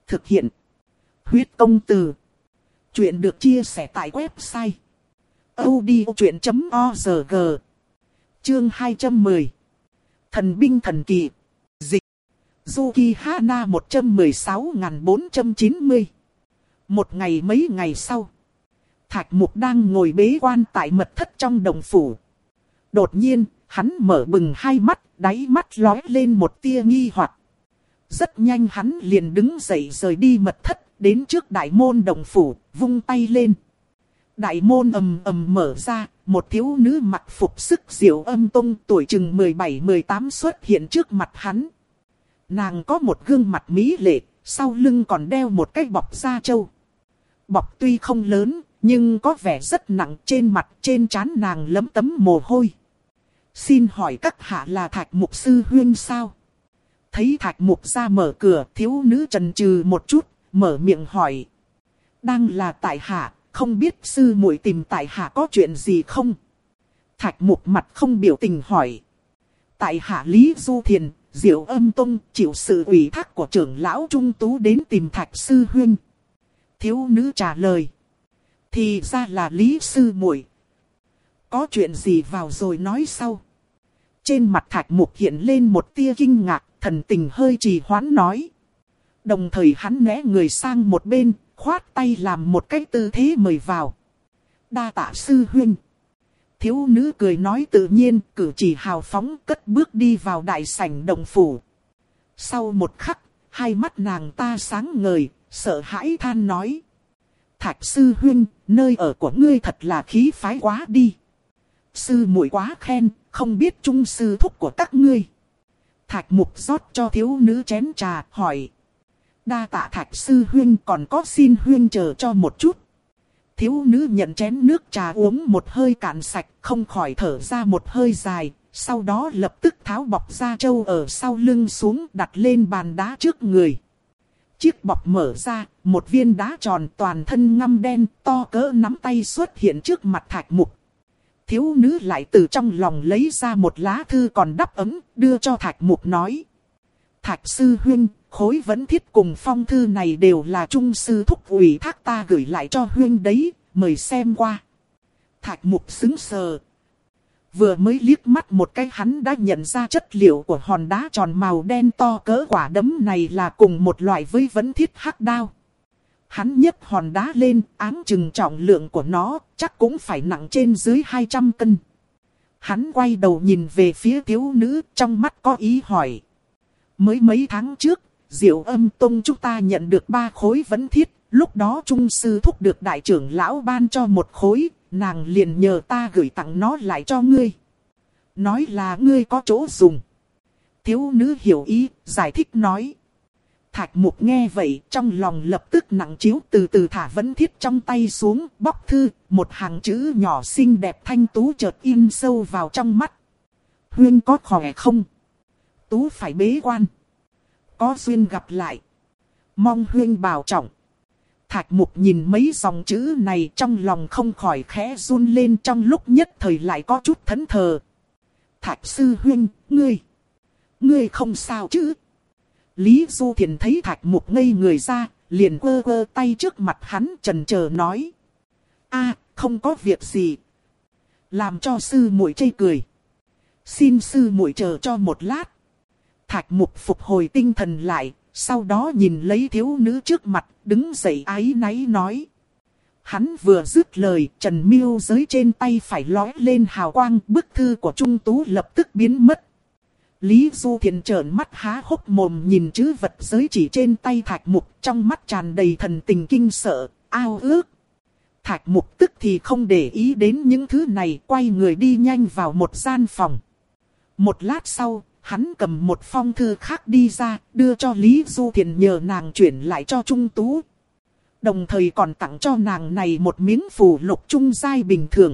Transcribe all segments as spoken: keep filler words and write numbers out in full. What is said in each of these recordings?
Thực hiện. Huyết công từ. Chuyện được chia sẻ tại website audiochuyện chấm org. Chương hai trăm mười. Thần binh thần kỳ. Dịch. Yukihana một trăm mười sáu nghìn bốn trăm chín mươi. Một ngày mấy ngày sau, Thạch Mục đang ngồi bế quan tại mật thất trong đồng phủ. Đột nhiên, hắn mở bừng hai mắt, đáy mắt lóe lên một tia nghi hoặc. Rất nhanh hắn liền đứng dậy rời đi mật thất, đến trước đại môn đồng phủ, vung tay lên. Đại môn ầm ầm mở ra, một thiếu nữ mặc phục sức Diệu Âm Tông tuổi chừng mười bảy mười tám xuất hiện trước mặt hắn. Nàng có một gương mặt mỹ lệ, sau lưng còn đeo một cái bọc da trâu. Bọc tuy không lớn, nhưng có vẻ rất nặng, trên mặt trên trán nàng lấm tấm mồ hôi. Xin hỏi các hạ là Thạch Mục sư huynh sao? Thấy Thạch Mục ra mở cửa, thiếu nữ chần chừ một chút, mở miệng hỏi. Đang là tại hạ, không biết sư muội tìm tại hạ có chuyện gì không? Thạch Mục mặt không biểu tình hỏi. Tại hạ Lý Du Thiền, Diệu Âm Tông chịu sự ủy thác của trưởng lão Trung Tú đến tìm Thạch sư huynh. Thiếu nữ trả lời. Thì ra là Lý sư muội. Có chuyện gì vào rồi nói sau. Trên mặt Thạch Mục hiện lên một tia kinh ngạc, thần tình hơi trì hoãn nói. Đồng thời hắn né người sang một bên, khoát tay làm một cái tư thế mời vào. Đa tạ sư huynh. Thiếu nữ cười nói tự nhiên, cử chỉ hào phóng cất bước đi vào đại sảnh đồng phủ. Sau một khắc, hai mắt nàng ta sáng ngời, sợ hãi than nói. Thạch sư huynh, nơi ở của ngươi thật là khí phái quá đi. Sư muội quá khen, không biết trung sư thúc của các ngươi. Thạch Mục rót cho thiếu nữ chén trà, hỏi. Đa tạ Thạch sư huynh, còn có xin huynh chờ cho một chút. Thiếu nữ nhận chén nước trà uống một hơi cạn sạch, không khỏi thở ra một hơi dài. Sau đó lập tức tháo bọc da trâu ở sau lưng xuống, đặt lên bàn đá trước người. Chiếc bọc mở ra, một viên đá tròn toàn thân ngăm đen to cỡ nắm tay xuất hiện trước mặt Thạch Mục. Thiếu nữ lại từ trong lòng lấy ra một lá thư còn đắp ấm, đưa cho Thạch Mục nói. Thạch sư huynh, khối vấn thiết cùng phong thư này đều là trung sư thúc ủy thác ta gửi lại cho huynh đấy, mời xem qua. Thạch Mục sững sờ. Vừa mới liếc mắt một cái hắn đã nhận ra chất liệu của hòn đá tròn màu đen to cỡ quả đấm này là cùng một loại với vấn thiết hắc đao. Hắn nhấc hòn đá lên, áng chừng trọng lượng của nó, chắc cũng phải nặng trên dưới hai trăm cân. Hắn quay đầu nhìn về phía thiếu nữ, trong mắt có ý hỏi. Mới mấy tháng trước, Diệu Âm Tông chúng ta nhận được ba khối vấn thiết, lúc đó trung sư thúc được đại trưởng lão ban cho một khối, nàng liền nhờ ta gửi tặng nó lại cho ngươi. Nói là ngươi có chỗ dùng. Thiếu nữ hiểu ý, giải thích nói. Thạch Mục nghe vậy, trong lòng lập tức nặng trĩu, từ từ thả vấn thiết trong tay xuống, bóc thư, một hàng chữ nhỏ xinh đẹp thanh tú chợt in sâu vào trong mắt. Huynh có khỏe không? Tú phải bế quan. Có duyên gặp lại. Mong huynh bảo trọng. Thạch Mục nhìn mấy dòng chữ này trong lòng không khỏi khẽ run lên, trong lúc nhất thời lại có chút thẫn thờ. Thạch sư huynh, ngươi, ngươi không sao chứ? Lý Du Thiền thấy Thạch Mục ngây người ra, liền quơ quơ tay trước mặt hắn chần chờ nói. A, không có việc gì. Làm cho sư muội chê cười. Xin sư muội chờ cho một lát. Thạch Mục phục hồi tinh thần lại, sau đó nhìn lấy thiếu nữ trước mặt, đứng dậy áy náy nói. Hắn vừa dứt lời, Trần Miêu giới trên tay phải lóe lên hào quang, bức thư của Trung Tú lập tức biến mất. Lý Du Thiền trợn mắt há hốc mồm nhìn chữ vật giới chỉ trên tay Thạch Mục, trong mắt tràn đầy thần tình kinh sợ, ao ước. Thạch Mục tức thì không để ý đến những thứ này, quay người đi nhanh vào một gian phòng. Một lát sau, hắn cầm một phong thư khác đi ra, đưa cho Lý Du Thiền nhờ nàng chuyển lại cho Trung Tú. Đồng thời còn tặng cho nàng này một miếng phù lục trung giai bình thường.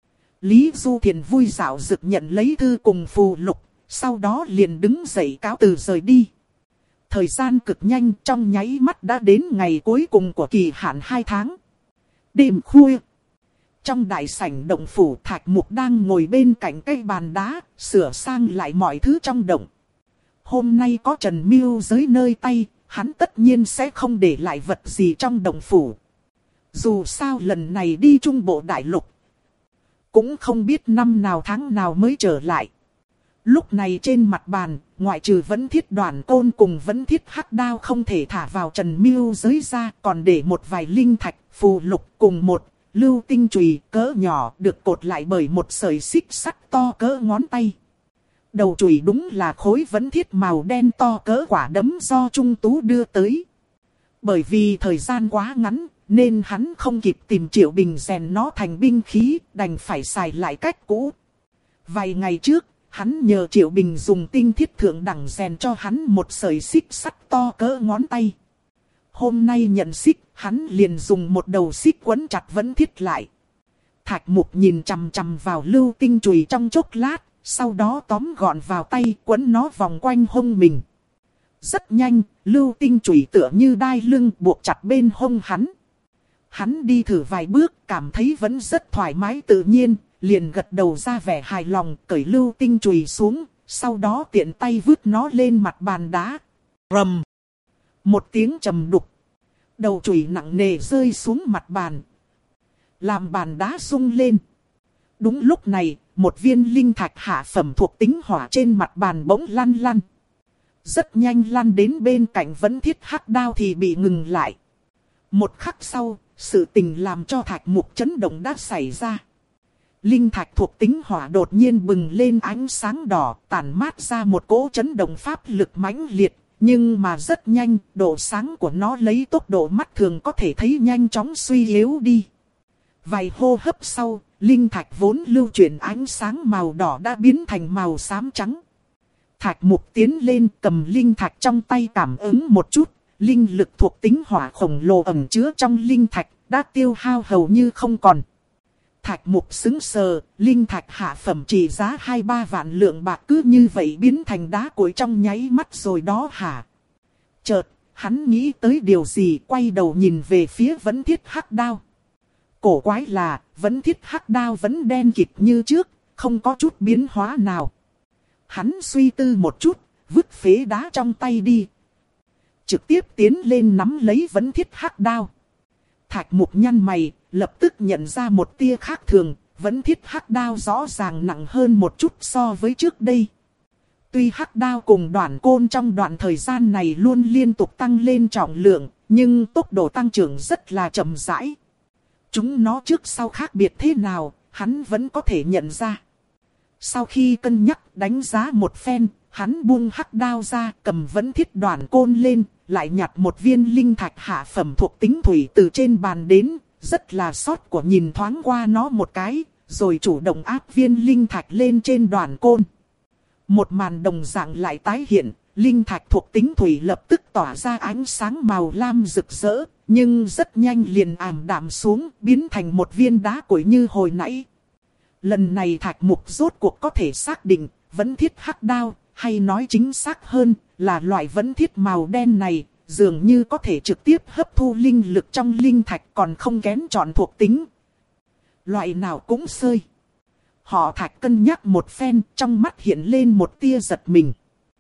Lý Du Thiền vui dạo dực nhận lấy thư cùng phù lục, sau đó liền đứng dậy cáo từ rời đi. Thời gian cực nhanh, trong nháy mắt đã đến ngày cuối cùng của kỳ hạn hai tháng. Đêm khuya, trong đại sảnh động phủ, Thạch Mục đang ngồi bên cạnh cây bàn đá, sửa sang lại mọi thứ trong động. Hôm nay có Trần Miêu giới nơi tay, hắn tất nhiên sẽ không để lại vật gì trong động phủ. Dù sao lần này đi Trung Bộ Đại Lục, cũng không biết năm nào tháng nào mới trở lại. Lúc này trên mặt bàn, ngoại trừ Vấn Thiết Đoản Côn cùng Vấn Thiết Hắc Đao không thể thả vào Trần Miêu giới ra, còn để một vài linh thạch, phù lục cùng một lưu tinh chùy cỡ nhỏ được cột lại bởi một sợi xích sắt to cỡ ngón tay. Đầu chùy đúng là khối vấn thiết màu đen to cỡ quả đấm do Trung Tú đưa tới. Bởi vì thời gian quá ngắn, nên hắn không kịp tìm Triệu Bình rèn nó thành binh khí, đành phải xài lại cách cũ. Vài ngày trước, hắn nhờ Triệu Bình dùng tinh thiết thượng đẳng rèn cho hắn một sợi xích sắt to cỡ ngón tay. Hôm nay nhận xích, hắn liền dùng một đầu xích quấn chặt vấn thiết lại. Thạch Mục nhìn chằm chằm vào lưu tinh chùy trong chốc lát, sau đó tóm gọn vào tay quấn nó vòng quanh hông mình. Rất nhanh, lưu tinh chùy tựa như đai lưng buộc chặt bên hông hắn. Hắn đi thử vài bước, cảm thấy vẫn rất thoải mái tự nhiên, liền gật đầu ra vẻ hài lòng, cởi lưu tinh chùy xuống, sau đó tiện tay vứt nó lên mặt bàn đá. Rầm! Một tiếng trầm đục. Đầu chùy nặng nề rơi xuống mặt bàn, làm bàn đá rung lên. Đúng lúc này, một viên linh thạch hạ phẩm thuộc tính hỏa trên mặt bàn bỗng lăn lăn. Rất nhanh lăn đến bên cạnh Vấn Thiết Hắc Đao thì bị ngừng lại. Một khắc sau, sự tình làm cho Thạch Mục chấn động đã xảy ra. Linh thạch thuộc tính hỏa đột nhiên bừng lên ánh sáng đỏ, tản mát ra một cỗ chấn động pháp lực mãnh liệt. Nhưng mà rất nhanh, độ sáng của nó lấy tốc độ mắt thường có thể thấy nhanh chóng suy yếu đi. Vài hô hấp sau, linh thạch vốn lưu chuyển ánh sáng màu đỏ đã biến thành màu xám trắng. Thạch Mục tiến lên cầm linh thạch trong tay cảm ứng một chút, linh lực thuộc tính hỏa khổng lồ ẩn chứa trong linh thạch đã tiêu hao hầu như không còn. Thạch Mục sững sờ, linh thạch hạ phẩm trị giá hai ba vạn lượng bạc cứ như vậy biến thành đá cuội trong nháy mắt rồi đó hả? Chợt, hắn nghĩ tới điều gì, quay đầu nhìn về phía Vấn Thiết Hắc Đao. Cổ quái là, Vấn Thiết Hắc Đao vẫn đen kịt như trước, không có chút biến hóa nào. Hắn suy tư một chút, vứt phế đá trong tay đi. Trực tiếp tiến lên nắm lấy Vấn Thiết Hắc Đao. Thạch Mục nhăn mày, lập tức nhận ra một tia khác thường, Vấn Thiết Hắc Đao rõ ràng nặng hơn một chút so với trước đây. Tuy Hắc Đao cùng Đoản Côn trong đoạn thời gian này luôn liên tục tăng lên trọng lượng, nhưng tốc độ tăng trưởng rất là chậm rãi. Chúng nó trước sau khác biệt thế nào, hắn vẫn có thể nhận ra. Sau khi cân nhắc đánh giá một phen, hắn buông Hắc Đao ra, cầm Vấn Thiết Đoản Côn lên, lại nhặt một viên linh thạch hạ phẩm thuộc tính thủy từ trên bàn đến, rất là sót của nhìn thoáng qua nó một cái, rồi chủ động áp viên linh thạch lên trên Đoản Côn. Một màn đồng dạng lại tái hiện, linh thạch thuộc tính thủy lập tức tỏa ra ánh sáng màu lam rực rỡ, nhưng rất nhanh liền ảm đạm xuống, biến thành một viên đá cuội như hồi nãy. Lần này Thạch Mục rốt cuộc có thể xác định, Vấn Thiết Hắc Đao, hay nói chính xác hơn, là loại vấn thiết màu đen này, dường như có thể trực tiếp hấp thu linh lực trong linh thạch còn không kén chọn thuộc tính. Loại nào cũng xơi. Họ Thạch cân nhắc một phen, trong mắt hiện lên một tia giật mình.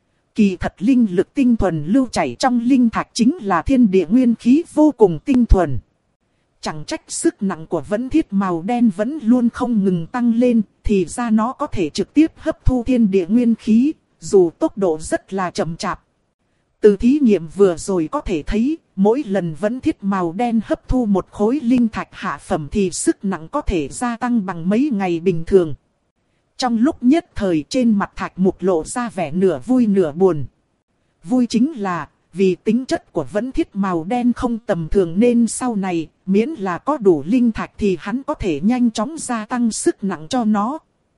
Kỳ thật linh lực tinh thuần lưu chảy trong linh thạch chính là thiên địa nguyên khí vô cùng tinh thuần. Chẳng trách sức nặng của vấn thiết màu đen vẫn luôn không ngừng tăng lên, thì ra nó có thể trực tiếp hấp thu thiên địa nguyên khí, dù tốc độ rất là chậm chạp. Từ thí nghiệm vừa rồi có thể thấy, mỗi lần vấn thiết màu đen hấp thu một khối linh thạch hạ phẩm thì sức nặng có thể gia tăng bằng mấy ngày bình thường. Trong lúc nhất thời trên mặt Thạch Mục lộ ra vẻ nửa vui nửa buồn. Vui chính là, vì tính chất của vấn thiết màu đen không tầm thường nên sau này, miễn là có đủ linh thạch thì hắn có thể nhanh chóng gia tăng sức nặng cho nó.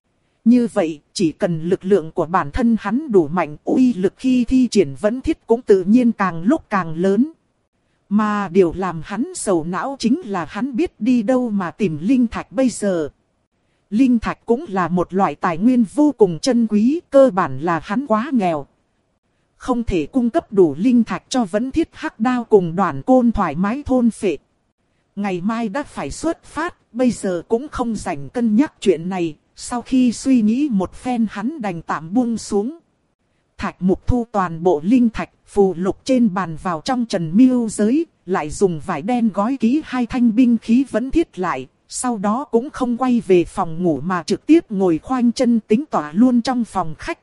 Như vậy, chỉ cần lực lượng của bản thân hắn đủ mạnh, uy lực khi thi triển vấn thiết cũng tự nhiên càng lúc càng lớn. Mà điều làm hắn sầu não chính là hắn biết đi đâu mà tìm linh thạch bây giờ. Linh thạch cũng là một loại tài nguyên vô cùng chân quý, cơ bản là hắn quá nghèo. Không thể cung cấp đủ linh thạch cho vấn thiết hắc đao cùng Đoản Côn thoải mái thôn phệ. Ngày mai đã phải xuất phát, bây giờ cũng không rảnh cân nhắc chuyện này. Sau khi suy nghĩ một phen hắn đành tạm buông xuống. Thạch Mục thu toàn bộ linh thạch, phù lục trên bàn vào trong trần miêu giới, lại dùng vải đen gói kỹ hai thanh binh khí vẫn thiết lại, sau đó cũng không quay về phòng ngủ mà trực tiếp ngồi khoanh chân tính tỏa luôn trong phòng khách.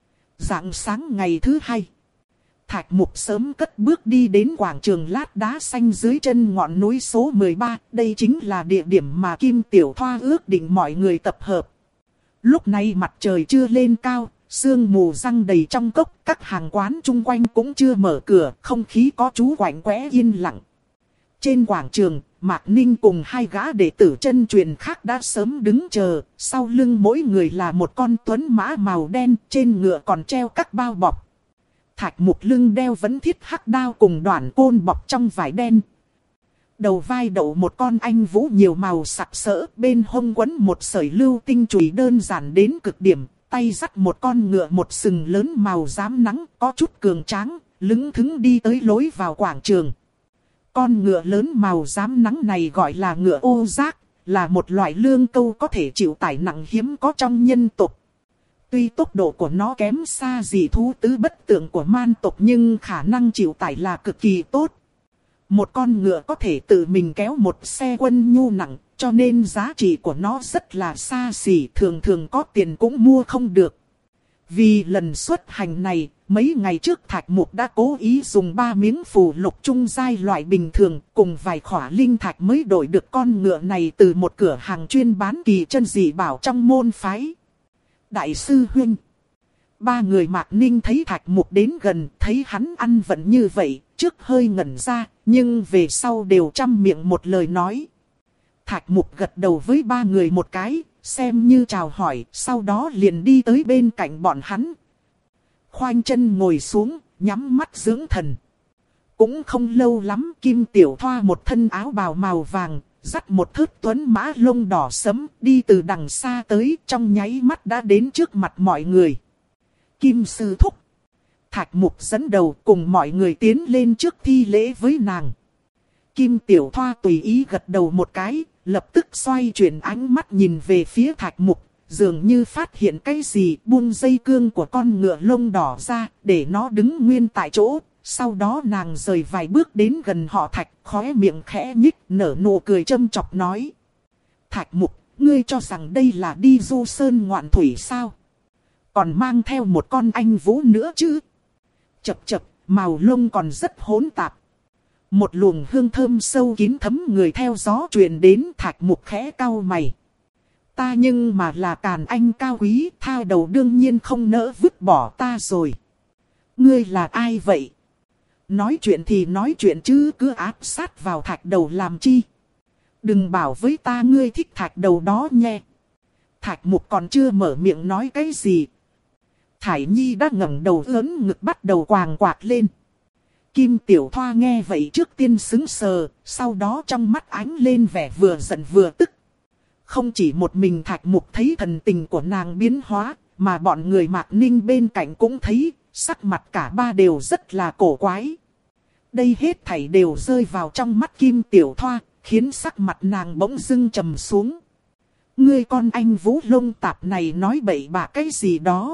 Rạng sáng ngày thứ hai, Thạch Mục sớm cất bước đi đến quảng trường lát đá xanh dưới chân ngọn núi số mười ba, đây chính là địa điểm mà Kim Tiểu Thoa ước định mọi người tập hợp. Lúc này mặt trời chưa lên cao, sương mù răng đầy trong cốc, các hàng quán chung quanh cũng chưa mở cửa, không khí có chút quạnh quẽ yên lặng. Trên quảng trường, Mạc Ninh cùng hai gã đệ tử chân truyền khác đã sớm đứng chờ, sau lưng mỗi người là một con tuấn mã màu đen, trên ngựa còn treo các bao bọc. Thạch Mục lưng đeo vấn thiết hắc đao cùng đoạn côn bọc trong vải đen. Đầu vai đậu một con anh vũ nhiều màu sặc sỡ, bên hông quấn một sợi lưu tinh chùy đơn giản đến cực điểm, tay dắt một con ngựa một sừng lớn màu rám nắng, có chút cường tráng, lững thững đi tới lối vào quảng trường. Con ngựa lớn màu rám nắng này gọi là ngựa ô giác, là một loại lương câu có thể chịu tải nặng hiếm có trong nhân tộc. Tuy tốc độ của nó kém xa dị thú tứ bất tượng của man tộc nhưng khả năng chịu tải là cực kỳ tốt. Một con ngựa có thể tự mình kéo một xe quân nhu nặng, cho nên giá trị của nó rất là xa xỉ, thường thường có tiền cũng mua không được. Vì lần xuất hành này, mấy ngày trước Thạch Mục đã cố ý dùng ba miếng phù lục trung giai loại bình thường cùng vài khỏa linh thạch mới đổi được con ngựa này từ một cửa hàng chuyên bán kỳ chân dị bảo trong môn phái. Đại sư huynh. Ba người Mạc Ninh thấy Thạch Mục đến gần, thấy hắn ăn vận như vậy, trước hơi ngẩn ra, nhưng về sau đều trăm miệng một lời nói. Thạch Mục gật đầu với ba người một cái, xem như chào hỏi, sau đó liền đi tới bên cạnh bọn hắn. Khoanh chân ngồi xuống, nhắm mắt dưỡng thần. Cũng không lâu lắm, Kim Tiểu Thoa một thân áo bào màu vàng, dắt một thớt tuấn mã lông đỏ sẫm, đi từ đằng xa tới, trong nháy mắt đã đến trước mặt mọi người. Kim sư thúc. Thạch Mục dẫn đầu cùng mọi người tiến lên trước thi lễ với nàng. Kim Tiểu Thoa tùy ý gật đầu một cái, lập tức xoay chuyển ánh mắt nhìn về phía Thạch Mục, dường như phát hiện cái gì, buông dây cương của con ngựa lông đỏ ra, để nó đứng nguyên tại chỗ. Sau đó nàng rời vài bước đến gần họ Thạch, khóe miệng khẽ nhích, nở nụ cười châm chọc nói. Thạch Mục, ngươi cho rằng đây là đi du sơn ngoạn thủy sao? Còn mang theo một con anh vũ nữa chứ? Chập chập, màu lông còn rất hỗn tạp. Một luồng hương thơm sâu kín thấm người theo gió truyền đến. Thạch Mục khẽ cau mày. Ta nhưng mà là Càn Anh cao quý, tha đầu đương nhiên không nỡ vứt bỏ ta rồi. Ngươi là ai vậy? Nói chuyện thì nói chuyện chứ cứ áp sát vào Thạch đầu làm chi? Đừng bảo với ta ngươi thích Thạch đầu đó nhé. Thạch Mục còn chưa mở miệng nói cái gì. Thải Nhi đã ngẩng đầu ớn ngực bắt đầu quàng quạt lên. Kim Tiểu Thoa nghe vậy trước tiên sững sờ, sau đó trong mắt ánh lên vẻ vừa giận vừa tức. Không chỉ một mình Thạch Mục thấy thần tình của nàng biến hóa, mà bọn người Mạc Ninh bên cạnh cũng thấy, sắc mặt cả ba đều rất là cổ quái. Đây hết thảy đều rơi vào trong mắt Kim Tiểu Thoa, khiến sắc mặt nàng bỗng dưng trầm xuống. Ngươi con anh vũ lông tạp này nói bậy bạ cái gì đó.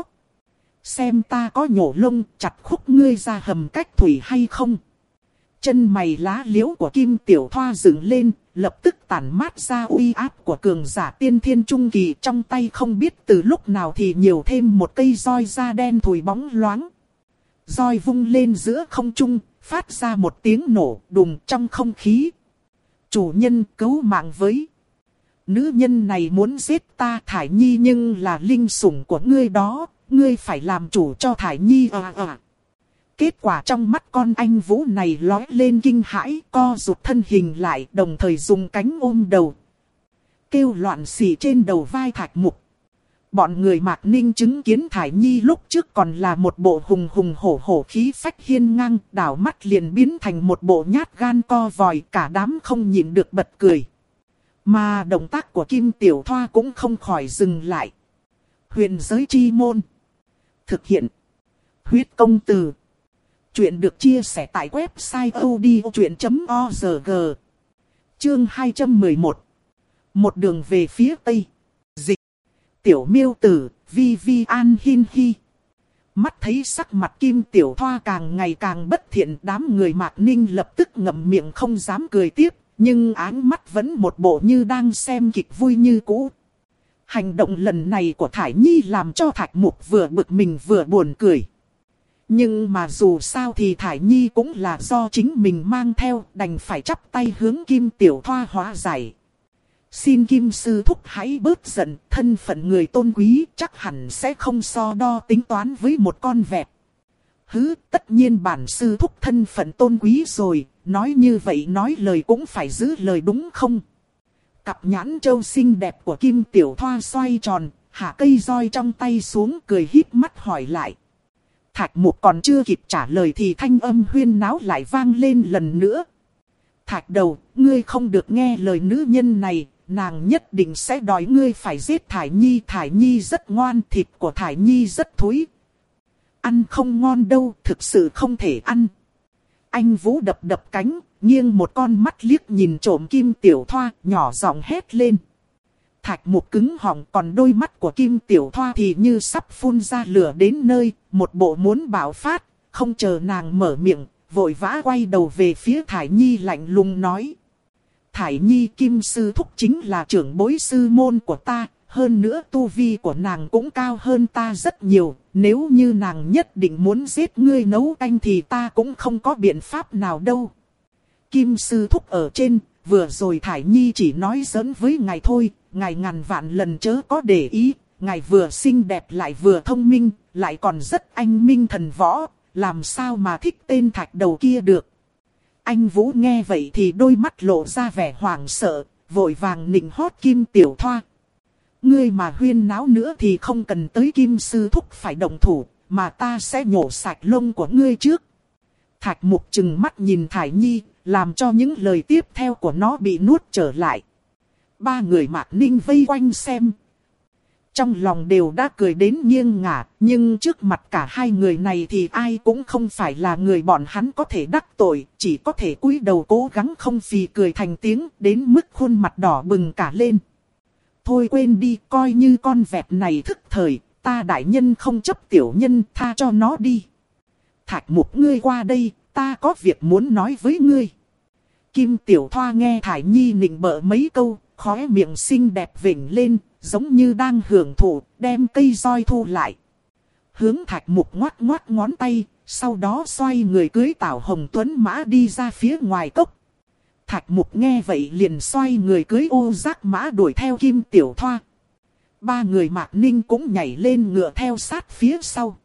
Xem ta có nhổ lông chặt khúc ngươi ra hầm cách thủy hay không. Chân mày lá liễu của Kim Tiểu Thoa dựng lên, lập tức tản mát ra uy áp của cường giả tiên thiên trung kỳ, trong tay không biết từ lúc nào thì nhiều thêm một cây roi da đen thùi bóng loáng. Roi vung lên giữa không trung, phát ra một tiếng nổ đùng trong không khí. Chủ nhân cứu mạng với. Nữ nhân này muốn giết ta Thải Nhi nhưng là linh sủng của ngươi đó, ngươi phải làm chủ cho Thải Nhi à à. Kết quả trong mắt con anh vũ này lóe lên kinh hãi, co rụt thân hình lại, đồng thời dùng cánh ôm đầu. Kêu loạn xì trên đầu vai Thạch Mục. Bọn người Mạc Ninh chứng kiến Thải Nhi lúc trước còn là một bộ hùng hùng hổ hổ khí phách hiên ngang, đảo mắt liền biến thành một bộ nhát gan co vòi, cả đám không nhịn được bật cười. Mà động tác của Kim Tiểu Thoa cũng không khỏi dừng lại. Huyền giới chi môn. Thực hiện. Huyết công từ. Chuyện được chia sẻ tại website odchuyện chấm org. Chương hai trăm mười một. Một đường về phía Tây. Dịch. Tiểu miêu tử, vi vi an hin hi. Mắt thấy sắc mặt Kim Tiểu Thoa càng ngày càng bất thiện, đám người Mạc Ninh lập tức ngậm miệng không dám cười tiếp, nhưng áng mắt vẫn một bộ như đang xem kịch vui như cũ. Hành động lần này của Thải Nhi làm cho Thạch Mục vừa bực mình vừa buồn cười. Nhưng mà dù sao thì Thải Nhi cũng là do chính mình mang theo, đành phải chắp tay hướng Kim Tiểu Thoa hóa giải. Xin Kim sư thúc hãy bớt giận, thân phận người tôn quý chắc hẳn sẽ không so đo tính toán với một con vẹt. Hứ, tất nhiên bản sư thúc thân phận tôn quý rồi, nói như vậy nói lời cũng phải giữ lời đúng không? Cặp nhãn châu xinh đẹp của Kim Tiểu Thoa xoay tròn, hạ cây roi trong tay xuống cười híp mắt hỏi lại. Thạch Mục còn chưa kịp trả lời thì thanh âm huyên náo lại vang lên lần nữa. Thạch đầu, ngươi không được nghe lời nữ nhân này, nàng nhất định sẽ đòi ngươi phải giết Thải Nhi. Thải Nhi rất ngoan, thịt của Thải Nhi rất thối. Ăn không ngon đâu, thực sự không thể ăn. Anh Vũ đập đập cánh, nghiêng một con mắt liếc nhìn trộm Kim Tiểu Thoa, nhỏ giọng hét lên. Thạch Mục cứng họng, còn đôi mắt của Kim Tiểu Thoa thì như sắp phun ra lửa đến nơi, một bộ muốn bạo phát, không chờ nàng mở miệng, vội vã quay đầu về phía Thải Nhi lạnh lùng nói. Thải Nhi, Kim sư thúc chính là trưởng bối sư môn của ta, hơn nữa tu vi của nàng cũng cao hơn ta rất nhiều, nếu như nàng nhất định muốn giết ngươi nấu canh thì ta cũng không có biện pháp nào đâu. Kim sư thúc ở trên, vừa rồi Thải Nhi chỉ nói giỡn với ngài thôi, ngài ngàn vạn lần chớ có để ý, ngài vừa xinh đẹp lại vừa thông minh, lại còn rất anh minh thần võ, làm sao mà thích tên Thạch đầu kia được. Anh Vũ nghe vậy thì đôi mắt lộ ra vẻ hoảng sợ, vội vàng nịnh hót Kim Tiểu Thoa. Ngươi mà huyên náo nữa thì không cần tới Kim sư thúc phải động thủ, mà ta sẽ nhổ sạch lông của ngươi trước. Thạch Mục trừng mắt nhìn Thải Nhi, làm cho những lời tiếp theo của nó bị nuốt trở lại. Ba người Mạc Ninh vây quanh xem. Trong lòng đều đã cười đến nghiêng ngả, nhưng trước mặt cả hai người này thì ai cũng không phải là người bọn hắn có thể đắc tội, chỉ có thể cúi đầu cố gắng không phì cười thành tiếng, đến mức khuôn mặt đỏ bừng cả lên. Thôi quên đi, coi như con vẹt này thức thời, ta đại nhân không chấp tiểu nhân, tha cho nó đi. Thạch Mục, ngươi qua đây, ta có việc muốn nói với ngươi. Kim Tiểu Thoa nghe Thải Nhi nịnh bợ mấy câu, khóe miệng xinh đẹp vểnh lên, giống như đang hưởng thụ, đem cây roi thu lại. Hướng Thạch Mục ngoắt ngoắt ngón tay, sau đó xoay người cưới Tảo Hồng Tuấn Mã đi ra phía ngoài cốc. Thạch Mục nghe vậy liền xoay người cưới ô giác mã đuổi theo Kim Tiểu Thoa. Ba người Mạc Ninh cũng nhảy lên ngựa theo sát phía sau.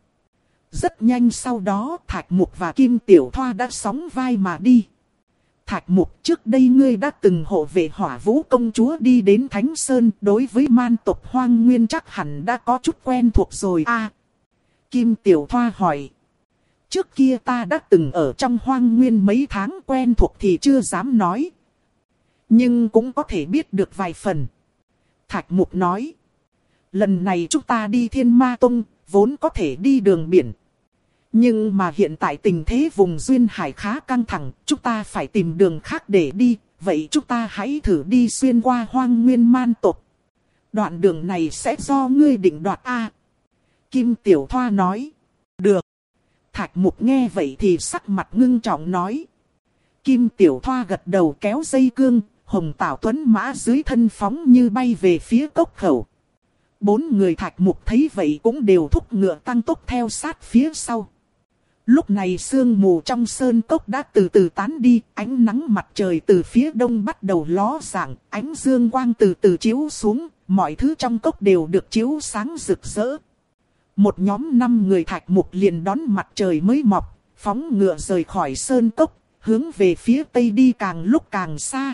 Rất nhanh sau đó Thạch Mục và Kim Tiểu Thoa đã sóng vai mà đi. Thạch Mục, trước đây ngươi đã từng hộ vệ Hỏa Vũ công chúa đi đến Thánh Sơn, đối với man tộc Hoang Nguyên chắc hẳn đã có chút quen thuộc rồi à. Kim Tiểu Thoa hỏi. Trước kia ta đã từng ở trong Hoang Nguyên mấy tháng, quen thuộc thì chưa dám nói, nhưng cũng có thể biết được vài phần. Thạch Mục nói. Lần này chúng ta đi Thiên Ma Tông, vốn có thể đi đường biển. Nhưng mà hiện tại tình thế vùng duyên hải khá căng thẳng, chúng ta phải tìm đường khác để đi, vậy chúng ta hãy thử đi xuyên qua Hoang Nguyên man tộc. Đoạn đường này sẽ do ngươi định đoạt a. Kim Tiểu Thoa nói. Được. Thạch Mục nghe vậy thì sắc mặt ngưng trọng nói. Kim Tiểu Thoa gật đầu kéo dây cương, Hồng Tảo Tuấn Mã dưới thân phóng như bay về phía cốc khẩu. Bốn người Thạch Mục thấy vậy cũng đều thúc ngựa tăng tốc theo sát phía sau. Lúc này sương mù trong sơn cốc đã từ từ tán đi, ánh nắng mặt trời từ phía đông bắt đầu ló dạng, ánh dương quang từ từ chiếu xuống, mọi thứ trong cốc đều được chiếu sáng rực rỡ. Một nhóm năm người Thạch Mục liền đón mặt trời mới mọc, phóng ngựa rời khỏi sơn cốc, hướng về phía tây đi càng lúc càng xa.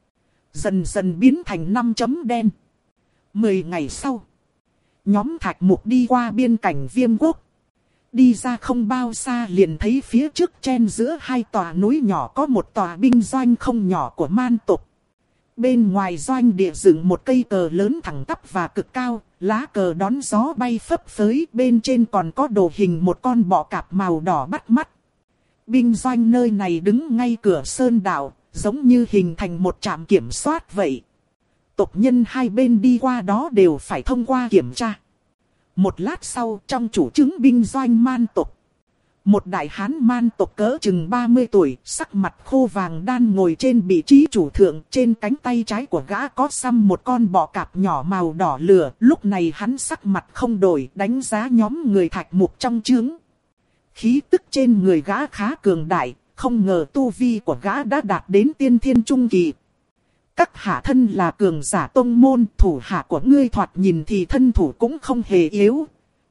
Dần dần biến thành năm chấm đen. Mười ngày sau, nhóm Thạch Mục đi qua biên cảnh Viêm Quốc. Đi ra không bao xa liền thấy phía trước chen giữa hai tòa núi nhỏ có một tòa binh doanh không nhỏ của man tộc. Bên ngoài doanh địa dựng một cây cờ lớn thẳng tắp và cực cao, lá cờ đón gió bay phấp phới, bên trên còn có đồ hình một con bọ cạp màu đỏ bắt mắt. Binh doanh nơi này đứng ngay cửa sơn đảo, giống như hình thành một trạm kiểm soát vậy. Tộc nhân hai bên đi qua đó đều phải thông qua kiểm tra. Một lát sau, trong chủ chứng binh doanh man tộc, một đại hán man tộc cỡ chừng ba mươi tuổi, sắc mặt khô vàng đan ngồi trên vị trí chủ thượng. Trên cánh tay trái của gã có xăm một con bọ cạp nhỏ màu đỏ lửa. Lúc này hắn sắc mặt không đổi, đánh giá nhóm người Thạch Mục trong trướng. Khí tức trên người gã khá cường đại, không ngờ tu vi của gã đã đạt đến tiên thiên trung kỳ. Các hạ thân là cường giả tông môn, thủ hạ của ngươi thoạt nhìn thì thân thủ cũng không hề yếu.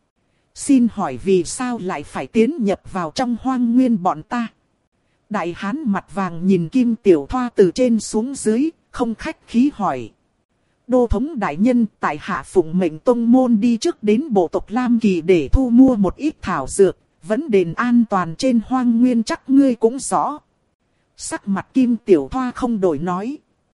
Xin hỏi vì sao lại phải tiến nhập vào trong hoang nguyên bọn ta? Đại hán mặt vàng nhìn Kim Tiểu Thoa từ trên xuống dưới, không khách khí hỏi. Đô thống đại nhân, tại hạ phụng mệnh tông môn đi trước đến bộ tộc Lam Kỳ để thu mua một ít thảo dược. Vấn đề an toàn trên hoang nguyên chắc ngươi cũng rõ. Sắc mặt Kim Tiểu Thoa không đổi nói.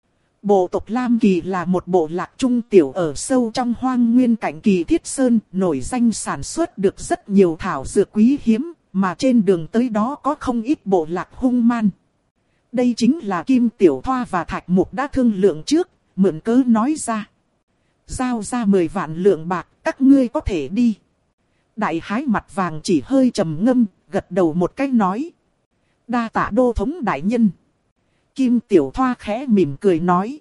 Bộ tộc Lam Kỳ là một bộ lạc trung tiểu ở sâu trong hoang nguyên cạnh Kỳ Thiết Sơn, nổi danh sản xuất được rất nhiều thảo dược quý hiếm, mà trên đường tới đó có không ít bộ lạc hung man. Đây chính là Kim Tiểu Thoa và Thạch Mục đã thương lượng trước, mượn cớ nói ra. Giao ra mười vạn lượng bạc, các ngươi có thể đi. Đại hái mặt vàng chỉ hơi trầm ngâm, gật đầu một cái nói. Đa tạ đô thống đại nhân. Kim Tiểu Thoa khẽ mỉm cười nói.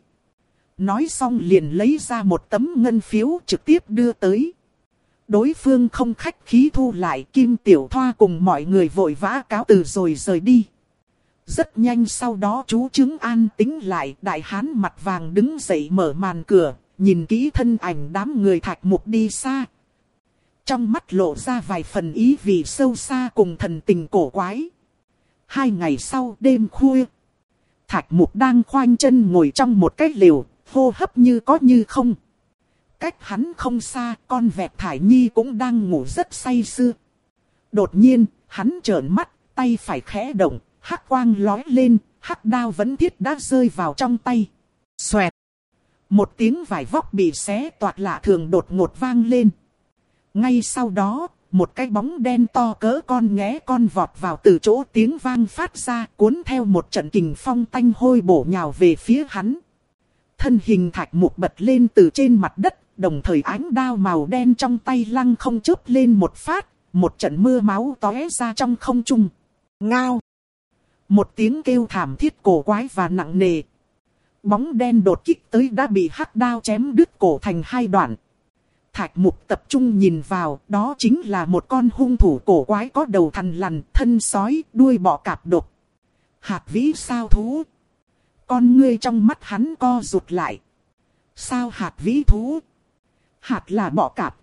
Nói xong liền lấy ra một tấm ngân phiếu trực tiếp đưa tới. Đối phương không khách khí thu lại, Kim Tiểu Thoa cùng mọi người vội vã cáo từ rồi rời đi. Rất nhanh sau đó chú chứng an tĩnh lại, đại hán mặt vàng đứng dậy mở màn cửa, nhìn kỹ thân ảnh đám người Thạch Mục đi xa. Trong mắt lộ ra vài phần ý vị sâu xa cùng thần tình cổ quái. Hai ngày sau đêm khuya, Thạch Mục đang khoanh chân ngồi trong một cái lều, hô hấp như có như không. Cách hắn không xa, con vẹt Thải Nhi cũng đang ngủ rất say sưa. Đột nhiên, hắn trợn mắt, tay phải khẽ động, hắc quang lói lên, hắc đao vẫn thiết đã rơi vào trong tay. Xoẹt! Một tiếng vải vóc bị xé toạc lạ thường đột ngột vang lên. Ngay sau đó, một cái bóng đen to cỡ con nghé con vọt vào từ chỗ tiếng vang phát ra, cuốn theo một trận kình phong tanh hôi bổ nhào về phía hắn. Thân hình Thạch Mục bật lên từ trên mặt đất, đồng thời ánh đao màu đen trong tay lăng không chớp lên một phát, một trận mưa máu tóe ra trong không trung. Ngao! Một tiếng kêu thảm thiết cổ quái và nặng nề. Bóng đen đột kích tới đã bị hắc đao chém đứt cổ thành hai đoạn. Thạch Mục tập trung nhìn vào, đó chính là một con hung thủ cổ quái có đầu thằn lằn, thân sói, đuôi bọ cạp độc. Hạt vĩ sao thú. Con ngươi trong mắt hắn co rụt lại. Sao hạt vĩ thú? Hạt là bọ cạp,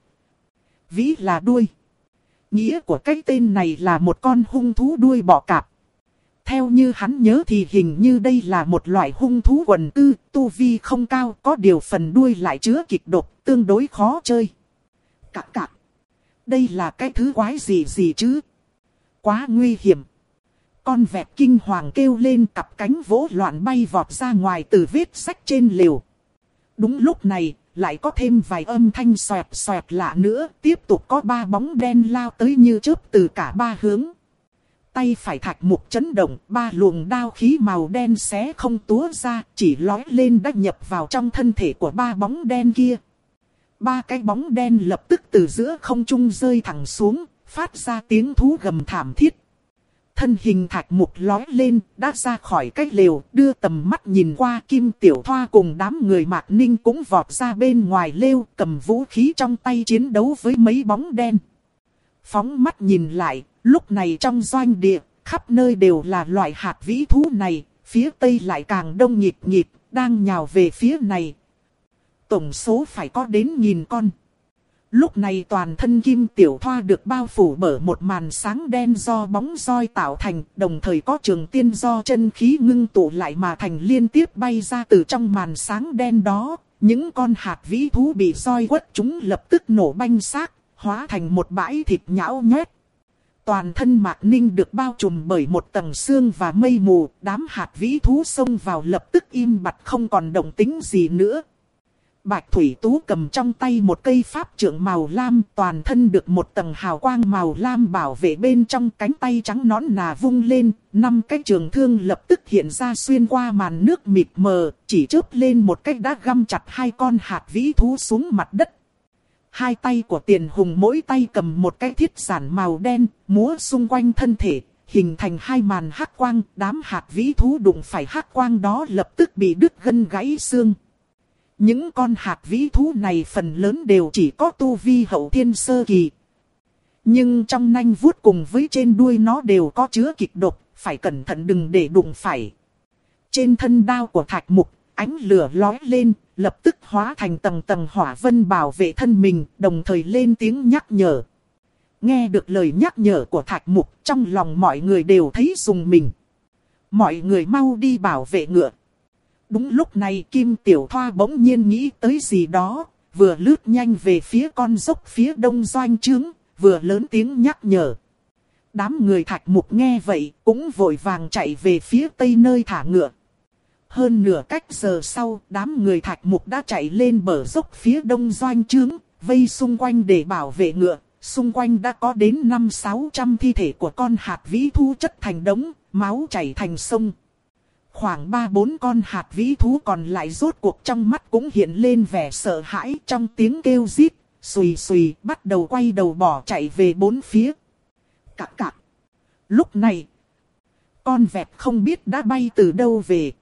vĩ là đuôi. Nghĩa của cái tên này là một con hung thú đuôi bọ cạp. Theo như hắn nhớ thì hình như đây là một loại hung thú quần cư, tu vi không cao, có điều phần đuôi lại chứa kịch độc, tương đối khó chơi. Cạc cạc. Đây là cái thứ quái gì gì chứ? Quá nguy hiểm. Con vẹt kinh hoàng kêu lên, cặp cánh vỗ loạn bay vọt ra ngoài từ vết rách trên lều. Đúng lúc này, lại có thêm vài âm thanh xoẹt xoẹt lạ nữa, tiếp tục có ba bóng đen lao tới như chớp từ cả ba hướng. Tay phải Thạch Mục chấn động, ba luồng đao khí màu đen xé không túa ra, chỉ lói lên đã nhập vào trong thân thể của ba bóng đen kia. Ba cái bóng đen lập tức từ giữa không trung rơi thẳng xuống, phát ra tiếng thú gầm thảm thiết. Thân hình Thạch Mục lói lên, đã ra khỏi cái lều, đưa tầm mắt nhìn qua. Kim Tiểu Thoa cùng đám người Mạc Ninh cũng vọt ra bên ngoài lều, cầm vũ khí trong tay chiến đấu với mấy bóng đen. Phóng mắt nhìn lại, lúc này trong doanh địa, khắp nơi đều là loại hạt vĩ thú này, phía tây lại càng đông nhịp nhịp, đang nhào về phía này. Tổng số phải có đến nghìn con. Lúc này toàn thân Kim Tiểu Thoa được bao phủ bởi một màn sáng đen do bóng roi tạo thành, đồng thời có trường tiên do chân khí ngưng tụ lại mà thành liên tiếp bay ra từ trong màn sáng đen đó. Những con hạt vĩ thú bị roi quất chúng lập tức nổ banh xác, hóa thành một bãi thịt nhão nhét. Toàn thân Mạc Ninh được bao trùm bởi một tầng sương và mây mù, đám hạt vĩ thú xông vào lập tức im bặt không còn động tĩnh gì nữa. Bạch Thủy Tú cầm trong tay một cây pháp trượng màu lam, toàn thân được một tầng hào quang màu lam bảo vệ, bên trong cánh tay trắng nõn nà vung lên, năm cái trường thương lập tức hiện ra xuyên qua màn nước mịt mờ, chỉ chớp lên một cách đã găm chặt hai con hạt vĩ thú xuống mặt đất. Hai tay của Tiền Hùng mỗi tay cầm một cái thiết giản màu đen, múa xung quanh thân thể, hình thành hai màn hắc quang. Đám hạt vĩ thú đụng phải hắc quang đó lập tức bị đứt gân gãy xương. Những con hạt vĩ thú này phần lớn đều chỉ có tu vi hậu thiên sơ kỳ. Nhưng trong nanh vuốt cùng với trên đuôi nó đều có chứa kịch độc, phải cẩn thận đừng để đụng phải. Trên thân đao của Thạch Mục, ánh lửa lói lên, lập tức hóa thành tầng tầng hỏa vân bảo vệ thân mình, đồng thời lên tiếng nhắc nhở. Nghe được lời nhắc nhở của Thạch Mục, trong lòng mọi người đều thấy rùng mình. Mọi người mau đi bảo vệ ngựa. Đúng lúc này Kim Tiểu Thoa bỗng nhiên nghĩ tới gì đó, vừa lướt nhanh về phía con dốc phía đông doanh trướng, vừa lớn tiếng nhắc nhở. Đám người Thạch Mục nghe vậy, cũng vội vàng chạy về phía tây nơi thả ngựa. Hơn nửa cách giờ sau, đám người Thạch Mục đã chạy lên bờ dốc phía đông doanh trướng, vây xung quanh để bảo vệ ngựa. Xung quanh đã có đến năm sáu trăm thi thể của con hạt vĩ thú chất thành đống, máu chảy thành sông. Khoảng ba bốn con hạt vĩ thú còn lại rốt cuộc trong mắt cũng hiện lên vẻ sợ hãi, trong tiếng kêu rít, xùy xùy bắt đầu quay đầu bỏ chạy về bốn phía. Cạc cạc. Lúc này, con vẹt không biết đã bay từ đâu về.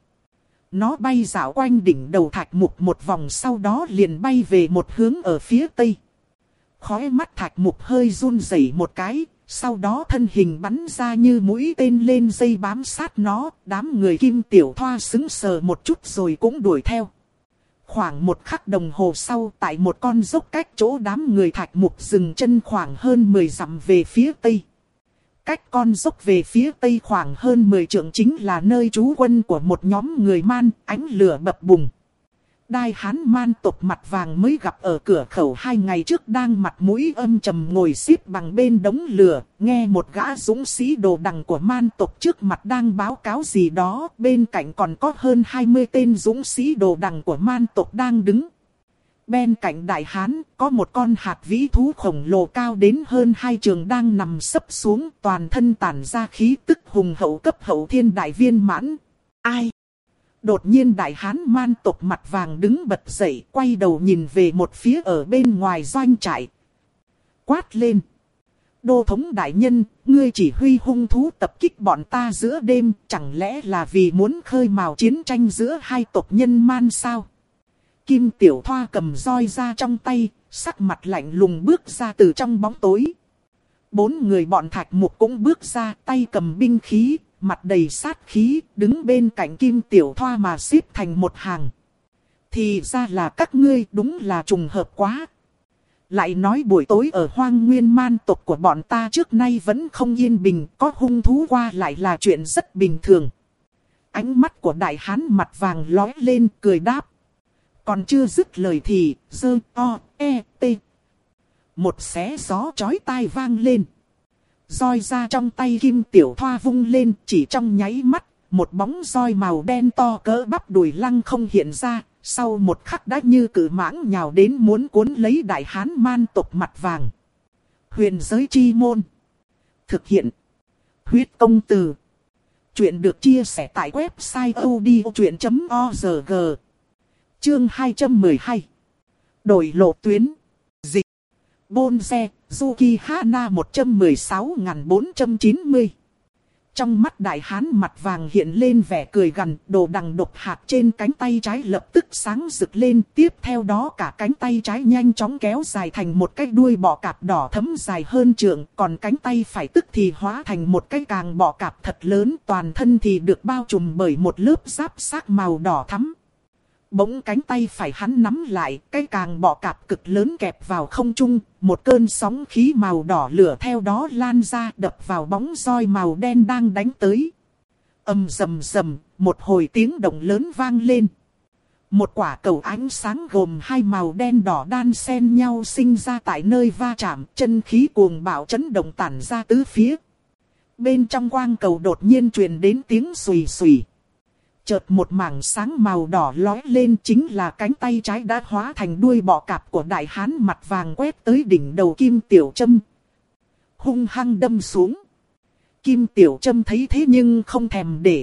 Nó bay dạo quanh đỉnh đầu Thạch Mục một vòng, sau đó liền bay về một hướng ở phía tây. Khóe mắt Thạch Mục hơi run rẩy một cái, sau đó thân hình bắn ra như mũi tên lên dây bám sát nó. Đám người Kim Tiểu Thoa sững sờ một chút rồi cũng đuổi theo. Khoảng một khắc đồng hồ sau, tại một con dốc cách chỗ đám người Thạch Mục dừng chân khoảng hơn mười dặm về phía tây. Cách con dốc về phía tây khoảng hơn mười trượng chính là nơi trú quân của một nhóm người man, ánh lửa bập bùng. Đai Hán man tộc mặt vàng mới gặp ở cửa khẩu hai ngày trước đang mặt mũi âm trầm ngồi xếp bằng bên đống lửa, nghe một gã dũng sĩ đồ đằng của man tộc trước mặt đang báo cáo gì đó, bên cạnh còn có hơn hai mươi tên dũng sĩ đồ đằng của man tộc đang đứng. Bên cạnh Đại Hán có một con hạt vĩ thú khổng lồ cao đến hơn hai trượng đang nằm sấp xuống, toàn thân tản ra khí tức hùng hậu cấp hậu thiên đại viên mãn. Ai? Đột nhiên Đại Hán man tộc mặt vàng đứng bật dậy, quay đầu nhìn về một phía ở bên ngoài doanh trại. Quát lên. Đô thống đại nhân, ngươi chỉ huy hung thú tập kích bọn ta giữa đêm, chẳng lẽ là vì muốn khơi mào chiến tranh giữa hai tộc nhân man sao? Kim Tiểu Thoa cầm roi ra trong tay, sắc mặt lạnh lùng bước ra từ trong bóng tối. Bốn người bọn Thạch Mục cũng bước ra, tay cầm binh khí, mặt đầy sát khí, đứng bên cạnh Kim Tiểu Thoa mà xếp thành một hàng. Thì ra là các ngươi, đúng là trùng hợp quá. Lại nói buổi tối ở hoang nguyên man tộc của bọn ta trước nay vẫn không yên bình, có hung thú qua lại là chuyện rất bình thường. Ánh mắt của Đại Hán mặt vàng lóe lên, cười đáp. Còn chưa dứt lời thì, dơ, o, e, t. Một xé gió chói tai vang lên. Roi ra trong tay Kim Tiểu Thoa vung lên, chỉ trong nháy mắt, một bóng roi màu đen to cỡ bắp đùi lăng không hiện ra, sau một khắc đã như cự mãng nhào đến muốn cuốn lấy Đại Hán man tộc mặt vàng. Huyền giới chi môn. Thực hiện. Huyết công từ. Chuyện được chia sẻ tại website odchuyện chấm org. Chương hai trăm mười hai. Đổi lộ tuyến. Dịch. Bôn xe, Yuki Hana một trăm mười sáu nghìn bốn trăm chín mươi. Trong mắt Đại Hán mặt vàng hiện lên vẻ cười gằn, đồ đằng độc hạt trên cánh tay trái lập tức sáng rực lên. Tiếp theo đó cả cánh tay trái nhanh chóng kéo dài thành một cái đuôi bọ cạp đỏ thẫm dài hơn trượng. Còn cánh tay phải tức thì hóa thành một cái càng bọ cạp thật lớn, toàn thân thì được bao trùm bởi một lớp giáp xác màu đỏ thắm. Bỗng cánh tay phải hắn nắm lại, cái càng bọ cạp cực lớn kẹp vào không trung, một cơn sóng khí màu đỏ lửa theo đó lan ra đập vào bóng roi màu đen đang đánh tới. Ầm rầm rầm, một hồi tiếng động lớn vang lên. Một quả cầu ánh sáng gồm hai màu đen đỏ đan xen nhau sinh ra tại nơi va chạm, chân khí cuồng bạo chấn động tản ra tứ phía. Bên trong quang cầu đột nhiên truyền đến tiếng xùy xùy. Chợt một mảng sáng màu đỏ lói lên, chính là cánh tay trái đã hóa thành đuôi bọ cạp của Đại Hán mặt vàng quét tới đỉnh đầu Kim Tiểu Trâm. Hung hăng đâm xuống. Kim Tiểu Trâm thấy thế nhưng không thèm để ý,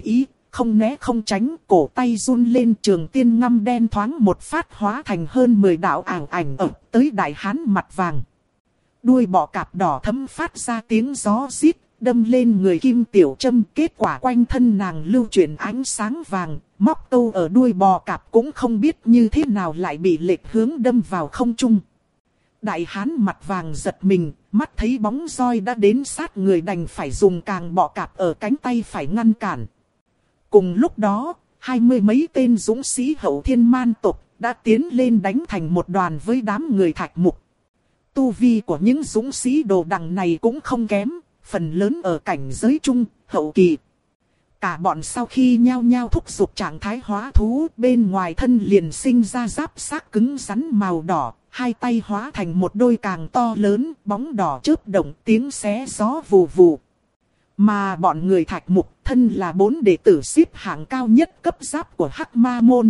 không né không tránh, cổ tay run lên, trường tiên ngăm đen thoáng một phát hóa thành hơn mười đạo ảo ảnh ập tới đại hán mặt vàng. Đuôi bọ cạp đỏ thấm phát ra tiếng gió rít, đâm lên người Kim Tiểu Trâm, kết quả quanh thân nàng lưu chuyển ánh sáng vàng, móc câu ở đuôi bò cạp cũng không biết như thế nào lại bị lệch hướng đâm vào không trung. Đại hán mặt vàng giật mình, mắt thấy bóng roi đã đến sát người đành phải dùng càng bọ cạp ở cánh tay phải ngăn cản. Cùng lúc đó, hai mươi mấy tên dũng sĩ Hậu Thiên Man tộc đã tiến lên đánh thành một đoàn với đám người Thạch Mục. Tu vi của những dũng sĩ đồ đằng này cũng không kém, phần lớn ở cảnh giới trung, hậu kỳ. Cả bọn sau khi nhao nhao thúc giục trạng thái hóa thú, bên ngoài thân liền sinh ra giáp xác cứng rắn màu đỏ, hai tay hóa thành một đôi càng to lớn, bóng đỏ chớp động, tiếng xé gió vù vù. Mà bọn người Thạch Mục thân là bốn đệ tử xếp hạng cao nhất cấp giáp của Hắc Ma Môn.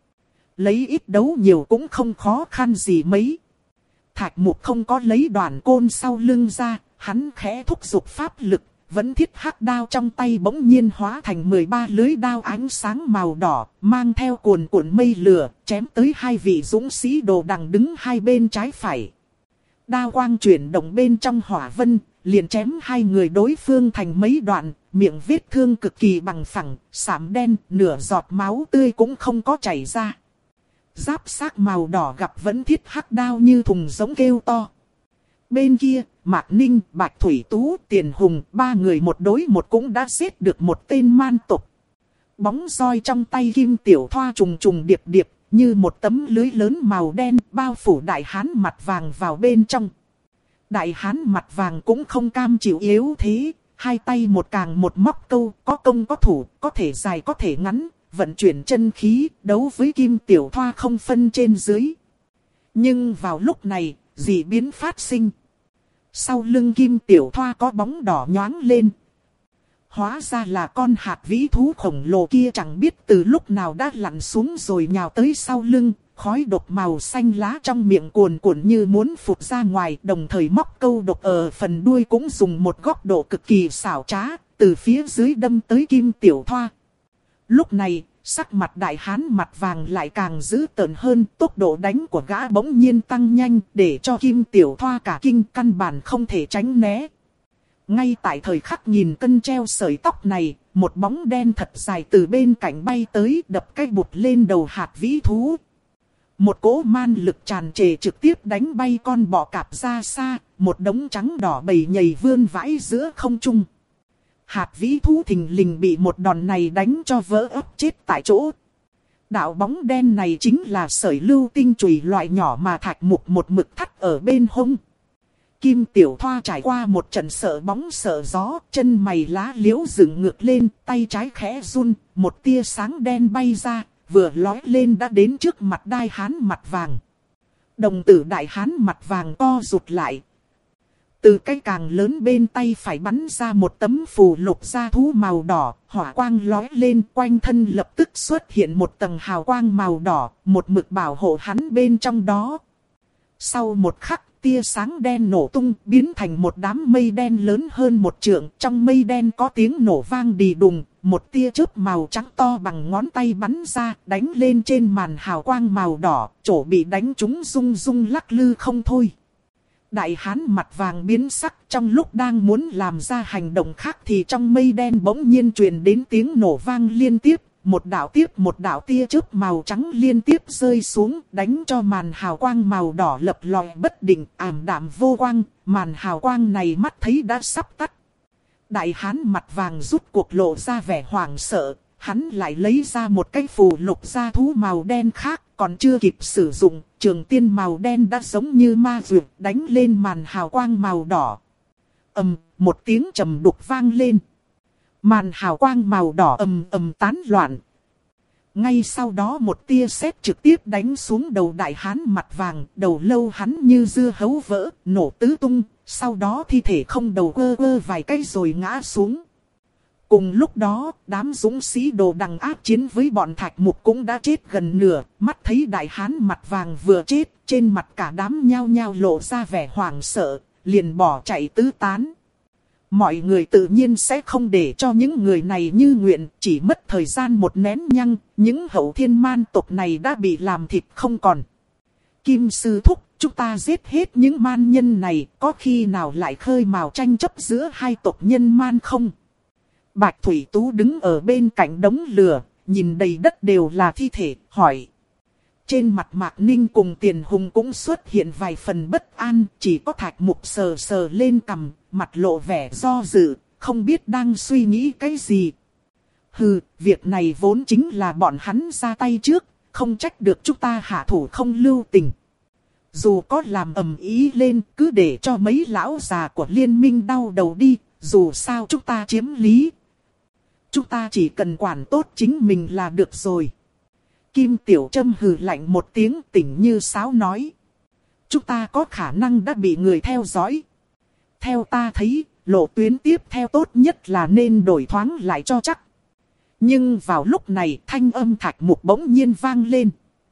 Lấy ít đấu nhiều cũng không khó khăn gì mấy. Thạch Mục không có lấy đoàn côn sau lưng ra, hắn khẽ thúc giục pháp lực, vẫn thiết hắc đao trong tay bỗng nhiên hóa thành mười ba lưới đao ánh sáng màu đỏ, mang theo cuồn cuộn mây lửa, chém tới hai vị dũng sĩ đồ đằng đứng hai bên trái phải. Đao quang chuyển động bên trong hỏa vân, liền chém hai người đối phương thành mấy đoạn, miệng vết thương cực kỳ bằng phẳng, sạm đen, nửa giọt máu tươi cũng không có chảy ra. Giáp xác màu đỏ gặp vẫn thiết hắc đao như thùng giống kêu to. Bên kia, Mạc Ninh, Bạch Thủy Tú, Tiền Hùng, ba người một đối một cũng đã giết được một tên man tộc. Bóng roi trong tay Kim Tiểu Thoa trùng trùng điệp điệp, như một tấm lưới lớn màu đen bao phủ đại hán mặt vàng vào bên trong. Đại hán mặt vàng cũng không cam chịu yếu thế, hai tay một càng một móc câu, có công có thủ, có thể dài có thể ngắn, vận chuyển chân khí, đấu với Kim Tiểu Thoa không phân trên dưới. Nhưng vào lúc này, dị biến phát sinh. Sau lưng Kim Tiểu Thoa có bóng đỏ nhoáng lên. Hóa ra là con hạt vĩ thú khổng lồ kia chẳng biết từ lúc nào đã lặn xuống rồi nhào tới sau lưng. Khói độc màu xanh lá trong miệng cuồn cuộn như muốn phụt ra ngoài, đồng thời móc câu độc ở phần đuôi cũng dùng một góc độ cực kỳ xảo trá, từ phía dưới đâm tới Kim Tiểu Thoa. Lúc này, sắc mặt đại hán mặt vàng lại càng dữ tợn hơn, tốc độ đánh của gã bỗng nhiên tăng nhanh, để cho Kim Tiểu Thoa cả kinh, căn bản không thể tránh né. Ngay tại thời khắc nghìn cân treo sợi tóc này, một bóng đen thật dài từ bên cạnh bay tới, đập cái bụt lên đầu hạt vĩ thú. Một cỗ man lực tràn trề trực tiếp đánh bay con bọ cạp ra xa, một đống trắng đỏ bầy nhầy vươn vãi giữa không trung. Hạt vĩ thú thình lình bị một đòn này đánh cho vỡ ấp chết tại chỗ. Đạo bóng đen này chính là sợi lưu tinh chùy loại nhỏ mà Thạch Mục một mực thắt ở bên hông. Kim Tiểu Thoa trải qua một trận sợ bóng sợ gió, chân mày lá liễu dựng ngược lên, tay trái khẽ run, một tia sáng đen bay ra, vừa lói lên đã đến trước mặt đại hán mặt vàng. Đồng tử đại hán mặt vàng co rụt lại. Từ cái càng lớn bên tay phải bắn ra một tấm phù lục da thú màu đỏ, hỏa quang lói lên, quanh thân lập tức xuất hiện một tầng hào quang màu đỏ, một mực bảo hộ hắn bên trong đó. Sau một khắc, tia sáng đen nổ tung, biến thành một đám mây đen lớn hơn một trượng, trong mây đen có tiếng nổ vang đì đùng, một tia chớp màu trắng to bằng ngón tay bắn ra, đánh lên trên màn hào quang màu đỏ, chỗ bị đánh trúng rung rung lắc lư không thôi. Đại hán mặt vàng biến sắc, trong lúc đang muốn làm ra hành động khác thì trong mây đen bỗng nhiên truyền đến tiếng nổ vang liên tiếp, một đạo tiếp một đạo tia chớp màu trắng liên tiếp rơi xuống, đánh cho màn hào quang màu đỏ lập lòe bất định, ảm đạm vô quang, màn hào quang này mắt thấy đã sắp tắt. Đại hán mặt vàng rút cuộc lộ ra vẻ hoảng sợ, hắn lại lấy ra một cái phù lục da thú màu đen khác, còn chưa kịp sử dụng, trường tiên màu đen đã giống như ma dược đánh lên màn hào quang màu đỏ. Ầm, một tiếng trầm đục vang lên. Màn hào quang màu đỏ ầm ầm tán loạn. Ngay sau đó một tia sét trực tiếp đánh xuống đầu đại hán mặt vàng, đầu lâu hắn như dưa hấu vỡ, nổ tứ tung, sau đó thi thể không đầu quơ quơ vài cái rồi ngã xuống. Cùng lúc đó, đám dũng sĩ đồ đằng ác chiến với bọn Thạch Mục cũng đã chết gần nửa, mắt thấy đại hán mặt vàng vừa chết, trên mặt cả đám nhao nhao lộ ra vẻ hoảng sợ, liền bỏ chạy tứ tán. Mọi người tự nhiên sẽ không để cho những người này như nguyện, chỉ mất thời gian một nén nhăng, những hậu thiên man tộc này đã bị làm thịt không còn. Kim sư thúc, chúng ta giết hết những man nhân này, có khi nào lại khơi mào tranh chấp giữa hai tộc nhân man không? Bạch Thủy Tú đứng ở bên cạnh đống lửa, nhìn đầy đất đều là thi thể, hỏi. Trên mặt Mạc Ninh cùng Tiền Hùng cũng xuất hiện vài phần bất an, chỉ có Thạch Mục sờ sờ lên cằm, mặt lộ vẻ do dự, không biết đang suy nghĩ cái gì. Hừ, việc này vốn chính là bọn hắn ra tay trước, không trách được chúng ta hạ thủ không lưu tình. Dù có làm ầm ý lên, cứ để cho mấy lão già của liên minh đau đầu đi, dù sao chúng ta chiếm lý. Chúng ta chỉ cần quản tốt chính mình là được rồi. Kim Tiểu Trâm hừ lạnh một tiếng, tỉnh như sáo nói. Chúng ta có khả năng đã bị người theo dõi. Theo ta thấy, lộ tuyến tiếp theo tốt nhất là nên đổi thoáng lại cho chắc. Nhưng vào lúc này, thanh âm Thạch Mục bỗng nhiên vang lên.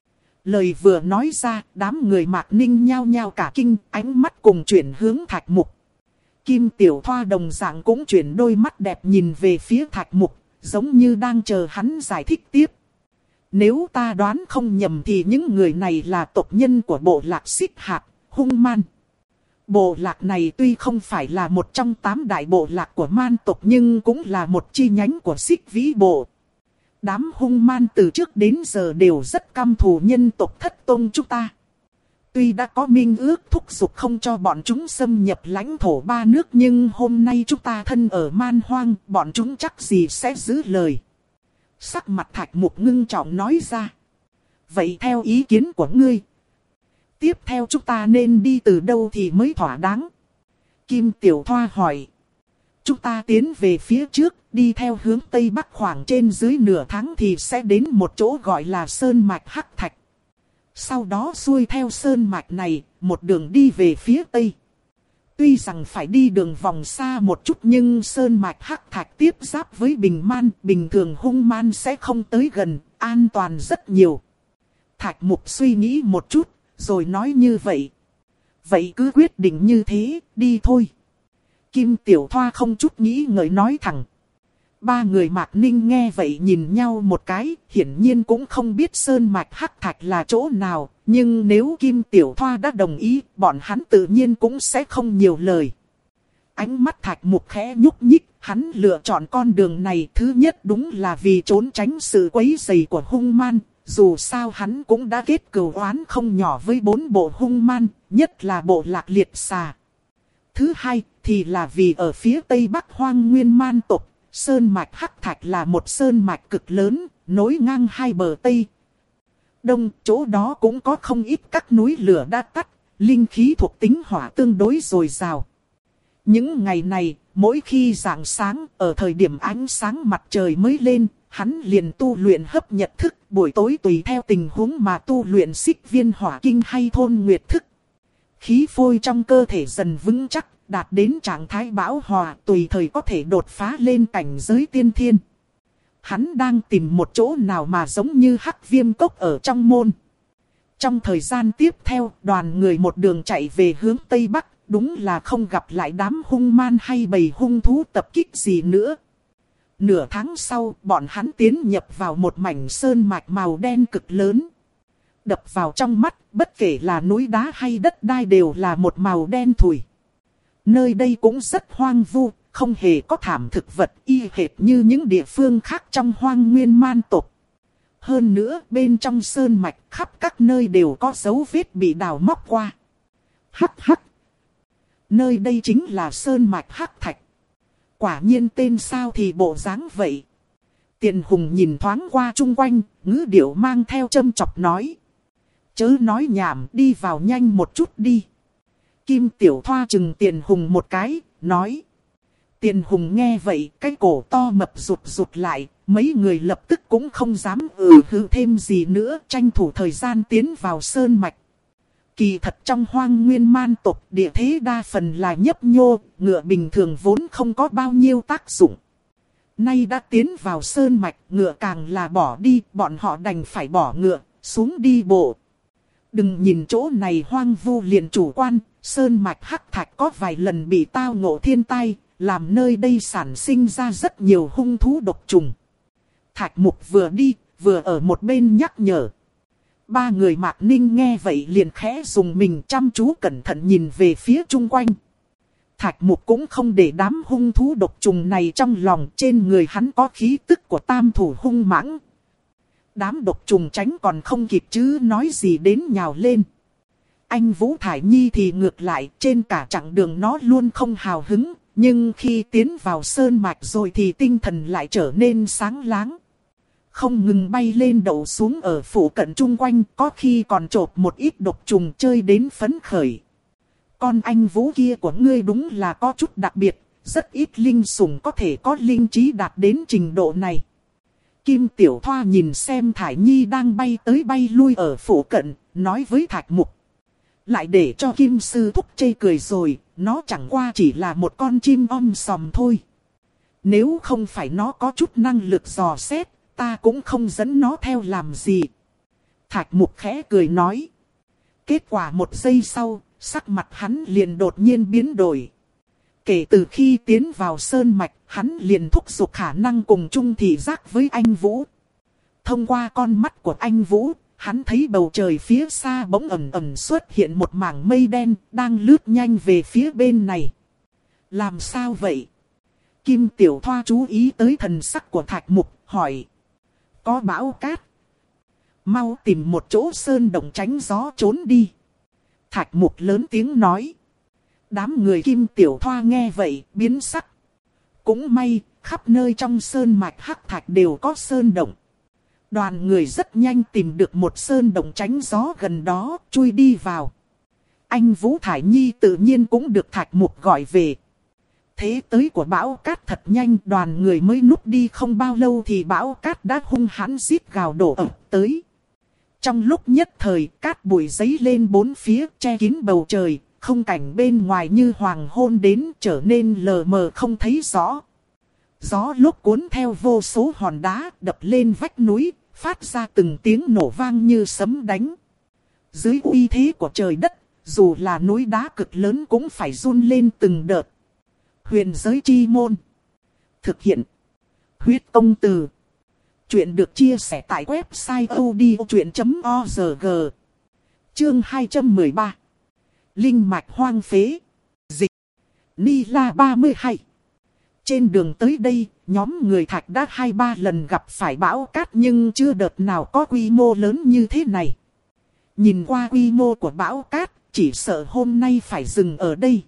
Lời vừa nói ra, đám người Mạc Ninh nhao nhao cả kinh, ánh mắt cùng chuyển hướng Thạch Mục. Kim Tiểu Thoa đồng dạng cũng chuyển đôi mắt đẹp nhìn về phía Thạch Mục, giống như đang chờ hắn giải thích tiếp. Nếu ta đoán không nhầm thì những người này là tộc nhân của bộ lạc Xích Hạt, hung man. Bộ lạc này tuy không phải là một trong tám đại bộ lạc của man tộc nhưng cũng là một chi nhánh của Xích Vĩ bộ. Đám hung man từ trước đến giờ đều rất căm thù nhân tộc Thất Tông chúng ta. Tuy đã có minh ước thúc giục không cho bọn chúng xâm nhập lãnh thổ ba nước nhưng hôm nay chúng ta thân ở man hoang, bọn chúng chắc gì sẽ giữ lời. Sắc mặt Thạch Mục ngưng trọng nói ra. Vậy theo ý kiến của ngươi, tiếp theo chúng ta nên đi từ đâu thì mới thỏa đáng? Kim Tiểu Thoa hỏi. Chúng ta tiến về phía trước, đi theo hướng Tây Bắc khoảng trên dưới nửa tháng thì sẽ đến một chỗ gọi là Sơn Mạch Hắc Thạch. Sau đó xuôi theo Sơn Mạch này, một đường đi về phía Tây. Tuy rằng phải đi đường vòng xa một chút nhưng Sơn Mạch Hắc Thạch tiếp giáp với Bình Man, bình thường hung man sẽ không tới gần, an toàn rất nhiều. Thạch Mục suy nghĩ một chút, rồi nói như vậy. Vậy cứ quyết định như thế, đi thôi. Kim Tiểu Thoa không chút nghĩ ngợi nói thẳng. Ba người Mạc Ninh nghe vậy nhìn nhau một cái, hiển nhiên cũng không biết Sơn Mạch Hắc Thạch là chỗ nào, nhưng nếu Kim Tiểu Thoa đã đồng ý, bọn hắn tự nhiên cũng sẽ không nhiều lời. Ánh mắt Thạch Mục khẽ nhúc nhích, hắn lựa chọn con đường này thứ nhất đúng là vì trốn tránh sự quấy rầy của hung man, dù sao hắn cũng đã kết cừu oán không nhỏ với bốn bộ hung man, nhất là bộ lạc liệt xà. Thứ hai thì là vì ở phía Tây Bắc hoang nguyên man tộc, Sơn Mạch Hắc Thạch là một sơn mạch cực lớn, nối ngang hai bờ Tây Đông, chỗ đó cũng có không ít các núi lửa đã tắt, linh khí thuộc tính hỏa tương đối dồi dào. Những ngày này, mỗi khi rạng sáng, ở thời điểm ánh sáng mặt trời mới lên, hắn liền tu luyện hấp nhật thức, buổi tối tùy theo tình huống mà tu luyện xích viên hỏa kinh hay thôn nguyệt thức. Khí phôi trong cơ thể dần vững chắc, đạt đến trạng thái bão hòa, tùy thời có thể đột phá lên cảnh giới tiên thiên. Hắn đang tìm một chỗ nào mà giống như Hắc Viêm Cốc ở trong môn. Trong thời gian tiếp theo, đoàn người một đường chạy về hướng Tây Bắc, đúng là không gặp lại đám hung man hay bầy hung thú tập kích gì nữa. Nửa tháng sau, bọn hắn tiến nhập vào một mảnh sơn mạch màu đen cực lớn. Đập vào trong mắt, bất kể là núi đá hay đất đai đều là một màu đen thùi. Nơi đây cũng rất hoang vu, không hề có thảm thực vật y hệt như những địa phương khác trong hoang nguyên man tộc. Hơn nữa, bên trong sơn mạch khắp các nơi đều có dấu vết bị đào móc qua. Hắc hắc. Nơi đây chính là Sơn Mạch Hắc Thạch. Quả nhiên tên sao thì bộ dáng vậy. Tiền Hùng nhìn thoáng qua chung quanh, ngữ điệu mang theo châm chọc nói. Chớ nói nhảm, đi vào nhanh một chút đi. Kim Tiểu Thoa chừng Tiền Hùng một cái, nói. Tiền Hùng nghe vậy, cái cổ to mập rụt rụt lại, mấy người lập tức cũng không dám ừ hư thêm gì nữa, tranh thủ thời gian tiến vào Sơn Mạch. Kỳ thật trong hoang nguyên man tộc địa thế đa phần là nhấp nhô, ngựa bình thường vốn không có bao nhiêu tác dụng. Nay đã tiến vào Sơn Mạch, ngựa càng là bỏ đi, bọn họ đành phải bỏ ngựa, xuống đi bộ. Đừng nhìn chỗ này hoang vu liền chủ quan, Sơn Mạch Hắc Thạch có vài lần bị tao ngộ thiên tai, làm nơi đây sản sinh ra rất nhiều hung thú độc trùng. Thạch Mục vừa đi, vừa ở một bên nhắc nhở. Ba người Mạc Ninh nghe vậy liền khẽ dùng mình chăm chú cẩn thận nhìn về phía chung quanh. Thạch Mục cũng không để đám hung thú độc trùng này trong lòng, trên người hắn có khí tức của tam thủ hung mãng. Đám độc trùng tránh còn không kịp chứ nói gì đến nhào lên. Anh Vũ Thải Nhi thì ngược lại, trên cả chặng đường nó luôn không hào hứng, nhưng khi tiến vào sơn mạch rồi thì tinh thần lại trở nên sáng láng. Không ngừng bay lên đậu xuống ở phủ cận chung quanh, có khi còn chộp một ít độc trùng chơi đến phấn khởi. Con anh Vũ kia của ngươi đúng là có chút đặc biệt, rất ít linh sủng có thể có linh trí đạt đến trình độ này. Kim Tiểu Thoa nhìn xem Thải Nhi đang bay tới bay lui ở phủ cận, nói với Thạch Mục. Lại để cho Kim Sư Thúc chê cười rồi, nó chẳng qua chỉ là một con chim om sòm thôi. Nếu không phải nó có chút năng lực dò xét, ta cũng không dẫn nó theo làm gì. Thạch Mục khẽ cười nói. Kết quả một giây sau, sắc mặt hắn liền đột nhiên biến đổi. Kể từ khi tiến vào sơn mạch, hắn liền thúc giục khả năng cùng chung thị giác với anh Vũ. Thông qua con mắt của anh Vũ, hắn thấy bầu trời phía xa bỗng ẩn ẩn xuất hiện một mảng mây đen đang lướt nhanh về phía bên này. Làm sao vậy? Kim Tiểu Thoa chú ý tới thần sắc của Thạch Mục, hỏi. Có bão cát. Mau tìm một chỗ sơn động tránh gió trốn đi. Thạch Mục lớn tiếng nói. Đám người Kim Tiểu Thoa nghe vậy, biến sắc. Cũng may, khắp nơi trong sơn mạch hắc thạch đều có sơn động. Đoàn người rất nhanh tìm được một sơn động tránh gió gần đó, chui đi vào. Anh Vũ Thải Nhi tự nhiên cũng được Thạch Mục gọi về. Thế tới của bão cát thật nhanh, đoàn người mới núp đi không bao lâu thì bão cát đã hung hãn rít gào đổ ập tới. Trong lúc nhất thời, cát bụi giấy lên bốn phía, che kín bầu trời, không cảnh bên ngoài như hoàng hôn đến trở nên lờ mờ không thấy rõ. Gió lúc cuốn theo vô số hòn đá đập lên vách núi, phát ra từng tiếng nổ vang như sấm đánh. Dưới uy thế của trời đất, dù là núi đá cực lớn cũng phải run lên từng đợt. Huyền giới chi môn. Thực hiện. Huyết công từ. Chuyện được chia sẻ tại website odchuyện chấm org. Chương hai trăm mười ba. Linh mạch hoang phế. Dịch. Ni La ba mươi hai. Trên đường tới đây, nhóm người Thạch đã hai ba lần gặp phải bão cát nhưng chưa đợt nào có quy mô lớn như thế này. Nhìn qua quy mô của bão cát, chỉ sợ hôm nay phải dừng ở đây.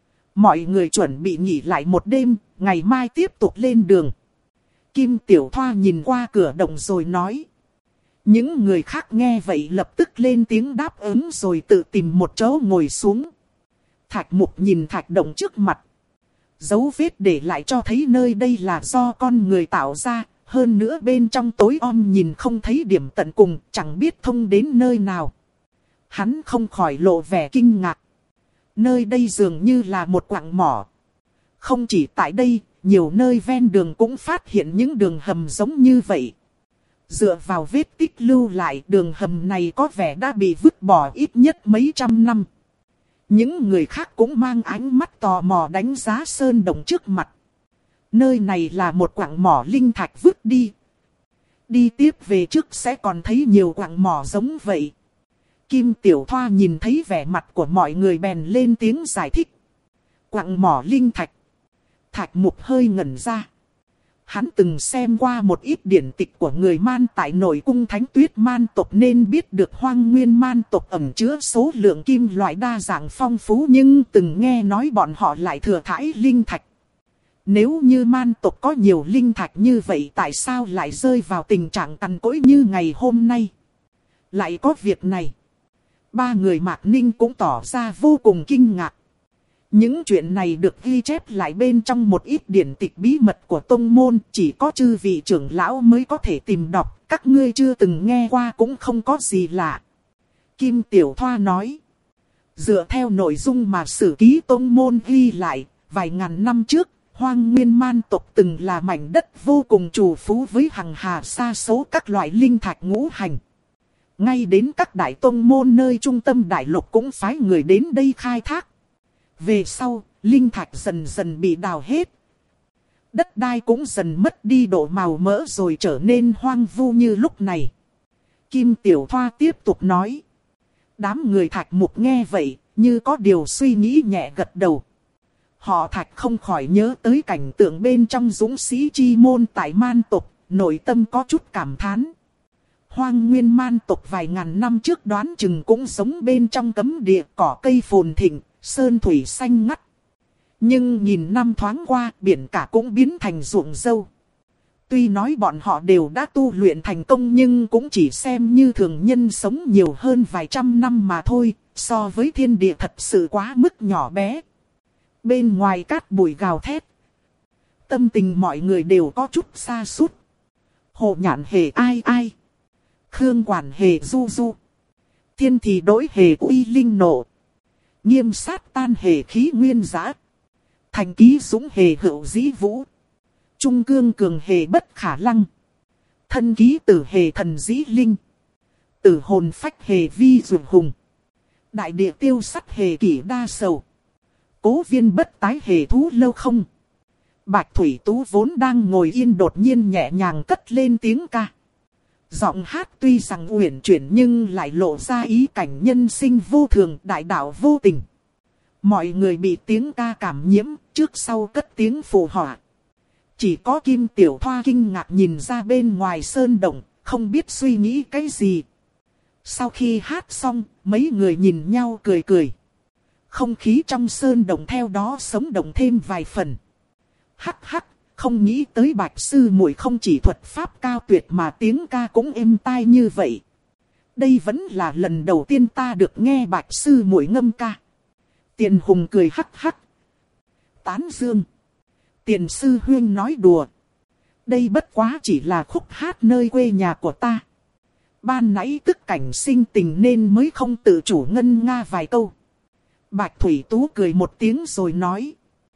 Mọi người chuẩn bị nghỉ lại một đêm, ngày mai tiếp tục lên đường. Kim Tiểu Thoa nhìn qua cửa động rồi nói. Những người khác nghe vậy lập tức lên tiếng đáp ứng rồi tự tìm một chỗ ngồi xuống. Thạch Mục nhìn thạch động trước mặt. Dấu vết để lại cho thấy nơi đây là do con người tạo ra, hơn nữa bên trong tối om nhìn không thấy điểm tận cùng, chẳng biết thông đến nơi nào. Hắn không khỏi lộ vẻ kinh ngạc. Nơi đây dường như là một quặng mỏ. Không chỉ tại đây, nhiều nơi ven đường cũng phát hiện những đường hầm giống như vậy. Dựa vào vết tích lưu lại, đường hầm này có vẻ đã bị vứt bỏ ít nhất mấy trăm năm. Những người khác cũng mang ánh mắt tò mò đánh giá sơn động trước mặt. Nơi này là một quặng mỏ linh thạch vứt đi. Đi tiếp về trước sẽ còn thấy nhiều quặng mỏ giống vậy. Kim Tiểu Thoa nhìn thấy vẻ mặt của mọi người bèn lên tiếng giải thích. Quặng mỏ linh thạch. Thạch Mục hơi ngẩn ra. Hắn từng xem qua một ít điển tịch của người Man tại nội cung Thánh Tuyết Man tộc nên biết được Hoang Nguyên Man tộc ẩn chứa số lượng kim loại đa dạng phong phú, nhưng từng nghe nói bọn họ lại thừa thãi linh thạch. Nếu như Man tộc có nhiều linh thạch như vậy, tại sao lại rơi vào tình trạng cằn cỗi như ngày hôm nay? Lại có việc này. Ba người Mạc Ninh cũng tỏ ra vô cùng kinh ngạc. Những chuyện này được ghi chép lại bên trong một ít điển tịch bí mật của tông môn, chỉ có chư vị trưởng lão mới có thể tìm đọc, các ngươi chưa từng nghe qua cũng không có gì lạ. Kim Tiểu Thoa nói, dựa theo nội dung mà sử ký tông môn ghi lại, vài ngàn năm trước, Hoang Nguyên Man tộc từng là mảnh đất vô cùng trù phú với hằng hà sa số các loại linh thạch ngũ hành. Ngay đến các đại tông môn nơi trung tâm đại lục cũng phái người đến đây khai thác. Về sau, Linh thạch dần dần bị đào hết. Đất đai cũng dần mất đi độ màu mỡ rồi trở nên hoang vu như lúc này. Kim Tiểu Thoa tiếp tục nói. Đám người Thạch Mục nghe vậy, như có điều suy nghĩ nhẹ gật đầu. Họ Thạch không khỏi nhớ tới cảnh tượng bên trong dũng sĩ chi môn tại man tộc, nội tâm có chút cảm thán. Hoang nguyên man tộc vài ngàn năm trước đoán chừng cũng sống bên trong cấm địa, cỏ cây phồn thịnh, sơn thủy xanh ngắt. Nhưng nhìn năm thoáng qua, biển cả cũng biến thành ruộng dâu. Tuy nói bọn họ đều đã tu luyện thành công nhưng cũng chỉ xem như thường nhân sống nhiều hơn vài trăm năm mà thôi, so với thiên địa thật sự quá mức nhỏ bé. Bên ngoài cát bụi gào thét, tâm tình mọi người đều có chút sa sút. Hồ Nhạn hề ai ai, Khương Quản hề du du, Thiên thì đối hề uy linh nộ, Nghiêm Sát tan hề khí nguyên giã, Thành Ký dũng hề hữu dĩ vũ, Trung Cương cường hề bất khả lăng, Thân Ký tử hề thần dĩ linh, Tử hồn phách hề vi dụ hùng, Đại địa tiêu sắt hề kỷ đa sầu, Cố viên bất tái hề thú lâu không. Bạch Thủy Tú vốn đang ngồi yên đột nhiên nhẹ nhàng cất lên tiếng ca. Giọng hát tuy rằng uyển chuyển nhưng lại lộ ra ý cảnh nhân sinh vô thường, đại đạo vô tình. Mọi người bị tiếng ca cảm nhiễm, trước sau cất tiếng phù họa. Chỉ có Kim Tiểu Thoa kinh ngạc nhìn ra bên ngoài sơn động, không biết suy nghĩ cái gì. Sau khi hát xong, mấy người nhìn nhau cười cười. Không khí trong sơn động theo đó sống động thêm vài phần. Hắc hắc, không nghĩ tới Bạch sư muội không chỉ thuật pháp cao tuyệt mà tiếng ca cũng êm tai như vậy. Đây vẫn là lần đầu tiên ta được nghe Bạch sư muội ngâm ca. Tiền Hùng cười hắc hắc. Tán dương. Tiền sư huyên nói đùa. Đây bất quá chỉ là khúc hát nơi quê nhà của ta. Ban nãy tức cảnh sinh tình nên mới không tự chủ ngân nga vài câu. Bạch Thủy Tú cười một tiếng rồi nói.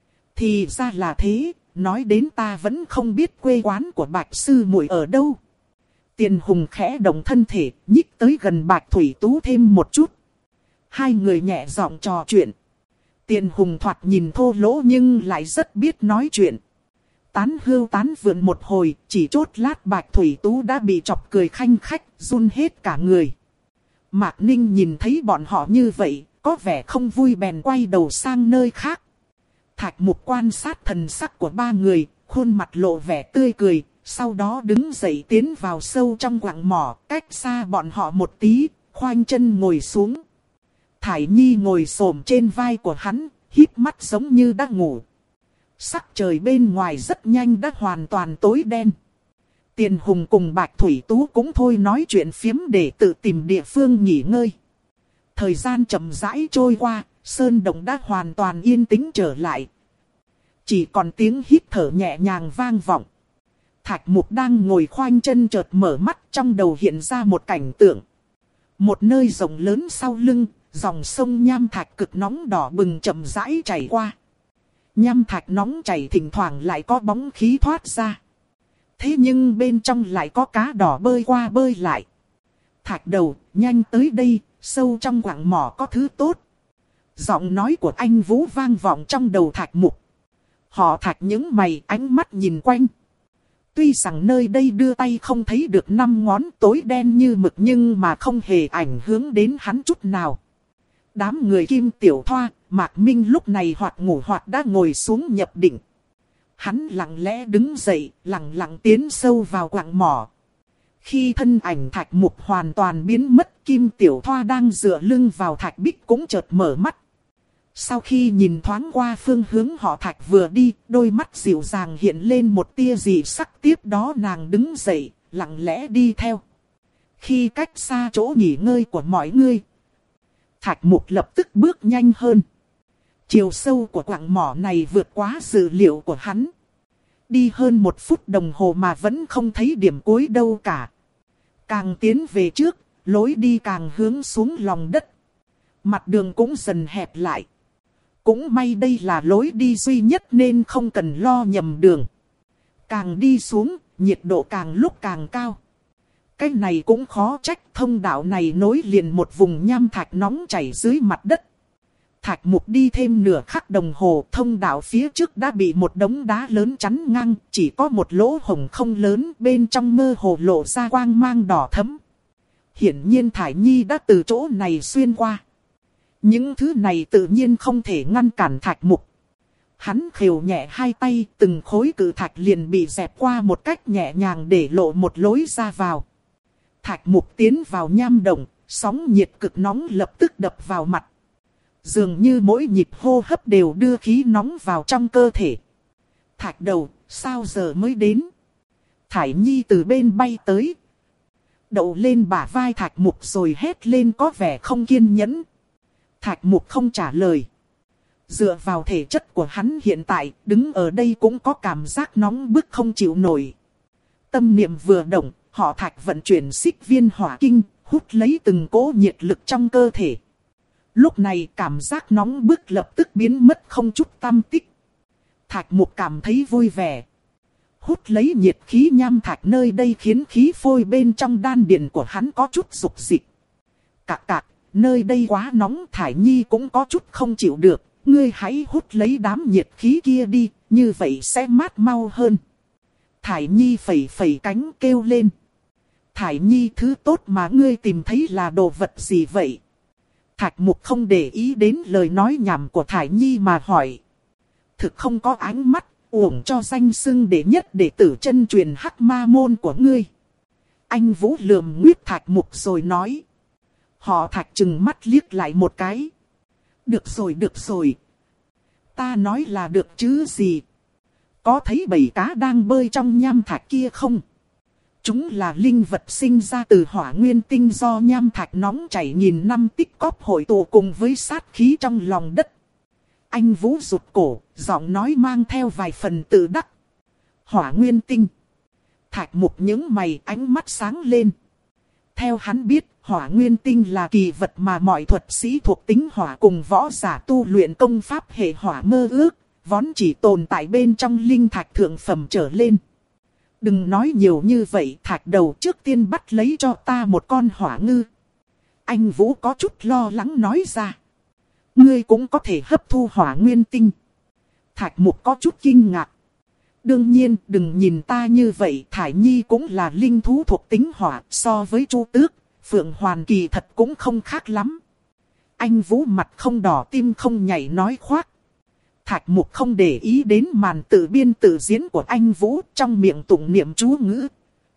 Thì ra là thế, nói đến ta vẫn không biết quê quán của Bạch sư muội ở đâu. Tiền Hùng khẽ động thân thể, nhích tới gần Bạch Thủy Tú thêm một chút. Hai người nhẹ giọng trò chuyện. Tiền Hùng thoạt nhìn thô lỗ nhưng lại rất biết nói chuyện. Tán hưu tán vượn một hồi, chỉ chốt lát Bạch Thủy Tú đã bị chọc cười khanh khách, run hết cả người. Mạc Ninh nhìn thấy bọn họ như vậy, có vẻ không vui bèn quay đầu sang nơi khác. Thạch Mục quan sát thần sắc của ba người, khuôn mặt lộ vẻ tươi cười, sau đó đứng dậy tiến vào sâu trong quặng mỏ, cách xa bọn họ một tí, khoanh chân ngồi xuống. Thải Nhi ngồi xổm trên vai của hắn, híp mắt giống như đang ngủ. Sắc trời bên ngoài rất nhanh đã hoàn toàn tối đen. Tiền Hùng cùng Bạch Thủy Tú cũng thôi nói chuyện phiếm để tự tìm địa phương nghỉ ngơi. Thời gian chậm rãi trôi qua, sơn động đã hoàn toàn yên tĩnh trở lại. Chỉ còn tiếng hít thở nhẹ nhàng vang vọng. Thạch Mục đang ngồi khoanh chân chợt mở mắt, trong đầu hiện ra một cảnh tượng. Một nơi rộng lớn sau lưng, dòng sông nham thạch cực nóng đỏ bừng chậm rãi chảy qua. Nham thạch nóng chảy thỉnh thoảng lại có bóng khí thoát ra. Thế nhưng bên trong lại có cá đỏ bơi qua bơi lại. Thạch đầu, nhanh tới đây, sâu trong quặng mỏ có thứ tốt. Giọng nói của anh Vũ vang vọng trong đầu Thạch Mục. Họ Thạch những mày ánh mắt nhìn quanh. Tuy rằng nơi đây đưa tay không thấy được năm ngón tối đen như mực nhưng mà không hề ảnh hưởng đến hắn chút nào. Đám người Kim Tiểu Thoa, Mạc Minh lúc này hoặc ngủ hoặc đã ngồi xuống nhập định. Hắn lặng lẽ đứng dậy, lặng lặng tiến sâu vào quặng mỏ. Khi thân ảnh Thạch Mục hoàn toàn biến mất, Kim Tiểu Thoa đang dựa lưng vào thạch bích cũng chợt mở mắt. Sau khi nhìn thoáng qua phương hướng họ Thạch vừa đi, đôi mắt dịu dàng hiện lên một tia dị sắc, tiếp đó nàng đứng dậy, lặng lẽ đi theo. Khi cách xa chỗ nghỉ ngơi của mọi người, Thạch Mục lập tức bước nhanh hơn. Chiều sâu của quặng mỏ này vượt quá dự liệu của hắn. Đi hơn một phút đồng hồ mà vẫn không thấy điểm cuối đâu cả. Càng tiến về trước, lối đi càng hướng xuống lòng đất. Mặt đường cũng dần hẹp lại. Cũng may đây là lối đi duy nhất nên không cần lo nhầm đường. Càng đi xuống, nhiệt độ càng lúc càng cao. Cái này cũng khó trách, thông đạo này nối liền một vùng nham thạch nóng chảy dưới mặt đất. Thạch Mục đi thêm nửa khắc đồng hồ, thông đạo phía trước đã bị một đống đá lớn chắn ngang, chỉ có một lỗ hổng không lớn, bên trong mơ hồ lộ ra quang mang đỏ thẫm. Hiển nhiên Thải Nhi đã từ chỗ này xuyên qua. Những thứ này tự nhiên không thể ngăn cản Thạch Mục. Hắn khều nhẹ hai tay, từng khối cự thạch liền bị dẹp qua một cách nhẹ nhàng để lộ một lối ra vào. Thạch Mục tiến vào nham động, sóng nhiệt cực nóng lập tức đập vào mặt. Dường như mỗi nhịp hô hấp đều đưa khí nóng vào trong cơ thể. Thạch đầu, sao giờ mới đến? Thải Nhi từ bên bay tới. Đậu lên bả vai Thạch Mục rồi hét lên có vẻ không kiên nhẫn. Thạch Mục không trả lời. Dựa vào thể chất của hắn hiện tại, đứng ở đây cũng có cảm giác nóng bức không chịu nổi. Tâm niệm vừa động, họ Thạch vận chuyển xích viên hỏa kinh, hút lấy từng cỗ nhiệt lực trong cơ thể. Lúc này cảm giác nóng bức lập tức biến mất không chút tăm tích. Thạch Mục cảm thấy vui vẻ. Hút lấy nhiệt khí nham thạch nơi đây khiến khí phôi bên trong đan điền của hắn có chút rục rịch. Cạc cạc, nơi đây quá nóng, Thải Nhi cũng có chút không chịu được. Ngươi hãy hút lấy đám nhiệt khí kia đi, như vậy sẽ mát mau hơn. Thải Nhi phẩy phẩy cánh kêu lên. Thải Nhi, thứ tốt mà ngươi tìm thấy là đồ vật gì vậy? Thạch Mục không để ý đến lời nói nhảm của Thải Nhi mà hỏi. Thực không có ánh mắt, uổng cho danh xưng đệ nhất đệ tử chân truyền Hắc Ma môn của ngươi. Anh Vũ lườm nguyết Thạch Mục rồi nói. Họ Thạch trừng mắt liếc lại một cái. Được rồi, được rồi. Ta nói là được chứ gì. Có thấy bầy cá đang bơi trong nham thạch kia không? Chúng là linh vật sinh ra từ hỏa nguyên tinh do nham thạch nóng chảy nghìn năm tích cóp hội tụ cùng với sát khí trong lòng đất. Anh Vũ rụt cổ, giọng nói mang theo vài phần tự đắc. Hỏa nguyên tinh. Thạch Mục những mày, ánh mắt sáng lên. Theo hắn biết, hỏa nguyên tinh là kỳ vật mà mọi thuật sĩ thuộc tính hỏa cùng võ giả tu luyện công pháp hệ hỏa mơ ước, vốn chỉ tồn tại bên trong linh thạch thượng phẩm trở lên. Đừng nói nhiều như vậy, Thạch đầu, trước tiên bắt lấy cho ta một con hỏa ngư. Anh Vũ có chút lo lắng nói ra. Ngươi cũng có thể hấp thu hỏa nguyên tinh. Thạch Mục có chút kinh ngạc. Đương nhiên, đừng nhìn ta như vậy, Thải Nhi cũng là linh thú thuộc tính hỏa, so với Chu Tước, Phượng Hoàn kỳ thật cũng không khác lắm. Anh Vũ mặt không đỏ tim không nhảy nói khoác. Thạch Mục không để ý đến màn tự biên tự diễn của anh Vũ, trong miệng tụng niệm chú ngữ.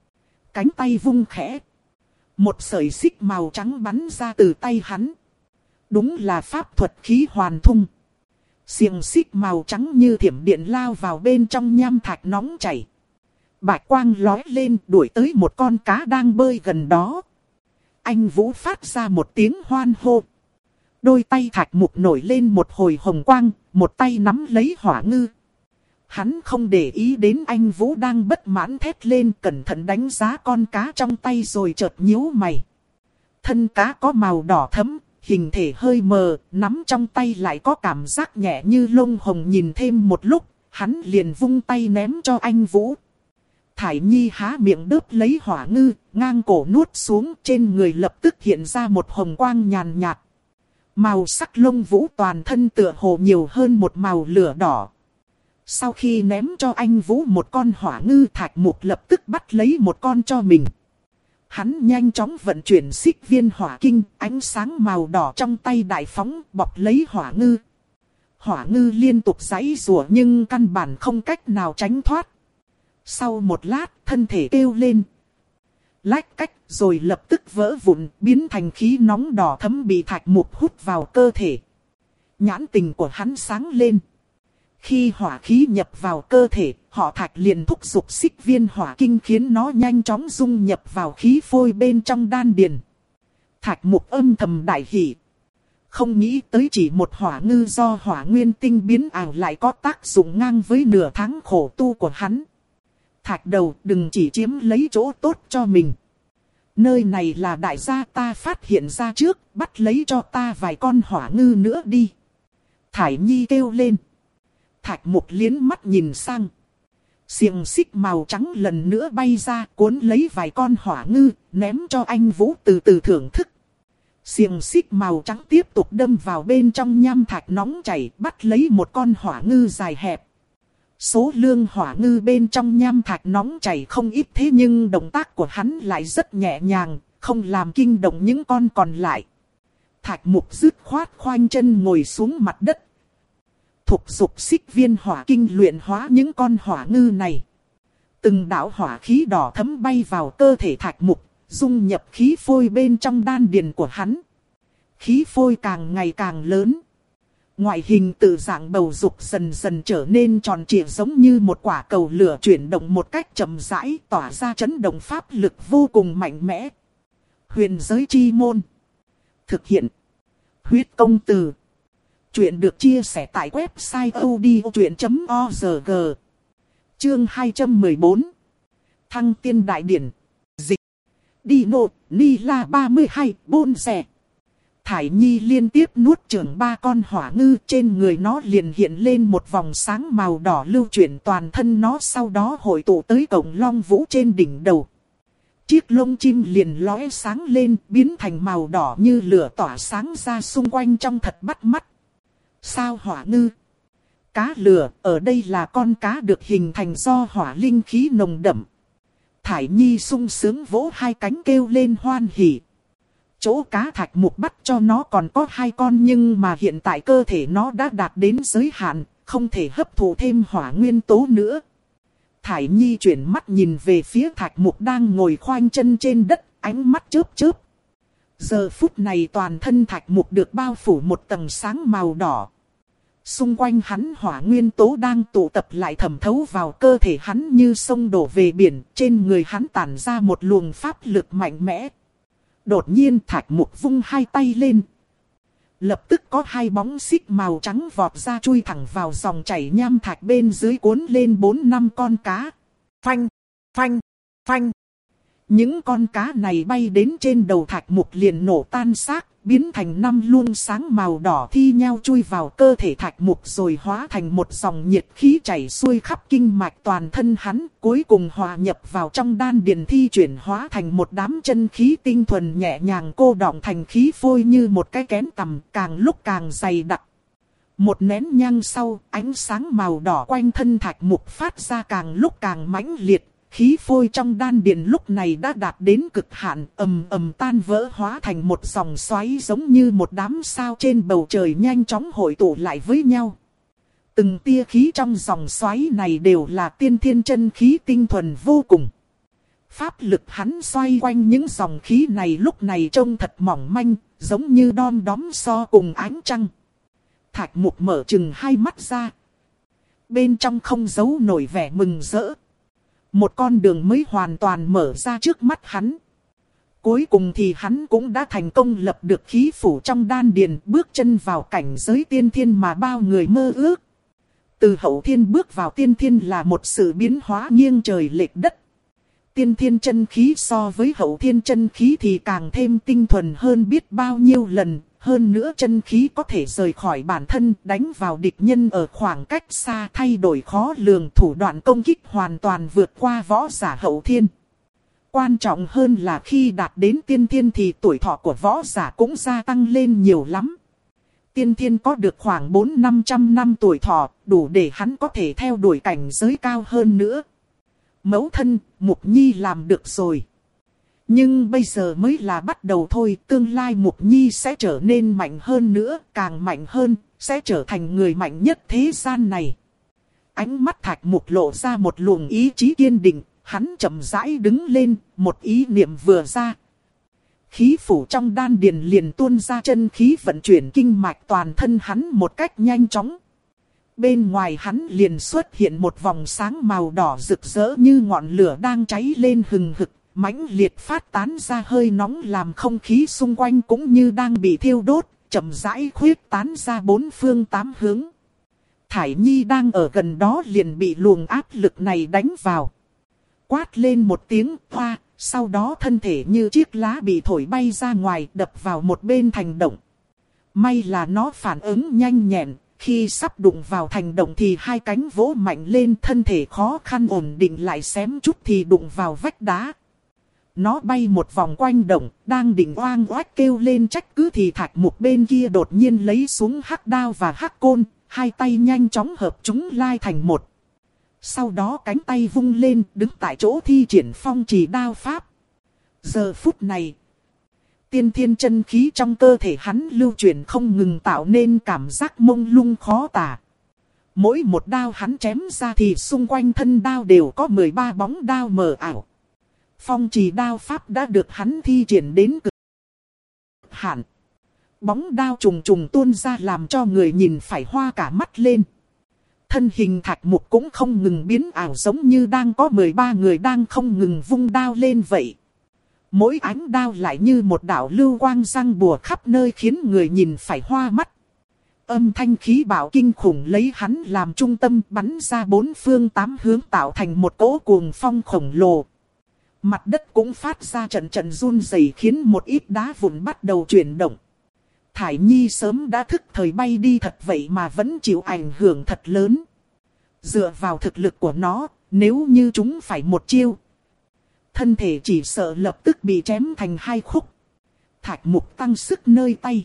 Cánh tay vung khẽ. Một sợi xích màu trắng bắn ra từ tay hắn. Đúng là pháp thuật khí hoàn thung. Xiềng xích màu trắng như thiểm điện lao vào bên trong nham thạch nóng chảy. Bạch quang lói lên đuổi tới một con cá đang bơi gần đó. Anh Vũ phát ra một tiếng hoan hô. Đôi tay Thạch Mục nổi lên một hồi hồng quang, một tay nắm lấy hỏa ngư. Hắn không để ý đến anh Vũ đang bất mãn thét lên, cẩn thận đánh giá con cá trong tay rồi chợt nhíu mày. Thân cá có màu đỏ thẫm, hình thể hơi mờ, nắm trong tay lại có cảm giác nhẹ như lông hồng. Nhìn thêm một lúc, hắn liền vung tay ném cho anh Vũ. Thải Nhi há miệng đớp lấy hỏa ngư, ngang cổ nuốt xuống, trên người lập tức hiện ra một hồng quang nhàn nhạt. Màu sắc lông Vũ toàn thân tựa hồ nhiều hơn một màu lửa đỏ. Sau khi ném cho anh Vũ một con hỏa ngư, Thạch Mục lập tức bắt lấy một con cho mình. Hắn nhanh chóng vận chuyển xích viên hỏa kinh, ánh sáng màu đỏ trong tay đại phóng, bọc lấy hỏa ngư. Hỏa ngư liên tục giãy giụa nhưng căn bản không cách nào tránh thoát. Sau một lát, thân thể kêu lên. Lách cách, rồi lập tức vỡ vụn, biến thành khí nóng đỏ thẫm bị Thạch Mục hút vào cơ thể. Nhãn tình của hắn sáng lên. Khi hỏa khí nhập vào cơ thể, họ Thạch liền thúc giục xích viên hỏa kinh khiến nó nhanh chóng dung nhập vào khí phôi bên trong đan điền. Thạch Mục âm thầm đại hỉ. Không nghĩ tới chỉ một hỏa ngư do hỏa nguyên tinh biến ảo lại có tác dụng ngang với nửa tháng khổ tu của hắn. Thạch đầu, đừng chỉ chiếm lấy chỗ tốt cho mình. Nơi này là đại gia ta phát hiện ra trước, bắt lấy cho ta vài con hỏa ngư nữa đi. Thải Nhi kêu lên. Thạch Mục liến mắt nhìn sang. Xiềng xích màu trắng lần nữa bay ra, cuốn lấy vài con hỏa ngư, ném cho anh Vũ từ từ thưởng thức. Xiềng xích màu trắng tiếp tục đâm vào bên trong nham thạch nóng chảy, bắt lấy một con hỏa ngư dài hẹp. Số lượng hỏa ngư bên trong nham thạch nóng chảy không ít, thế nhưng động tác của hắn lại rất nhẹ nhàng, không làm kinh động những con còn lại. Thạch Mục dứt khoát khoanh chân ngồi xuống mặt đất. Thúc giục xích viên hỏa kinh luyện hóa những con hỏa ngư này. Từng đạo hỏa khí đỏ thấm bay vào cơ thể Thạch Mục, dung nhập khí phôi bên trong đan điền của hắn. Khí phôi càng ngày càng lớn. Ngoại hình tự dạng bầu dục dần dần trở nên tròn trịa, giống như một quả cầu lửa chuyển động một cách chậm rãi, tỏa ra chấn động pháp lực vô cùng mạnh mẽ. Huyền giới chi môn. Thực hiện. Huyết công từ. Chuyện được chia sẻ tại website odchuyện chấm org. Chương hai trăm mười bốn. Thăng tiên đại điển. Dịch. Dino, Nila ba mươi hai, Bôn Rẻ. Thải Nhi liên tiếp nuốt chửng ba con hỏa ngư, trên người nó liền hiện lên một vòng sáng màu đỏ lưu chuyển toàn thân nó, sau đó hội tụ tới cổng long vũ trên đỉnh đầu. Chiếc lông chim liền lóe sáng lên, biến thành màu đỏ như lửa tỏa sáng ra xung quanh trông thật bắt mắt. Sao hỏa ngư? Cá lửa, ở đây là con cá được hình thành do hỏa linh khí nồng đậm. Thải Nhi sung sướng vỗ hai cánh kêu lên hoan hỉ. Chỗ cá Thạch Mục bắt cho nó còn có hai con, nhưng mà hiện tại cơ thể nó đã đạt đến giới hạn, không thể hấp thụ thêm hỏa nguyên tố nữa. Thải Nhi chuyển mắt nhìn về phía Thạch Mục đang ngồi khoanh chân trên đất, ánh mắt chớp chớp. Giờ phút này toàn thân Thạch Mục được bao phủ một tầng sáng màu đỏ. Xung quanh hắn hỏa nguyên tố đang tụ tập lại, thẩm thấu vào cơ thể hắn như sông đổ về biển, trên người hắn tản ra một luồng pháp lực mạnh mẽ. Đột nhiên Thạch Mục vung hai tay lên. Lập tức có hai bóng xích màu trắng vọt ra, chui thẳng vào dòng chảy nham thạch bên dưới, cuốn lên bốn năm con cá. Phanh, phanh, phanh. Những con cá này bay đến trên đầu Thạch Mục liền nổ tan xác, biến thành năm luồng sáng màu đỏ thi nhau chui vào cơ thể Thạch Mục, rồi hóa thành một dòng nhiệt khí chảy xuôi khắp kinh mạch toàn thân hắn, cuối cùng hòa nhập vào trong đan điền, thi chuyển hóa thành một đám chân khí tinh thuần nhẹ nhàng cô đọng thành khí phôi như một cái kén tằm, càng lúc càng dày đặc. Một nén nhang sau, ánh sáng màu đỏ quanh thân Thạch Mục phát ra càng lúc càng mãnh liệt. Khí phôi trong đan điền lúc này đã đạt đến cực hạn, ầm ầm tan vỡ hóa thành một dòng xoáy, giống như một đám sao trên bầu trời nhanh chóng hội tụ lại với nhau. Từng tia khí trong dòng xoáy này đều là tiên thiên chân khí tinh thuần vô cùng. Pháp lực hắn xoay quanh những dòng khí này lúc này trông thật mỏng manh, giống như đom đóm so cùng ánh trăng. Thạch Mục mở chừng hai mắt ra. Bên trong không giấu nổi vẻ mừng rỡ. Một con đường mới hoàn toàn mở ra trước mắt hắn. Cuối cùng thì hắn cũng đã thành công lập được khí phủ trong đan điền, bước chân vào cảnh giới tiên thiên mà bao người mơ ước. Từ hậu thiên bước vào tiên thiên là một sự biến hóa nghiêng trời lệch đất. Tiên thiên chân khí so với hậu thiên chân khí thì càng thêm tinh thuần hơn biết bao nhiêu lần. Hơn nữa chân khí có thể rời khỏi bản thân, đánh vào địch nhân ở khoảng cách xa, thay đổi khó lường, thủ đoạn công kích hoàn toàn vượt qua võ giả hậu thiên. Quan trọng hơn là khi đạt đến tiên thiên thì tuổi thọ của võ giả cũng gia tăng lên nhiều lắm. Tiên thiên có được khoảng bốn đến năm trăm năm tuổi thọ, đủ để hắn có thể theo đuổi cảnh giới cao hơn nữa. Mẫu thân, Mục Nhi làm được rồi. Nhưng bây giờ mới là bắt đầu thôi, tương lai Mục Nhi sẽ trở nên mạnh hơn nữa, càng mạnh hơn, sẽ trở thành người mạnh nhất thế gian này. Ánh mắt Thạch Mục lộ ra một luồng ý chí kiên định, hắn chậm rãi đứng lên, một ý niệm vừa ra. Khí phủ trong đan điền liền tuôn ra chân khí vận chuyển kinh mạch toàn thân hắn một cách nhanh chóng. Bên ngoài hắn liền xuất hiện một vòng sáng màu đỏ rực rỡ như ngọn lửa đang cháy lên hừng hực. Mãnh liệt phát tán ra hơi nóng làm không khí xung quanh cũng như đang bị thiêu đốt, chậm rãi khuyết tán ra bốn phương tám hướng. Thải Nhi đang ở gần đó liền bị luồng áp lực này đánh vào. Quát lên một tiếng hoa, sau đó thân thể như chiếc lá bị thổi bay ra ngoài, đập vào một bên thành động. May là nó phản ứng nhanh nhẹn, khi sắp đụng vào thành động thì hai cánh vỗ mạnh lên, thân thể khó khăn ổn định lại xém chút thì đụng vào vách đá. nó bay một vòng quanh động, đang định oang oách kêu lên trách cứ thì Thạch Mục bên kia đột nhiên lấy xuống hắc đao và hắc côn, hai tay nhanh chóng hợp chúng lai thành một. Sau đó cánh tay vung lên, đứng tại chỗ thi triển phong trì đao pháp. Giờ phút này, tiên thiên chân khí trong cơ thể hắn lưu chuyển không ngừng tạo nên cảm giác mông lung khó tả. Mỗi một đao hắn chém ra thì xung quanh thân đao đều có mười ba bóng đao mờ ảo. Phong trì đao pháp đã được hắn thi triển đến cực hạn. Bóng đao trùng trùng tuôn ra làm cho người nhìn phải hoa cả mắt lên. Thân hình Thạch Mục cũng không ngừng biến ảo giống như đang có mười ba người đang không ngừng vung đao lên vậy. Mỗi ánh đao lại như một đạo lưu quang răng bùa khắp nơi khiến người nhìn phải hoa mắt. Âm thanh khí bạo kinh khủng lấy hắn làm trung tâm bắn ra bốn phương tám hướng tạo thành một cỗ cuồng phong khổng lồ. Mặt đất cũng phát ra trận trận run rẩy khiến một ít đá vụn bắt đầu chuyển động. Thải Nhi sớm đã thức thời bay đi thật vậy mà vẫn chịu ảnh hưởng thật lớn. Dựa vào thực lực của nó, nếu như chúng phải một chiêu, thân thể chỉ sợ lập tức bị chém thành hai khúc. Thạch Mục tăng sức nơi tay.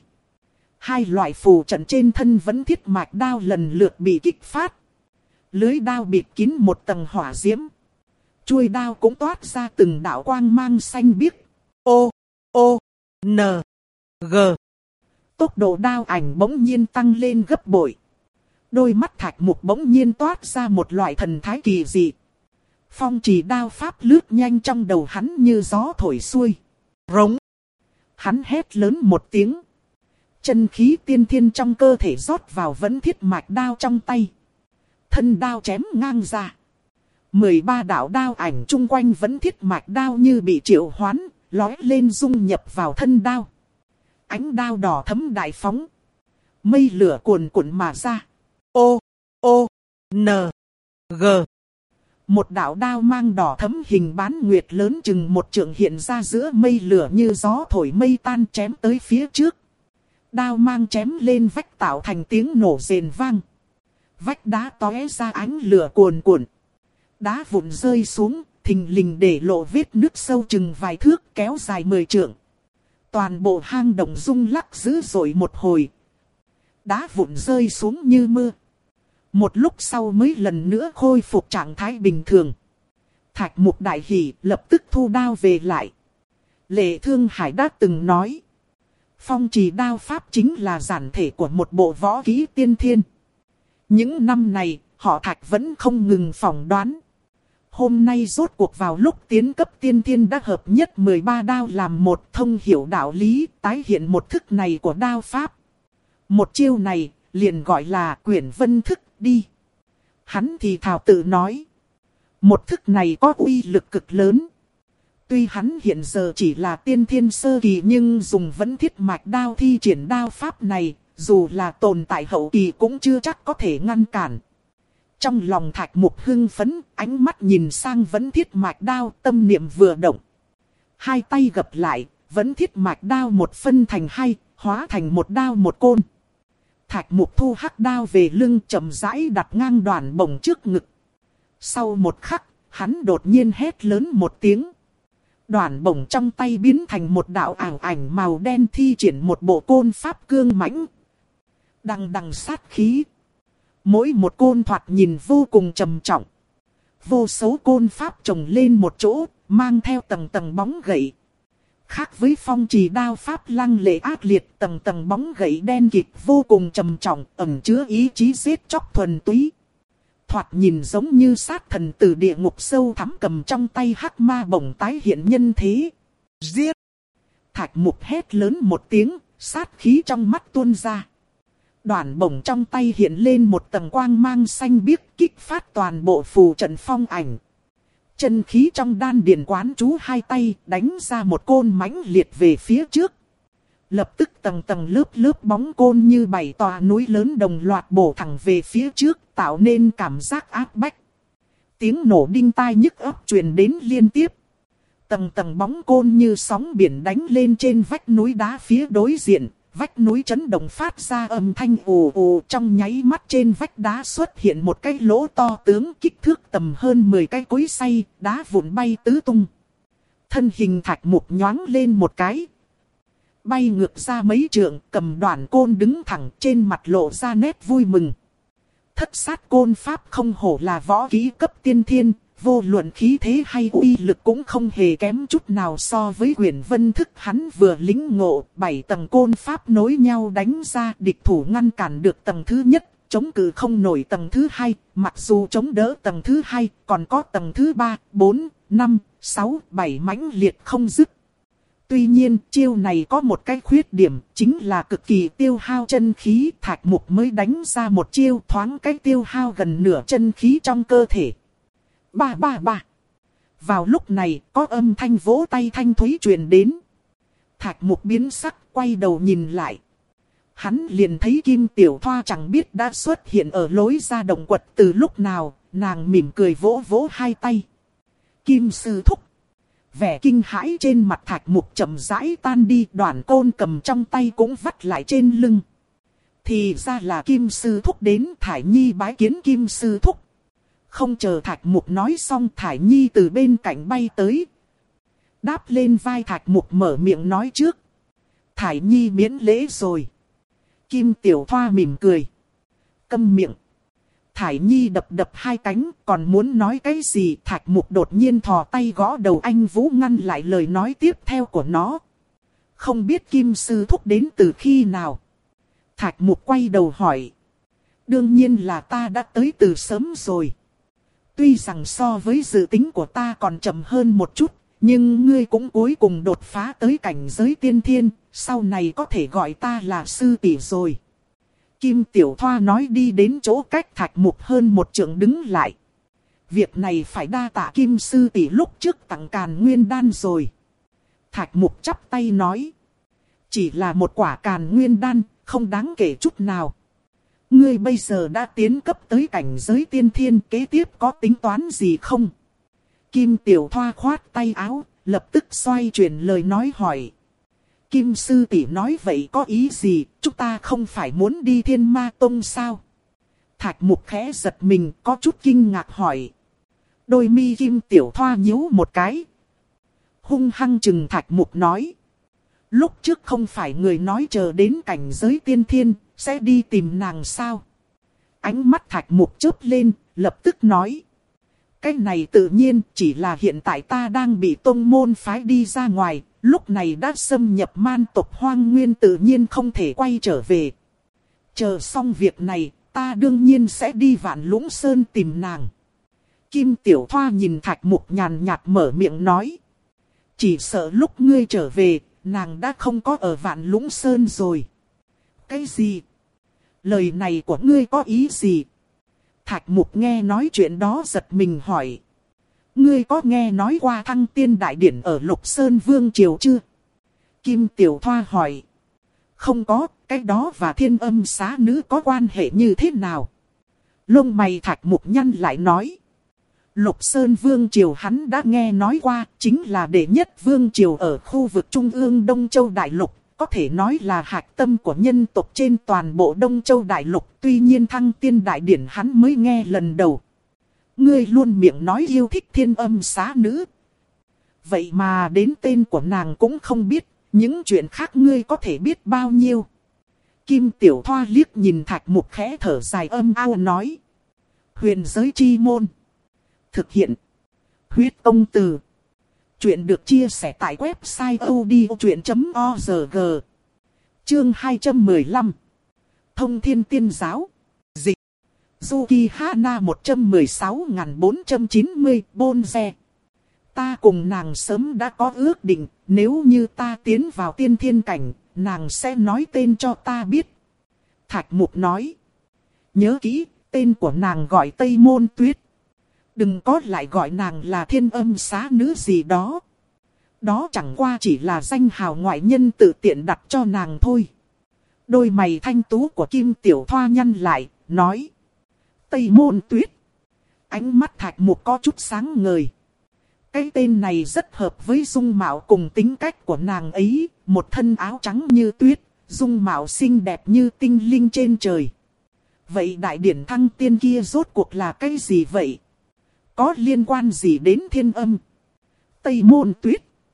Hai loại phù trận trên thân vẫn thiết mạch đao lần lượt bị kích phát. Lưới đao bịt kín một tầng hỏa diễm. Chuôi đao cũng toát ra từng đạo quang mang xanh biếc. O, O, N, G. Tốc độ đao ảnh bỗng nhiên tăng lên gấp bội. Đôi mắt Thạch Mục bỗng nhiên toát ra một loại thần thái kỳ dị. Phong trì đao pháp lướt nhanh trong đầu hắn như gió thổi xuôi. Rống. Hắn hét lớn một tiếng. Chân khí tiên thiên trong cơ thể rót vào vẫn thiết mạch đao trong tay. Thân đao chém ngang ra. mười ba đạo đao ảnh chung quanh vẫn thiết mạch đao như bị triệu hoán, lói lên dung nhập vào thân đao. Ánh đao đỏ thấm đại phóng. Mây lửa cuồn cuộn mà ra. O, O, N, G. Một đạo đao mang đỏ thấm hình bán nguyệt lớn chừng một trượng hiện ra giữa mây lửa như gió thổi mây tan chém tới phía trước. Đao mang chém lên vách tạo thành tiếng nổ rền vang. Vách đá tóe ra ánh lửa cuồn cuộn. Đá vụn rơi xuống, thình lình để lộ vết nước sâu chừng vài thước kéo dài mười trượng. Toàn bộ hang động rung lắc dữ dội một hồi. Đá vụn rơi xuống như mưa. Một lúc sau mới lần nữa khôi phục trạng thái bình thường. Thạch Mục đại hỉ lập tức thu đao về lại. Lệ Thương Hải đã từng nói. Phong trì đao pháp chính là giản thể của một bộ võ kỹ tiên thiên. Những năm này, họ Thạch vẫn không ngừng phỏng đoán. Hôm nay rốt cuộc vào lúc tiến cấp tiên thiên đã hợp nhất mười ba đao làm một, thông hiểu đạo lý, tái hiện một thức này của đao pháp. Một chiêu này, liền gọi là quyển vân thức đi. Hắn thì thào tự nói. Một thức này có uy lực cực lớn. Tuy hắn hiện giờ chỉ là tiên thiên sơ kỳ nhưng dùng vẫn thiết mạch đao thi triển đao pháp này, dù là tồn tại hậu kỳ cũng chưa chắc có thể ngăn cản. Trong lòng Thạch Mục hưng phấn, ánh mắt nhìn sang vẫn thiết mạch đao, tâm niệm vừa động. Hai tay gập lại, vẫn thiết mạch đao một phân thành hai, hóa thành một đao một côn. Thạch Mục thu hắc đao về lưng chậm rãi đặt ngang đoạn bổng trước ngực. Sau một khắc, hắn đột nhiên hét lớn một tiếng. Đoạn bổng trong tay biến thành một đạo ảo ảnh màu đen thi triển một bộ côn pháp cương mãnh. Đằng đằng sát khí. Mỗi một côn thoạt nhìn vô cùng trầm trọng. Vô số côn pháp chồng lên một chỗ, mang theo tầng tầng bóng gậy. Khác với phong trì đao pháp lăng lệ ác liệt, tầng tầng bóng gậy đen kịt vô cùng trầm trọng, ẩn chứa ý chí giết chóc thuần túy. Thoạt nhìn giống như sát thần từ địa ngục sâu thẳm cầm trong tay hắc ma bổng tái hiện nhân thế. Giết! Thạch Mục hét lớn một tiếng, sát khí trong mắt tuôn ra. Đoạn bổng trong tay hiện lên một tầng quang mang xanh biếc kích phát toàn bộ phù trận phong ảnh. Chân khí trong đan điền quán chú hai tay đánh ra một côn mãnh liệt về phía trước. Lập tức tầng tầng lớp lớp bóng côn như bảy tòa núi lớn đồng loạt bổ thẳng về phía trước, tạo nên cảm giác áp bách. Tiếng nổ đinh tai nhức óc truyền đến liên tiếp. Tầng tầng bóng côn như sóng biển đánh lên trên vách núi đá phía đối diện. Vách núi chấn động phát ra âm thanh ù ù, trong nháy mắt trên vách đá xuất hiện một cái lỗ to tướng kích thước tầm hơn mười cái cối xay, đá vụn bay tứ tung. Thân hình Thạch Mục nhoáng lên một cái. Bay ngược ra mấy trượng, cầm đoạn côn đứng thẳng, trên mặt lộ ra nét vui mừng. Thất sát côn pháp không hổ là võ kỹ cấp tiên thiên, vô luận khí thế hay uy lực cũng không hề kém chút nào so với Huyền Vân thức hắn vừa lĩnh ngộ. Bảy tầng côn pháp nối nhau đánh ra, địch thủ ngăn cản được tầng thứ nhất, chống cự không nổi tầng thứ hai, mặc dù chống đỡ tầng thứ hai, còn có tầng thứ ba, bốn, năm, sáu, bảy mãnh liệt không dứt. Tuy nhiên, chiêu này có một cái khuyết điểm, chính là cực kỳ tiêu hao chân khí. Thạch Mục mới đánh ra một chiêu thoáng cái tiêu hao gần nửa chân khí trong cơ thể. Ba ba ba. Vào lúc này, có âm thanh vỗ tay thanh thúy truyền đến. Thạch Mục biến sắc, quay đầu nhìn lại. Hắn liền thấy Kim Tiểu Thoa chẳng biết đã xuất hiện ở lối ra động quật từ lúc nào, nàng mỉm cười vỗ vỗ hai tay. Kim sư thúc. Vẻ kinh hãi trên mặt Thạch Mục chậm rãi tan đi, đoạn côn cầm trong tay cũng vắt lại trên lưng. Thì ra là Kim sư thúc đến, Thải Nhi bái kiến Kim sư thúc. Không chờ Thạch Mục nói xong, Thải Nhi từ bên cạnh bay tới. Đáp lên vai Thạch Mục mở miệng nói trước. Thải Nhi miễn lễ rồi. Kim Tiểu Thoa mỉm cười. Câm miệng. Thải Nhi đập đập hai cánh, còn muốn nói cái gì, Thạch Mục đột nhiên thò tay gõ đầu anh Vũ ngăn lại lời nói tiếp theo của nó. Không biết Kim sư thúc đến từ khi nào? Thạch Mục quay đầu hỏi. Đương nhiên là ta đã tới từ sớm rồi. Tuy rằng so với dự tính của ta còn chậm hơn một chút, nhưng ngươi cũng cuối cùng đột phá tới cảnh giới tiên thiên, sau này có thể gọi ta là sư tỷ rồi. Kim Tiểu Thoa nói đi đến chỗ cách Thạch Mục hơn một trượng đứng lại. Việc này phải đa tạ Kim sư tỷ lúc trước tặng Càn Nguyên đan rồi. Thạch Mục chắp tay nói. Chỉ là một quả Càn Nguyên đan, không đáng kể chút nào. Ngươi bây giờ đã tiến cấp tới cảnh giới tiên thiên, kế tiếp có tính toán gì không? Kim Tiểu Thoa khoát tay áo, lập tức xoay chuyển lời nói hỏi. Kim sư tỷ nói vậy có ý gì, chúng ta không phải muốn đi Thiên Ma Tông sao? Thạch Mục khẽ giật mình, có chút kinh ngạc hỏi. Đôi mi Kim Tiểu Thoa nhíu một cái. Hung hăng chừng Thạch Mục nói. Lúc trước không phải người nói chờ đến cảnh giới tiên thiên, sẽ đi tìm nàng sao? Ánh mắt Thạch Mục chớp lên, lập tức nói. Cái này tự nhiên, chỉ là hiện tại ta đang bị tông môn phái đi ra ngoài, lúc này đã xâm nhập man tộc Hoang Nguyên, tự nhiên không thể quay trở về. Chờ xong việc này, ta đương nhiên sẽ đi Vạn Lũng Sơn tìm nàng. Kim Tiểu Thoa nhìn Thạch Mục nhàn nhạt mở miệng nói. Chỉ sợ lúc ngươi trở về, nàng đã không có ở Vạn Lũng Sơn rồi. Cái gì? Lời này của ngươi có ý gì? Thạch Mục nghe nói chuyện đó giật mình hỏi. Ngươi có nghe nói qua Thăng Tiên Đại Điển ở Lục Sơn Vương Triều chưa? Kim Tiểu Thoa hỏi. Không có, cái đó và Thiên Âm Xá Nữ có quan hệ như thế nào? Lông mày Thạch Mục nhăn lại nói. Lục Sơn Vương Triều hắn đã nghe nói qua, chính là đệ nhất Vương Triều ở khu vực Trung ương Đông Châu Đại Lục. Có thể nói là hạch tâm của nhân tộc trên toàn bộ Đông Châu Đại Lục. Tuy nhiên Thăng Tiên Đại Điển hắn mới nghe lần đầu. Ngươi luôn miệng nói yêu thích Thiên Âm Xá Nữ. Vậy mà đến tên của nàng cũng không biết. Những chuyện khác ngươi có thể biết bao nhiêu? Kim Tiểu Thoa liếc nhìn Thạch Mục khẽ thở dài âm ao nói. Huyền giới chi môn. Thực hiện. Huyết Công Từ. Chuyện được chia sẻ tại website odchuyện chấm org. Chương hai trăm mười lăm. Thông Thiên Tiên Giáo. Dịch. Zuki Hana một trăm mười sáu nghìn bốn trăm chín mươi Bonze. Ta cùng nàng sớm đã có ước định, nếu như ta tiến vào tiên thiên cảnh, nàng sẽ nói tên cho ta biết. Thạch Mục nói. Nhớ kỹ, tên của nàng gọi Tây Môn Tuyết. Đừng có lại gọi nàng là Thiên Âm Xá Nữ gì đó. Đó chẳng qua chỉ là danh hào ngoại nhân tự tiện đặt cho nàng thôi. Đôi mày thanh tú của Kim Tiểu Thoa nhăn lại, nói. Tây Môn Tuyết. Ánh mắt Thạch Mục có chút sáng ngời. Cái tên này rất hợp với dung mạo cùng tính cách của nàng ấy. Một thân áo trắng như tuyết, dung mạo xinh đẹp như tinh linh trên trời. Vậy đại điển thăng tiên kia rốt cuộc là cái gì vậy? Có liên quan gì đến Thiên Âm? Tây Môn Tuyết.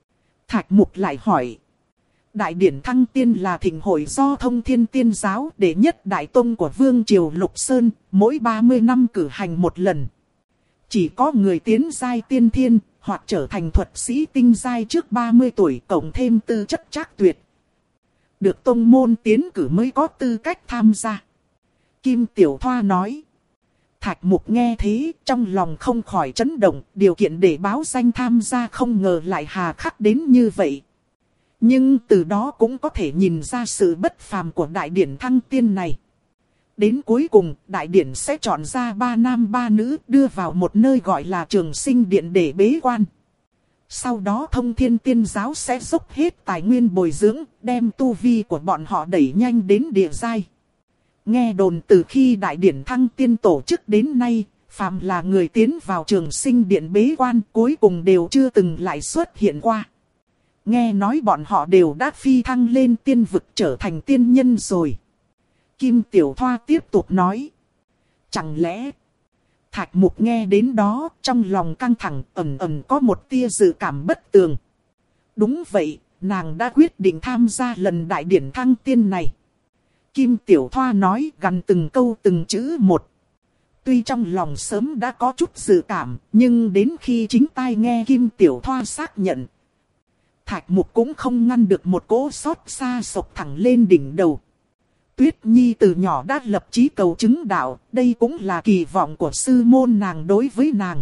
Thạch Mục lại hỏi. Đại điển Thăng Tiên là thịnh hội do Thông Thiên Tiên Giáo đệ nhất đại tông của Vương Triều Lục Sơn, mỗi ba mươi năm cử hành một lần. Chỉ có người tiến giai tiên thiên, hoặc trở thành thuật sĩ tinh giai trước ba mươi tuổi, cộng thêm tư chất trác tuyệt, được tông môn tiến cử mới có tư cách tham gia. Kim Tiểu Thoa nói. Thạch Mục nghe thế, trong lòng không khỏi chấn động, điều kiện để báo danh tham gia không ngờ lại hà khắc đến như vậy. Nhưng từ đó cũng có thể nhìn ra sự bất phàm của đại điển Thăng Tiên này. Đến cuối cùng, đại điển sẽ chọn ra ba nam ba nữ đưa vào một nơi gọi là Trường Sinh Điện để bế quan. Sau đó Thông Thiên Tiên Giáo sẽ dốc hết tài nguyên bồi dưỡng, đem tu vi của bọn họ đẩy nhanh đến địa giai. Nghe đồn từ khi đại điển Thăng Tiên tổ chức đến nay, phàm là người tiến vào Trường Sinh Điện bế quan cuối cùng đều chưa từng lại xuất hiện qua. Nghe nói bọn họ đều đã phi thăng lên tiên vực trở thành tiên nhân rồi. Kim Tiểu Thoa tiếp tục nói. Chẳng lẽ... Thạch Mục nghe đến đó, trong lòng căng thẳng, ẩn ẩn có một tia dự cảm bất tường. Đúng vậy, nàng đã quyết định tham gia lần đại điển Thăng Tiên này. Kim Tiểu Thoa nói gần từng câu từng chữ một. Tuy trong lòng sớm đã có chút dự cảm, nhưng đến khi chính tai nghe Kim Tiểu Thoa xác nhận, Thạch Mục cũng không ngăn được một cỗ xót xa sộc thẳng lên đỉnh đầu. Tuyết Nhi từ nhỏ đã lập chí cầu chứng đạo, đây cũng là kỳ vọng của sư môn nàng đối với nàng.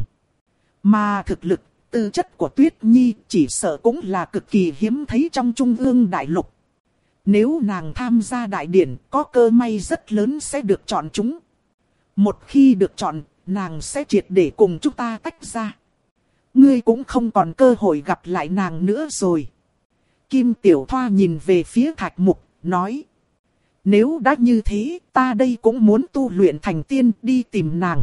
Mà thực lực, tư chất của Tuyết Nhi chỉ sợ cũng là cực kỳ hiếm thấy trong Trung ương đại lục. Nếu nàng tham gia đại điển, có cơ may rất lớn sẽ được chọn chúng. Một khi được chọn, nàng sẽ triệt để cùng chúng ta tách ra. Ngươi cũng không còn cơ hội gặp lại nàng nữa rồi. Kim Tiểu Thoa nhìn về phía Thạch Mục, nói. Nếu đã như thế, ta đây cũng muốn tu luyện thành tiên đi tìm nàng.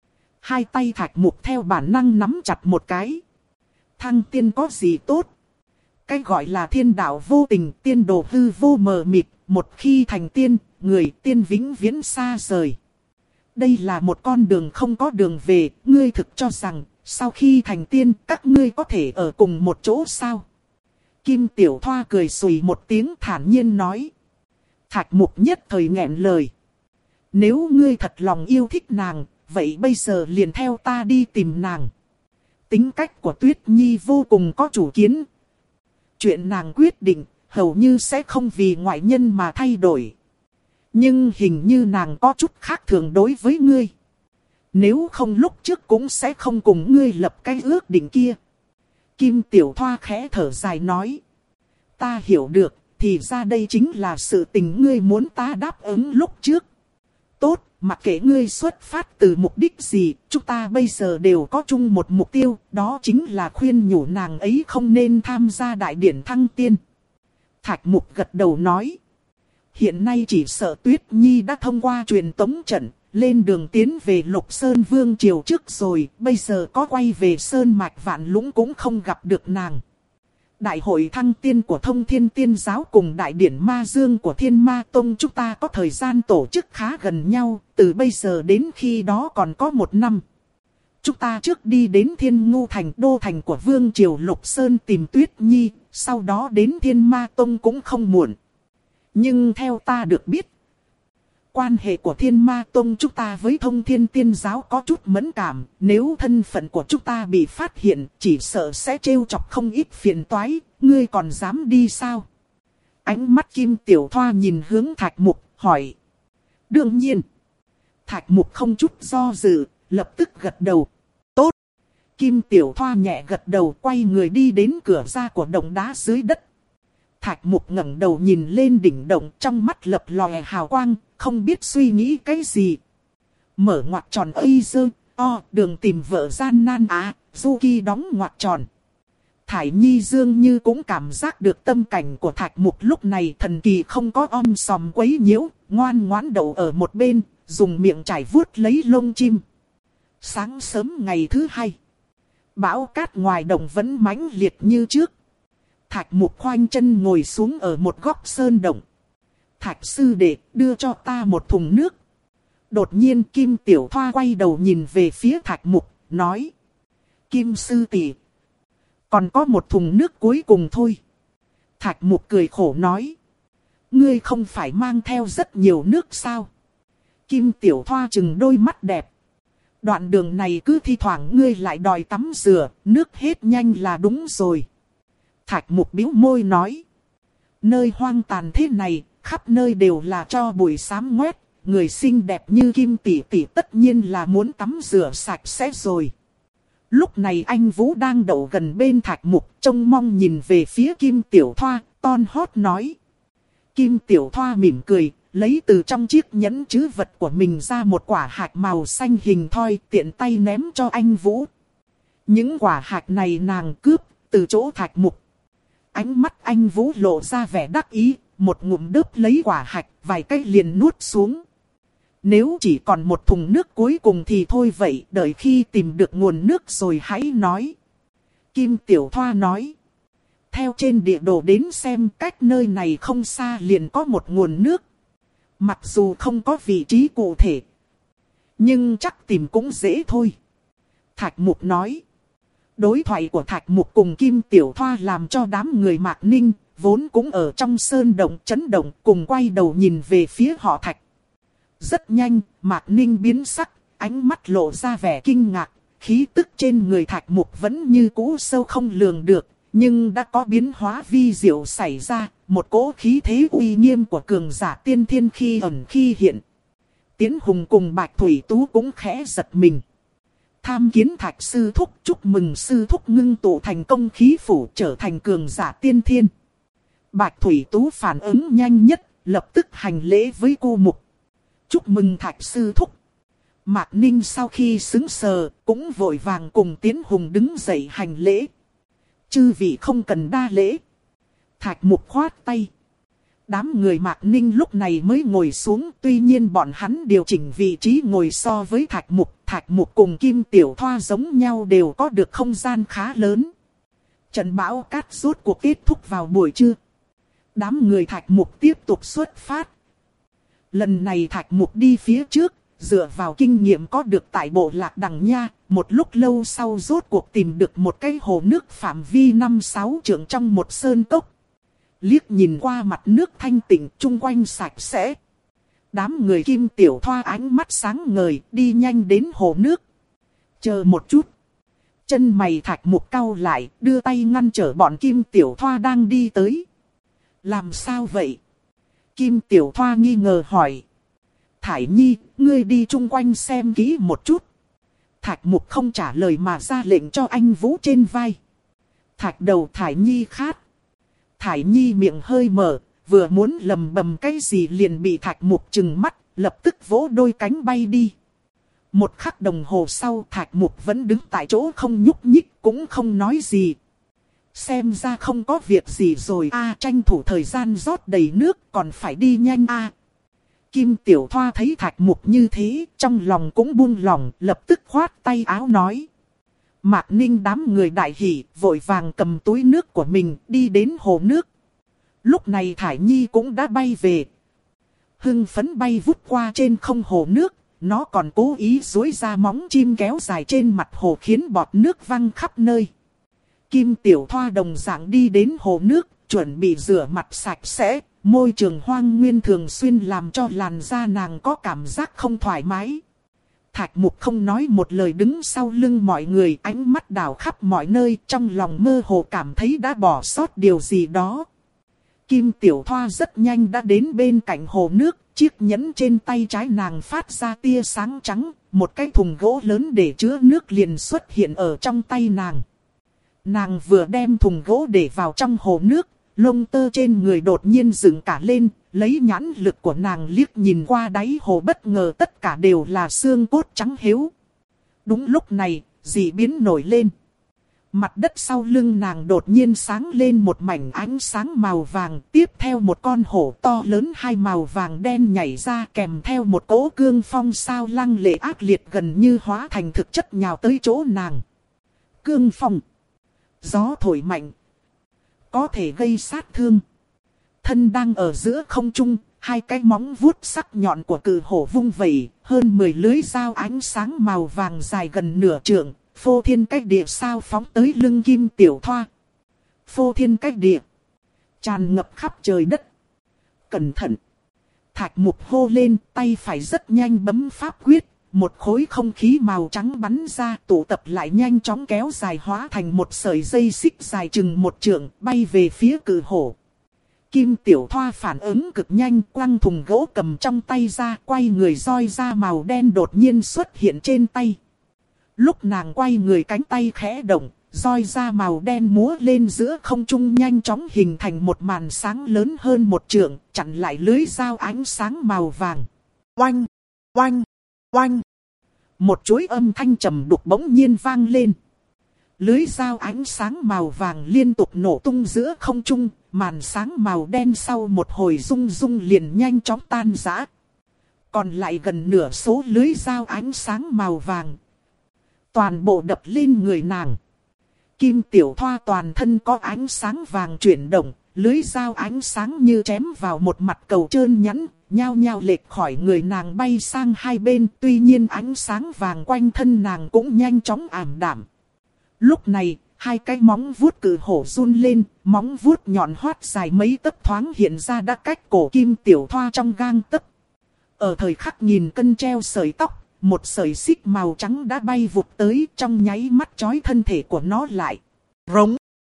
Hai tay Thạch Mục theo bản năng nắm chặt một cái. Thăng tiên có gì tốt? Cái gọi là thiên đạo vô tình, tiên đồ hư vô mờ mịt. Một khi thành tiên, người tiên vĩnh viễn xa rời. Đây là một con đường không có đường về. Ngươi thực cho rằng, sau khi thành tiên, các ngươi có thể ở cùng một chỗ sao? Kim Tiểu Thoa cười xùy một tiếng thản nhiên nói. Thạch Mục nhất thời nghẹn lời. Nếu ngươi thật lòng yêu thích nàng, vậy bây giờ liền theo ta đi tìm nàng. Tính cách của Tuyết Nhi vô cùng có chủ kiến. Chuyện nàng quyết định, hầu như sẽ không vì ngoại nhân mà thay đổi. Nhưng hình như nàng có chút khác thường đối với ngươi. Nếu không lúc trước cũng sẽ không cùng ngươi lập cái ước định kia. Kim Tiểu Thoa khẽ thở dài nói. Ta hiểu được. Thì ra đây chính là sự tình ngươi muốn ta đáp ứng lúc trước. Tốt, mặc kệ ngươi xuất phát từ mục đích gì, chúng ta bây giờ đều có chung một mục tiêu, đó chính là khuyên nhủ nàng ấy không nên tham gia đại điển Thăng Tiên. Thạch Mục gật đầu nói. Hiện nay chỉ sợ Tuyết Nhi đã thông qua truyền tống trận, lên đường tiến về Lục Sơn Vương Triều trước rồi, bây giờ có quay về Sơn Mạch Vạn Lũng cũng không gặp được nàng. Đại hội Thăng Tiên của Thông Thiên Tiên Giáo cùng Đại điển Ma Dương của Thiên Ma Tông chúng ta có thời gian tổ chức khá gần nhau, từ bây giờ đến khi đó còn có một năm. Chúng ta trước đi đến Thiên Ngu Thành, đô thành của Vương Triều Lục Sơn tìm Tuyết Nhi, sau đó đến Thiên Ma Tông cũng không muộn. Nhưng theo ta được biết, quan hệ của Thiên Ma Tông chúng ta với Thông Thiên Tiên Giáo có chút mẫn cảm, nếu thân phận của chúng ta bị phát hiện, chỉ sợ sẽ trêu chọc không ít phiền toái, ngươi còn dám đi sao? Ánh mắt Kim Tiểu Thoa nhìn hướng Thạch Mục, hỏi. Đương nhiên. Thạch Mục không chút do dự, lập tức gật đầu. Tốt. Kim Tiểu Thoa nhẹ gật đầu, quay người đi đến cửa ra của động đá dưới đất. Thạch Mục ngẩng đầu nhìn lên đỉnh động, trong mắt lập lòe hào quang, không biết suy nghĩ cái gì. Mở ngoặc tròn y dơ, o, đường tìm vợ gian nan á, Suki đóng ngoặc tròn. Thải Nhi dường như cũng cảm giác được tâm cảnh của Thạch Mục lúc này thần kỳ không có om sòm quấy nhiễu, ngoan ngoãn đậu ở một bên, dùng miệng chải vuốt lấy lông chim. Sáng sớm ngày thứ hai, bão cát ngoài đồng vẫn mãnh liệt như trước. Thạch Mục khoanh chân ngồi xuống ở một góc sơn động. Thạch sư đệ, đưa cho ta một thùng nước. Đột nhiên Kim Tiểu Thoa quay đầu nhìn về phía Thạch Mục, nói. Kim sư tỷ, Còn có một thùng nước cuối cùng thôi. Thạch Mục cười khổ nói. Ngươi không phải mang theo rất nhiều nước sao? Kim Tiểu Thoa chừng đôi mắt đẹp. Đoạn đường này cứ thi thoảng ngươi lại đòi tắm rửa, nước hết nhanh là đúng rồi. Thạch Mục bĩu môi nói. Nơi hoang tàn thế này, khắp nơi đều là tro bụi xám ngoét. Người xinh đẹp như Kim tỷ tỷ tất nhiên là muốn tắm rửa sạch sẽ rồi. Lúc này anh Vũ đang đậu gần bên Thạch Mục, trông mong nhìn về phía Kim Tiểu Thoa, ton hót nói. Kim Tiểu Thoa mỉm cười, lấy từ trong chiếc nhẫn trữ vật của mình ra một quả hạt màu xanh hình thoi, tiện tay ném cho anh Vũ. Những quả hạt này nàng cướp từ chỗ Thạch Mục. Ánh mắt anh Vũ lộ ra vẻ đắc ý, một ngụm đớp lấy quả hạt, vài cái liền nuốt xuống. Nếu chỉ còn một thùng nước cuối cùng thì thôi vậy, đợi khi tìm được nguồn nước rồi hãy nói. Kim Tiểu Thoa nói. Theo trên địa đồ đến xem, cách nơi này không xa liền có một nguồn nước. Mặc dù không có vị trí cụ thể, nhưng chắc tìm cũng dễ thôi. Thạch Mục nói. Đối thoại của Thạch Mục cùng Kim Tiểu Thoa làm cho đám người Mạc Ninh, vốn cũng ở trong sơn động chấn động, cùng quay đầu nhìn về phía họ Thạch. Rất nhanh, Mạc Ninh biến sắc, ánh mắt lộ ra vẻ kinh ngạc, khí tức trên người Thạch Mục vẫn như cũ sâu không lường được, nhưng đã có biến hóa vi diệu xảy ra, một cỗ khí thế uy nghiêm của cường giả tiên thiên khi ẩn khi hiện. Tiến Hùng cùng Bạch Thủy Tú cũng khẽ giật mình. Tham kiến Thạch sư thúc, chúc mừng sư thúc ngưng tụ thành công khí phủ trở thành cường giả tiên thiên. Bạch Thủy Tú phản ứng nhanh nhất, lập tức hành lễ với cô Mục. Chúc mừng Thạch sư thúc. Mạc Ninh sau khi xứng sờ, cũng vội vàng cùng Tiến Hùng đứng dậy hành lễ. Chư vị không cần đa lễ. Thạch Mục khoát tay. Đám người Mạc Ninh lúc này mới ngồi xuống, tuy nhiên bọn hắn điều chỉnh vị trí ngồi so với Thạch Mục. Thạch Mục cùng Kim Tiểu Thoa giống nhau đều có được không gian khá lớn. Trận bão cát rốt cuộc kết thúc vào buổi trưa. Đám người Thạch Mục tiếp tục xuất phát. Lần này Thạch Mục đi phía trước, dựa vào kinh nghiệm có được tại bộ lạc Đằng Nha, một lúc lâu sau rốt cuộc tìm được một cái hồ nước phạm vi năm sáu trượng trong một sơn cốc. Liếc nhìn qua mặt nước thanh tịnh, chung quanh sạch sẽ. Đám người Kim Tiểu Thoa ánh mắt sáng ngời, đi nhanh đến hồ nước. Chờ một chút. Chân mày Thạch Mục cau lại, đưa tay ngăn trở bọn Kim Tiểu Thoa đang đi tới. Làm sao vậy? Kim Tiểu Thoa nghi ngờ hỏi. Thải Nhi, ngươi đi chung quanh xem kỹ một chút. Thạch Mục không trả lời mà ra lệnh cho anh Vũ trên vai. Thạch đầu Thải Nhi khát. Thải Nhi miệng hơi mở, vừa muốn lầm bầm cái gì liền bị Thạch Mục trừng mắt, lập tức vỗ đôi cánh bay đi. Một khắc đồng hồ sau Thạch Mục vẫn đứng tại chỗ không nhúc nhích, cũng không nói gì. Xem ra không có việc gì rồi a, tranh thủ thời gian rót đầy nước, còn phải đi nhanh a. Kim Tiểu Thoa thấy Thạch Mục như thế, trong lòng cũng buông lòng, lập tức khoát tay áo nói. Mạc Ninh đám người đại hỉ, vội vàng cầm túi nước của mình, đi đến hồ nước. Lúc này Thải Nhi cũng đã bay về. Hưng phấn bay vút qua trên không hồ nước, nó còn cố ý duỗi ra móng chim kéo dài trên mặt hồ khiến bọt nước văng khắp nơi. Kim Tiểu Thoa đồng dạng đi đến hồ nước, chuẩn bị rửa mặt sạch sẽ. Môi trường hoang nguyên thường xuyên làm cho làn da nàng có cảm giác không thoải mái. Thạch Mục không nói một lời đứng sau lưng mọi người, ánh mắt đảo khắp mọi nơi, trong lòng mơ hồ cảm thấy đã bỏ sót điều gì đó. Kim Tiểu Thoa rất nhanh đã đến bên cạnh hồ nước, chiếc nhẫn trên tay trái nàng phát ra tia sáng trắng, một cái thùng gỗ lớn để chứa nước liền xuất hiện ở trong tay nàng. Nàng vừa đem thùng gỗ để vào trong hồ nước, lông tơ trên người đột nhiên dựng cả lên, lấy nhãn lực của nàng liếc nhìn qua đáy hồ, bất ngờ tất cả đều là xương cốt trắng hiếu. Đúng lúc này, dị biến nổi lên. Mặt đất sau lưng nàng đột nhiên sáng lên một mảnh ánh sáng màu vàng, tiếp theo một con hổ to lớn hai màu vàng đen nhảy ra, kèm theo một cỗ cương phong sao lăng lệ ác liệt gần như hóa thành thực chất nhào tới chỗ nàng. Cương phong, gió thổi mạnh, có thể gây sát thương. Thân đang ở giữa không trung, hai cái móng vuốt sắc nhọn của cự hổ vung vẩy, hơn mười lưới dao ánh sáng màu vàng dài gần nửa trượng, Phô thiên cách địa sao phóng tới lưng Kim Tiểu Thoa. Phô thiên cách địa. Tràn ngập khắp trời đất. Cẩn thận. Thạch Mục hô lên, tay phải rất nhanh bấm pháp quyết. Một khối không khí màu trắng bắn ra, tụ tập lại nhanh chóng kéo dài hóa thành một sợi dây xích dài chừng một trượng, bay về phía cự hổ. Kim Tiểu Thoa phản ứng cực nhanh, quăng thùng gỗ cầm trong tay ra, quay người roi ra màu đen đột nhiên xuất hiện trên tay. Lúc nàng quay người cánh tay khẽ động, roi ra màu đen múa lên giữa không trung nhanh chóng hình thành một màn sáng lớn hơn một trượng, chặn lại lưới dao ánh sáng màu vàng. Oanh! Oanh! Oanh! Một chuỗi âm thanh trầm đục bỗng nhiên vang lên. Lưới dao ánh sáng màu vàng liên tục nổ tung giữa không trung, màn sáng màu đen sau một hồi rung rung liền nhanh chóng tan rã. Còn lại gần nửa số lưới dao ánh sáng màu vàng. Toàn bộ đập lên người nàng. Kim Tiểu Thoa toàn thân có ánh sáng vàng chuyển động, lưới dao ánh sáng như chém vào một mặt cầu trơn nhẵn, nhao nhao lệch khỏi người nàng bay sang hai bên. Tuy nhiên ánh sáng vàng quanh thân nàng cũng nhanh chóng ảm đạm. Lúc này, hai cái móng vuốt cự hổ run lên, móng vuốt nhọn hoắt dài mấy tấc thoáng hiện ra đã cách cổ Kim Tiểu Thoa trong gang tấc. Ở thời khắc nghìn cân treo sợi tóc, một sợi xích màu trắng đã bay vụt tới, trong nháy mắt trói thân thể của nó lại. Rống!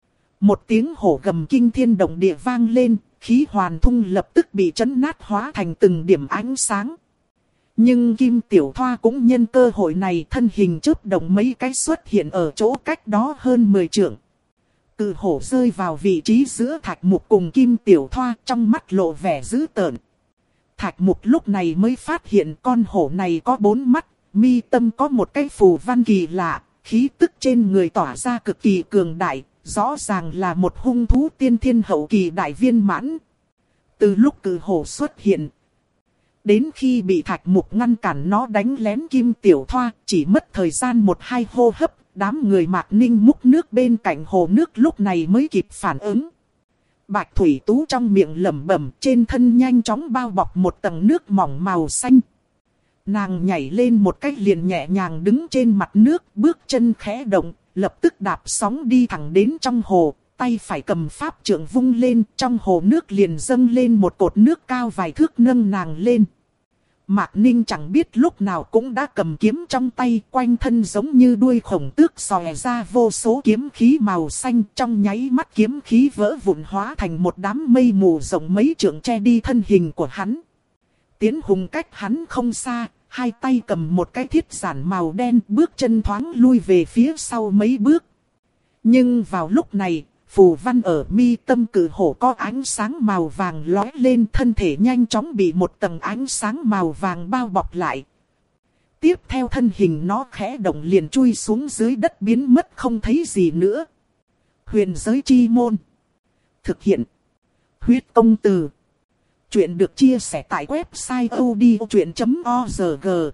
Một tiếng hổ gầm kinh thiên động địa vang lên, khí hoàn thung lập tức bị chấn nát hóa thành từng điểm ánh sáng. Nhưng Kim Tiểu Thoa cũng nhân cơ hội này thân hình chớp động mấy cái xuất hiện ở chỗ cách đó hơn mười trượng. Cự hổ rơi vào vị trí giữa Thạch Mục cùng Kim Tiểu Thoa, trong mắt lộ vẻ dữ tợn. Thạch Mục lúc này mới phát hiện con hổ này có bốn mắt, mi tâm có một cái phù văn kỳ lạ, khí tức trên người tỏa ra cực kỳ cường đại, rõ ràng là một hung thú tiên thiên hậu kỳ đại viên mãn. Từ lúc cự hổ xuất hiện, đến khi bị Thạch Mục ngăn cản nó đánh lén Kim Tiểu Thoa, chỉ mất thời gian một hai hô hấp, đám người Mạc Ninh múc nước bên cạnh hồ nước lúc này mới kịp phản ứng. Bạch Thủy Tú trong miệng lẩm bẩm, trên thân nhanh chóng bao bọc một tầng nước mỏng màu xanh. Nàng nhảy lên một cách liền nhẹ nhàng đứng trên mặt nước, bước chân khẽ động, lập tức đạp sóng đi thẳng đến trong hồ, tay phải cầm pháp trượng vung lên, trong hồ nước liền dâng lên một cột nước cao vài thước nâng nàng lên. Mạc Ninh chẳng biết lúc nào cũng đã cầm kiếm trong tay, quanh thân giống như đuôi khổng tước xòe ra vô số kiếm khí màu xanh, trong nháy mắt kiếm khí vỡ vụn hóa thành một đám mây mù rộng mấy trượng che đi thân hình của hắn. Tiến Hùng cách hắn không xa, hai tay cầm một cái thiết giản màu đen, bước chân thoáng lui về phía sau mấy bước. Nhưng vào lúc này, phù văn ở mi tâm cự hổ có ánh sáng màu vàng lóe lên, thân thể nhanh chóng bị một tầng ánh sáng màu vàng bao bọc lại. Tiếp theo thân hình nó khẽ động liền chui xuống dưới đất biến mất không thấy gì nữa. Huyền giới chi môn. Thực hiện. Huyết công từ. Chuyện được chia sẻ tại website odchuyện chấm org.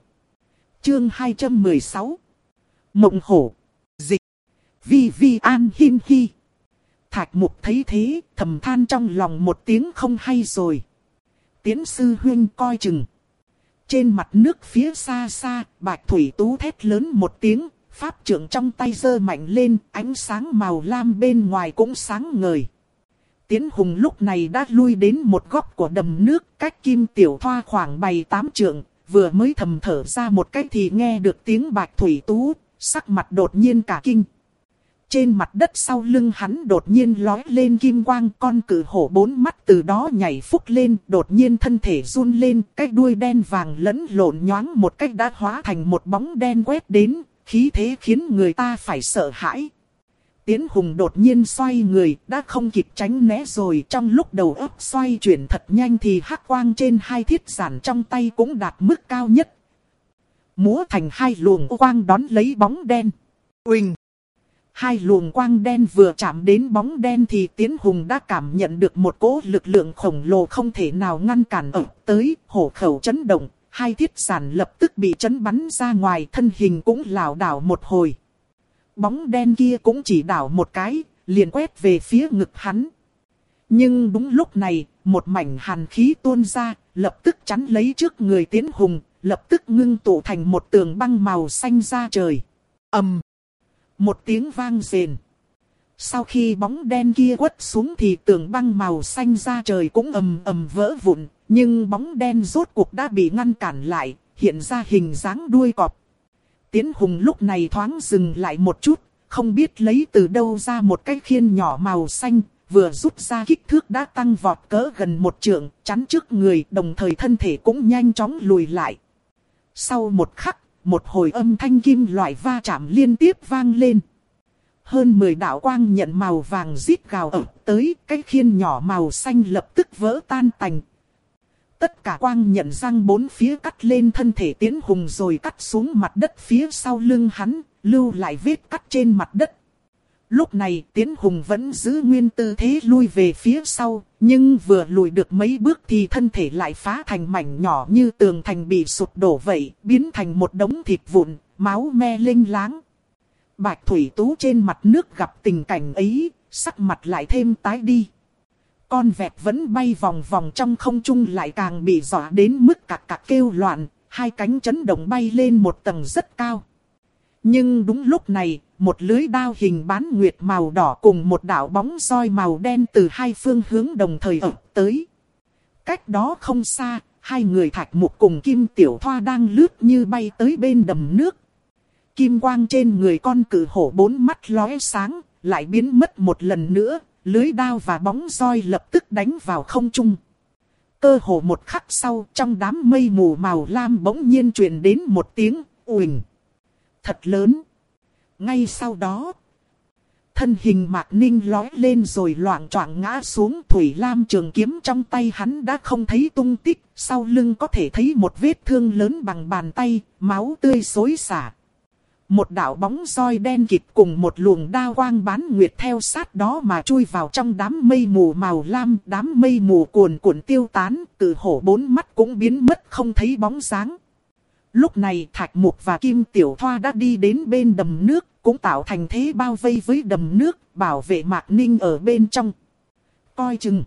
Chương hai trăm mười sáu. Mộng hổ. Dịch. Vi vi an hin hi. Thạch Mục thấy thế, thầm than trong lòng một tiếng không hay rồi. Tiến sư huynh coi chừng. Trên mặt nước phía xa xa, Bạch Thủy Tú thét lớn một tiếng, pháp trượng trong tay giơ mạnh lên, ánh sáng màu lam bên ngoài cũng sáng ngời. Tiến Hùng lúc này đã lui đến một góc của đầm nước, cách Kim Tiểu Thoa khoảng bảy tám trượng, vừa mới thầm thở ra một cái thì nghe được tiếng Bạch Thủy Tú, sắc mặt đột nhiên cả kinh. Trên mặt đất sau lưng hắn đột nhiên lói lên kim quang, con cự hổ bốn mắt từ đó nhảy phúc lên, đột nhiên thân thể run lên, cái đuôi đen vàng lẫn lộn nhoáng một cách đã hóa thành một bóng đen quét đến, khí thế khiến người ta phải sợ hãi. Tiến Hùng đột nhiên xoay người, đã không kịp tránh né rồi, trong lúc đầu óc xoay chuyển thật nhanh thì hắc quang trên hai thiết giản trong tay cũng đạt mức cao nhất. Múa thành hai luồng quang đón lấy bóng đen. Uỳnh! Hai luồng quang đen vừa chạm đến bóng đen thì Tiến Hùng đã cảm nhận được một cỗ lực lượng khổng lồ không thể nào ngăn cản ập tới, hổ khẩu chấn động, hai thiết giản lập tức bị chấn bắn ra ngoài, thân hình cũng lảo đảo một hồi. Bóng đen kia cũng chỉ đảo một cái, liền quét về phía ngực hắn. Nhưng đúng lúc này, một mảnh hàn khí tuôn ra, lập tức chắn lấy trước người Tiến Hùng, lập tức ngưng tụ thành một tường băng màu xanh ra trời. Ầm! Một tiếng vang rền. Sau khi bóng đen kia quất xuống thì tường băng màu xanh ra trời cũng ầm ầm vỡ vụn. Nhưng bóng đen rốt cuộc đã bị ngăn cản lại, hiện ra hình dáng đuôi cọp. Tiến Hùng lúc này thoáng dừng lại một chút, không biết lấy từ đâu ra một cái khiên nhỏ màu xanh, vừa rút ra kích thước đã tăng vọt cỡ gần một trượng, chắn trước người, đồng thời thân thể cũng nhanh chóng lùi lại. Sau một khắc, một hồi âm thanh kim loại va chạm liên tiếp vang lên. Hơn mười đạo quang nhận màu vàng rít gào ập tới, cái khiên nhỏ màu xanh lập tức vỡ tan tành. Tất cả quang nhận răng bốn phía cắt lên thân thể Tiến Hùng rồi cắt xuống mặt đất phía sau lưng hắn, lưu lại vết cắt trên mặt đất. Lúc này Tiến Hùng vẫn giữ nguyên tư thế lui về phía sau, nhưng vừa lùi được mấy bước thì thân thể lại phá thành mảnh nhỏ như tường thành bị sụp đổ vậy, biến thành một đống thịt vụn, máu me lênh láng. Bạch Thủy Tú trên mặt nước gặp tình cảnh ấy, sắc mặt lại thêm tái đi. Con vẹt vẫn bay vòng vòng trong không trung lại càng bị dọa đến mức cạc cạc kêu loạn, hai cánh chấn động bay lên một tầng rất cao. Nhưng đúng lúc này, một lưới đao hình bán nguyệt màu đỏ cùng một đạo bóng roi màu đen từ hai phương hướng đồng thời ập tới. Cách đó không xa, hai người Thạch Mục cùng Kim Tiểu Thoa đang lướt như bay tới bên đầm nước. Kim quang trên người con cự hổ bốn mắt lóe sáng, lại biến mất một lần nữa, lưới đao và bóng roi lập tức đánh vào không trung. Cơ hồ một khắc sau, trong đám mây mù màu lam bỗng nhiên truyền đến một tiếng uỳnh thật lớn. Ngay sau đó, thân hình Mạc Ninh lói lên rồi loạng choạng ngã xuống. Thủy lam trường kiếm trong tay hắn đã không thấy tung tích, sau lưng có thể thấy một vết thương lớn bằng bàn tay, máu tươi xối xả. Một đạo bóng roi đen kịt cùng một luồng đao quang bán nguyệt theo sát đó mà chui vào trong đám mây mù màu lam. Đám mây mù cuồn cuộn tiêu tán, cự hổ bốn mắt cũng biến mất không thấy bóng dáng. Lúc này Thạch Mục và Kim Tiểu Thoa đã đi đến bên đầm nước, cũng tạo thành thế bao vây với đầm nước, bảo vệ Mạc Ninh ở bên trong. Coi chừng.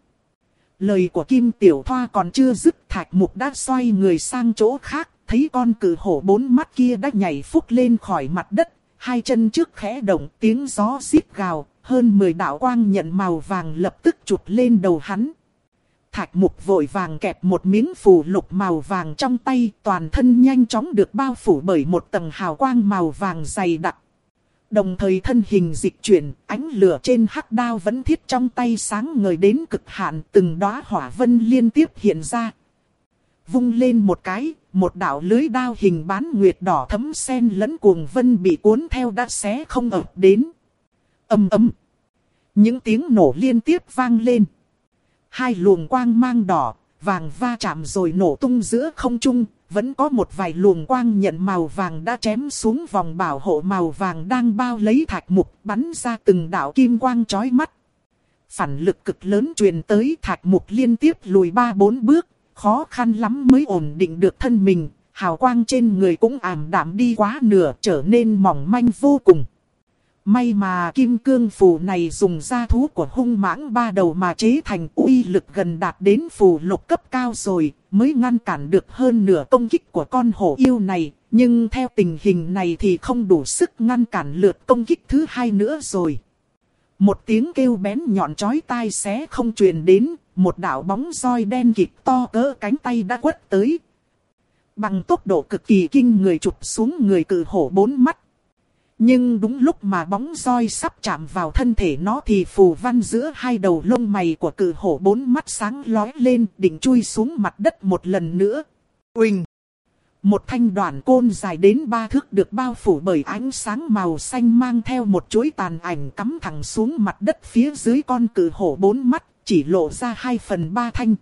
Lời của Kim Tiểu Thoa còn chưa dứt, Thạch Mục đã xoay người sang chỗ khác, thấy con cự hổ bốn mắt kia đã nhảy phúc lên khỏi mặt đất, hai chân trước khẽ động, tiếng gió rít gào, hơn mười đạo quang nhận màu vàng lập tức chụp lên đầu hắn. Thạch Mục vội vàng kẹp một miếng phù lục màu vàng trong tay, toàn thân nhanh chóng được bao phủ bởi một tầng hào quang màu vàng dày đặc. Đồng thời thân hình dịch chuyển, ánh lửa trên hắc đao vẫn thiết trong tay sáng ngời đến cực hạn, từng đóa hỏa vân liên tiếp hiện ra. Vung lên một cái, một đạo lưới đao hình bán nguyệt đỏ thấm sen lẫn cuồng vân bị cuốn theo đã xé không ập đến. Ầm ầm. Những tiếng nổ liên tiếp vang lên. Hai luồng quang mang đỏ, vàng va chạm rồi nổ tung giữa không trung, vẫn có một vài luồng quang nhận màu vàng đã chém xuống vòng bảo hộ màu vàng đang bao lấy Thạch Mục, bắn ra từng đạo kim quang chói mắt. Phản lực cực lớn truyền tới, Thạch Mục liên tiếp lùi ba bốn bước, khó khăn lắm mới ổn định được thân mình, hào quang trên người cũng ảm đạm đi quá nửa, trở nên mỏng manh vô cùng. May mà kim cương phù này dùng da thú của hung mãng ba đầu mà chế thành, uy lực gần đạt đến phù lục cấp cao rồi, mới ngăn cản được hơn nửa công kích của con hổ yêu này. Nhưng theo tình hình này thì không đủ sức ngăn cản lượt công kích thứ hai nữa rồi. Một tiếng kêu bén nhọn chói tai xé không truyền đến, một đạo bóng roi đen kịt to cỡ cánh tay đã quất tới. Bằng tốc độ cực kỳ kinh người chụp xuống người cự hổ bốn mắt. Nhưng đúng lúc mà bóng roi sắp chạm vào thân thể nó thì phù văn giữa hai đầu lông mày của cự hổ bốn mắt sáng lóe lên, định chui xuống mặt đất một lần nữa. Uỳnh! Một thanh đoạn côn dài đến ba thước được bao phủ bởi ánh sáng màu xanh mang theo một chuỗi tàn ảnh cắm thẳng xuống mặt đất phía dưới con cự hổ bốn mắt, chỉ lộ ra hai phần ba thanh.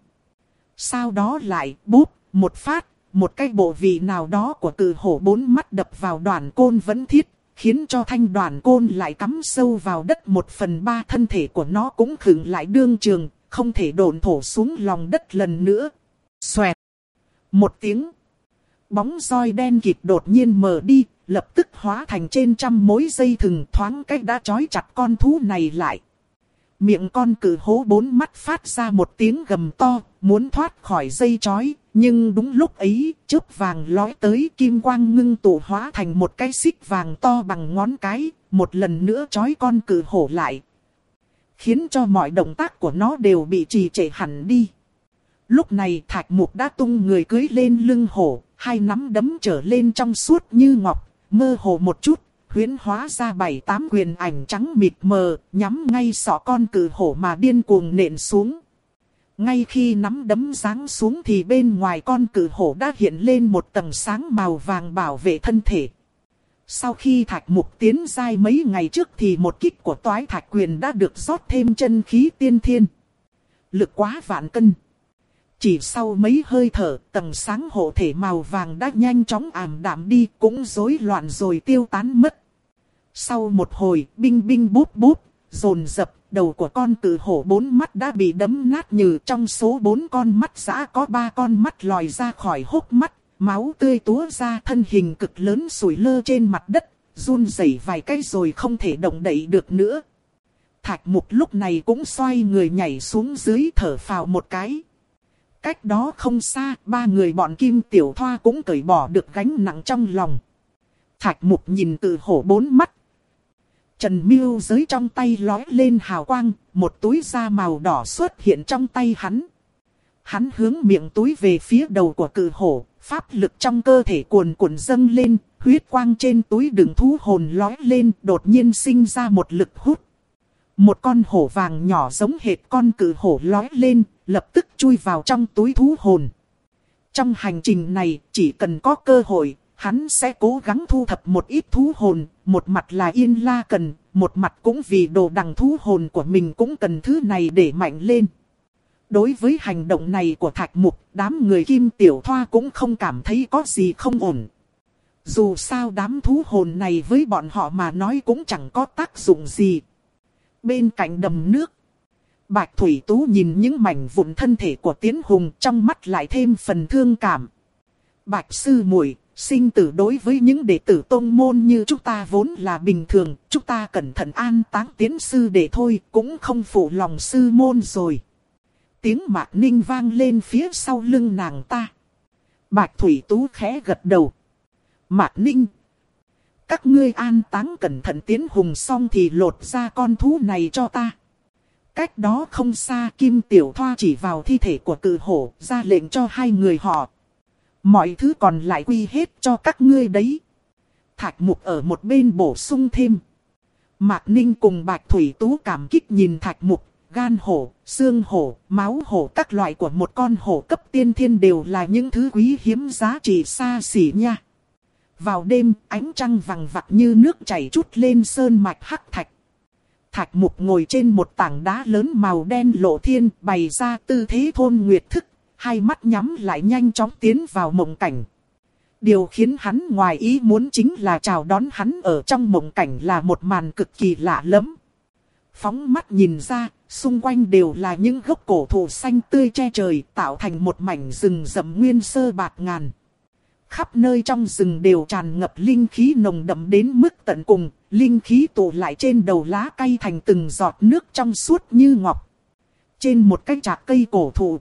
Sau đó lại búp, một phát, một cái bộ vị nào đó của cự hổ bốn mắt đập vào đoạn côn vẫn thiết, khiến cho thanh đoạn côn lại cắm sâu vào đất một phần ba, thân thể của nó cũng khựng lại đương trường, không thể độn thổ xuống lòng đất lần nữa. Xoẹt! Một tiếng. Bóng roi đen kịt đột nhiên mờ đi, lập tức hóa thành trên trăm mối dây thừng, thoáng cách đã trói chặt con thú này lại. Miệng con cự hổ bốn mắt phát ra một tiếng gầm to, muốn thoát khỏi dây chói. Nhưng đúng lúc ấy, chớp vàng lói tới, kim quang ngưng tụ hóa thành một cái xích vàng to bằng ngón cái, một lần nữa chói con cự hổ lại. Khiến cho mọi động tác của nó đều bị trì trệ hẳn đi. Lúc này Thạch Mục đã tung người cưỡi lên lưng hổ, hai nắm đấm trở lên trong suốt như ngọc, mơ hồ một chút, huyễn hóa ra bảy tám quyền ảnh trắng mịt mờ, nhắm ngay sọ con cự hổ mà điên cuồng nện xuống. Ngay khi nắm đấm giáng xuống thì bên ngoài con cự hổ đã hiện lên một tầng sáng màu vàng bảo vệ thân thể. Sau khi Thạch Mục tiến giai mấy ngày trước thì một kích của Toái Thạch Quyền đã được rót thêm chân khí tiên thiên. Lực quá vạn cân. Chỉ sau mấy hơi thở, tầng sáng hộ thể màu vàng đã nhanh chóng ảm đạm đi, cũng rối loạn rồi tiêu tán mất. Sau một hồi, binh binh bút bút, dồn dập, đầu của con cự hổ bốn mắt đã bị đấm nát, như trong số bốn con mắt dã có ba con mắt lòi ra khỏi hốc mắt, máu tươi túa ra, thân hình cực lớn sủi lơ trên mặt đất, run rẩy vài cái rồi không thể động đậy được nữa. Thạch Mục lúc này cũng xoay người nhảy xuống dưới, thở phào một cái. Cách đó không xa, ba người bọn Kim Tiểu Thoa cũng cởi bỏ được gánh nặng trong lòng. Thạch Mục nhìn cự hổ bốn mắt. Trần Miêu giới trong tay lói lên hào quang, một túi da màu đỏ xuất hiện trong tay hắn. Hắn hướng miệng túi về phía đầu của cự hổ, pháp lực trong cơ thể cuồn cuộn dâng lên, huyết quang trên túi đựng thú hồn lói lên, đột nhiên sinh ra một lực hút. Một con hổ vàng nhỏ giống hệt con cự hổ lói lên, lập tức chui vào trong túi thú hồn. Trong hành trình này, chỉ cần có cơ hội, hắn sẽ cố gắng thu thập một ít thú hồn, một mặt là Yên La cần, một mặt cũng vì đồ đằng thú hồn của mình cũng cần thứ này để mạnh lên. Đối với hành động này của Thạch Mục, đám người Kim Tiểu Thoa cũng không cảm thấy có gì không ổn. Dù sao đám thú hồn này với bọn họ mà nói cũng chẳng có tác dụng gì. Bên cạnh đầm nước, Bạch Thủy Tú nhìn những mảnh vụn thân thể của Tiến Hùng, trong mắt lại thêm phần thương cảm. Bạch sư muội, sinh tử đối với những đệ tử tông môn như chúng ta vốn là bình thường, chúng ta cẩn thận an táng Tiến sư đệ thôi, cũng không phụ lòng sư môn rồi. Tiếng Mạc Ninh vang lên phía sau lưng nàng ta. Bạch Thủy Tú khẽ gật đầu. Mạc Ninh, các ngươi an táng cẩn thận Tiến Hùng xong thì lột ra con thú này cho ta. Cách đó không xa, Kim Tiểu Thoa chỉ vào thi thể của cự hổ, ra lệnh cho hai người họ. Mọi thứ còn lại quy hết cho các ngươi đấy. Thạch Mục ở một bên bổ sung thêm. Mạc Ninh cùng Bạch Thủy Tú cảm kích nhìn Thạch Mục. Gan hổ, xương hổ, máu hổ, các loại của một con hổ cấp tiên thiên đều là những thứ quý hiếm giá trị xa xỉ nha. Vào đêm, ánh trăng vằng vặc như nước chảy trút lên sơn mạch hắc thạch. Thạch Mục ngồi trên một tảng đá lớn màu đen lộ thiên, bày ra tư thế thôn nguyệt thức, hai mắt nhắm lại nhanh chóng tiến vào mộng cảnh. Điều khiến hắn ngoài ý muốn chính là chào đón hắn ở trong mộng cảnh là một màn cực kỳ lạ lẫm. Phóng mắt nhìn ra, xung quanh đều là những gốc cổ thụ xanh tươi che trời, tạo thành một mảnh rừng rậm nguyên sơ bạt ngàn. Khắp nơi trong rừng đều tràn ngập linh khí nồng đậm đến mức tận cùng, linh khí tụ lại trên đầu lá cây thành từng giọt nước trong suốt như ngọc. Trên một cái trạc cây cổ thụ,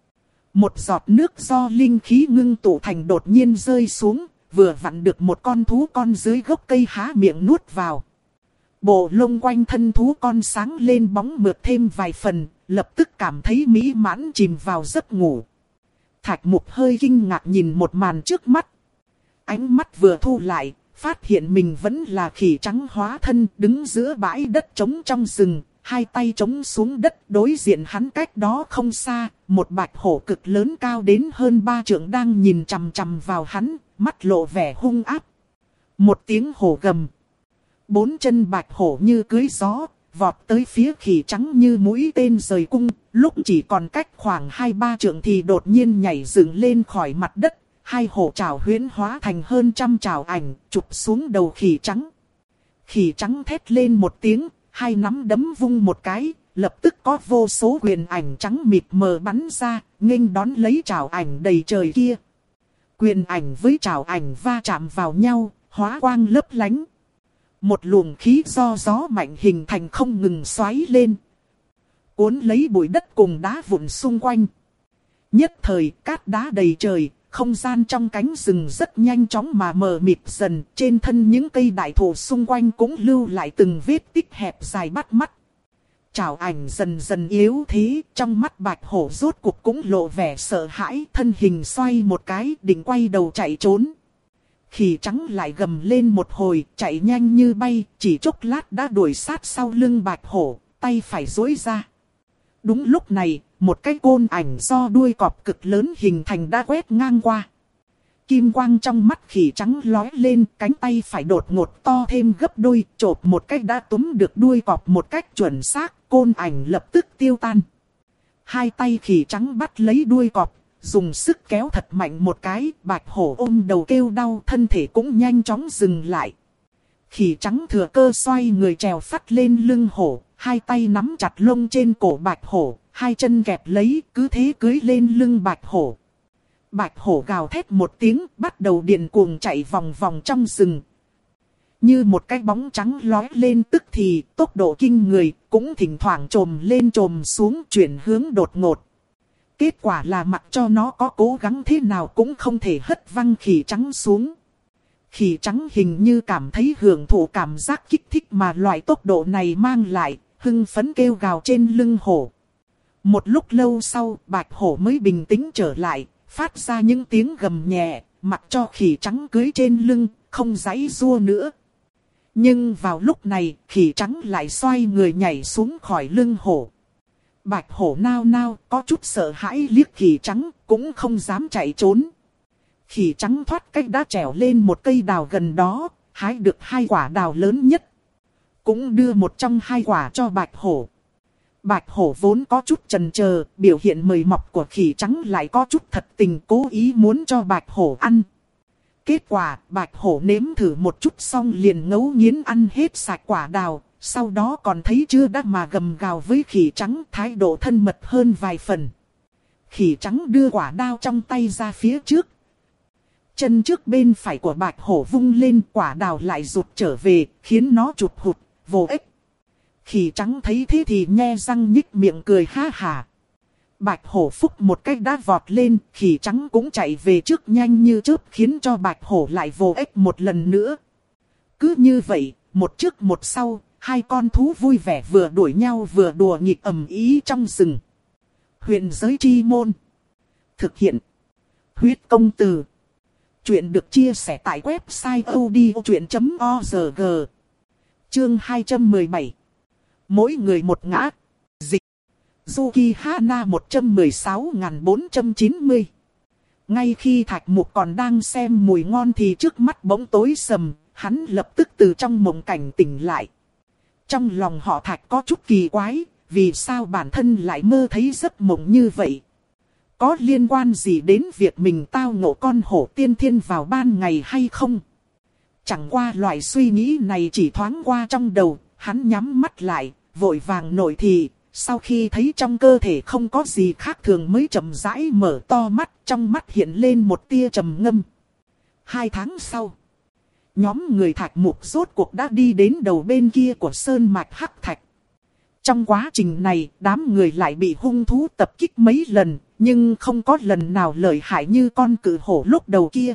một giọt nước do linh khí ngưng tụ thành đột nhiên rơi xuống, vừa vặn được một con thú con dưới gốc cây há miệng nuốt vào. Bộ lông quanh thân thú con sáng lên bóng mượt thêm vài phần, lập tức cảm thấy mỹ mãn chìm vào giấc ngủ. Thạch Mục hơi kinh ngạc nhìn một màn trước mắt. Ánh mắt vừa thu lại, phát hiện mình vẫn là khỉ trắng hóa thân đứng giữa bãi đất trống trong rừng, hai tay trống xuống đất. Đối diện hắn cách đó không xa, một bạch hổ cực lớn cao đến hơn ba trượng đang nhìn chằm chằm vào hắn, mắt lộ vẻ hung ác. Một tiếng hổ gầm. Bốn chân bạch hổ như cưỡi gió, vọt tới phía khỉ trắng như mũi tên rời cung. Lúc chỉ còn cách khoảng hai ba trượng thì đột nhiên nhảy dựng lên khỏi mặt đất. Hai hổ trảo huyễn hóa thành hơn trăm trảo ảnh, chụp xuống đầu khỉ trắng. Khỉ trắng thét lên một tiếng, hai nắm đấm vung một cái, lập tức có vô số quyền ảnh trắng mịt mờ bắn ra, nghênh đón lấy trảo ảnh đầy trời kia. Quyền ảnh với trảo ảnh va chạm vào nhau, hóa quang lấp lánh. Một luồng khí do gió mạnh hình thành không ngừng xoáy lên. cuốn lấy bụi đất cùng đá vụn xung quanh. Nhất thời cát đá đầy trời, không gian trong cánh rừng rất nhanh chóng mà mờ mịt dần. Trên thân những cây đại thụ xung quanh cũng lưu lại từng vết tích hẹp dài bắt mắt. Trảo ảnh dần dần yếu thế, trong mắt bạch hổ rốt cuộc cũng lộ vẻ sợ hãi, thân hình xoay một cái định quay đầu chạy trốn. Khỉ trắng lại gầm lên một hồi, chạy nhanh như bay, chỉ chốc lát đã đuổi sát sau lưng bạch hổ, tay phải duỗi ra. Đúng lúc này, một cái côn ảnh do đuôi cọp cực lớn hình thành đã quét ngang qua. Kim quang trong mắt khỉ trắng lóe lên, cánh tay phải đột ngột to thêm gấp đôi, chộp một cách đã túm được đuôi cọp một cách chuẩn xác, côn ảnh lập tức tiêu tan. Hai tay khỉ trắng bắt lấy đuôi cọp, dùng sức kéo thật mạnh một cái, bạch hổ ôm đầu kêu đau, thân thể cũng nhanh chóng dừng lại. Khỉ trắng thừa cơ xoay người trèo phắt lên lưng hổ, hai tay nắm chặt lông trên cổ bạch hổ, hai chân kẹp lấy, cứ thế cưỡi lên lưng bạch hổ. Bạch hổ gào thét một tiếng, bắt đầu điên cuồng chạy vòng vòng trong rừng. Như một cái bóng trắng lói lên tức thì, tốc độ kinh người, cũng thỉnh thoảng trồm lên trồm xuống, chuyển hướng đột ngột. Kết quả là mặc cho nó có cố gắng thế nào cũng không thể hất văng khỉ trắng xuống. Khỉ trắng hình như cảm thấy hưởng thụ cảm giác kích thích mà loại tốc độ này mang lại, hưng phấn kêu gào trên lưng hổ. Một lúc lâu sau, bạch hổ mới bình tĩnh trở lại, phát ra những tiếng gầm nhẹ, mặc cho khỉ trắng cưỡi trên lưng, không giãy giụa nữa. Nhưng vào lúc này, khỉ trắng lại xoay người nhảy xuống khỏi lưng hổ. Bạch hổ nao nao, có chút sợ hãi liếc khỉ trắng, cũng không dám chạy trốn. Khỉ trắng thoát cách đã trèo lên một cây đào gần đó, hái được hai quả đào lớn nhất. Cũng đưa một trong hai quả cho bạch hổ. Bạch hổ vốn có chút chần chờ, biểu hiện mời mọc của khỉ trắng lại có chút thật tình cố ý muốn cho bạch hổ ăn. Kết quả, bạch hổ nếm thử một chút xong liền ngấu nghiến ăn hết sạch quả đào, sau đó còn thấy chưa đã mà gầm gào với khỉ trắng, thái độ thân mật hơn vài phần. Khỉ trắng đưa quả đao trong tay ra phía trước. Chân trước bên phải của bạch hổ vung lên, quả đào lại rụt trở về, khiến nó chụp hụt, vô ích. Khỉ trắng thấy thế thì nhe răng nhích miệng cười ha hà. Bạch hổ phúc một cách đã vọt lên, khỉ trắng cũng chạy về trước nhanh như chớp, khiến cho bạch hổ lại vô ích một lần nữa. Cứ như vậy, một trước một sau, hai con thú vui vẻ vừa đuổi nhau vừa đùa nghịch ầm ĩ trong rừng. Huyền giới chi môn. Thực hiện. Huyết công từ. Chuyện được chia sẻ tại website odchuyện chấm org. Chương hai trăm mười bảy. Mỗi người một ngã. Dịch. Yuki Hana một trăm mười sáu nghìn bốn trăm chín mươi. Ngay khi Thạch Mục còn đang xem mùi ngon thì trước mắt bỗng tối sầm, hắn lập tức từ trong mộng cảnh tỉnh lại. Trong lòng họ Thạch có chút kỳ quái, vì sao bản thân lại mơ thấy giấc mộng như vậy? Có liên quan gì đến việc mình tao ngộ con hổ tiên thiên vào ban ngày hay không? Chẳng qua loại suy nghĩ này chỉ thoáng qua trong đầu, hắn nhắm mắt lại, vội vàng nội thị. Sau khi thấy trong cơ thể không có gì khác thường mới chậm rãi mở to mắt, trong mắt hiện lên một tia trầm ngâm. Hai tháng sau, nhóm người Thạch Mục rốt cuộc đã đi đến đầu bên kia của sơn mạch Hắc Thạch. Trong quá trình này, đám người lại bị hung thú tập kích mấy lần, nhưng không có lần nào lợi hại như con cự hổ lúc đầu kia.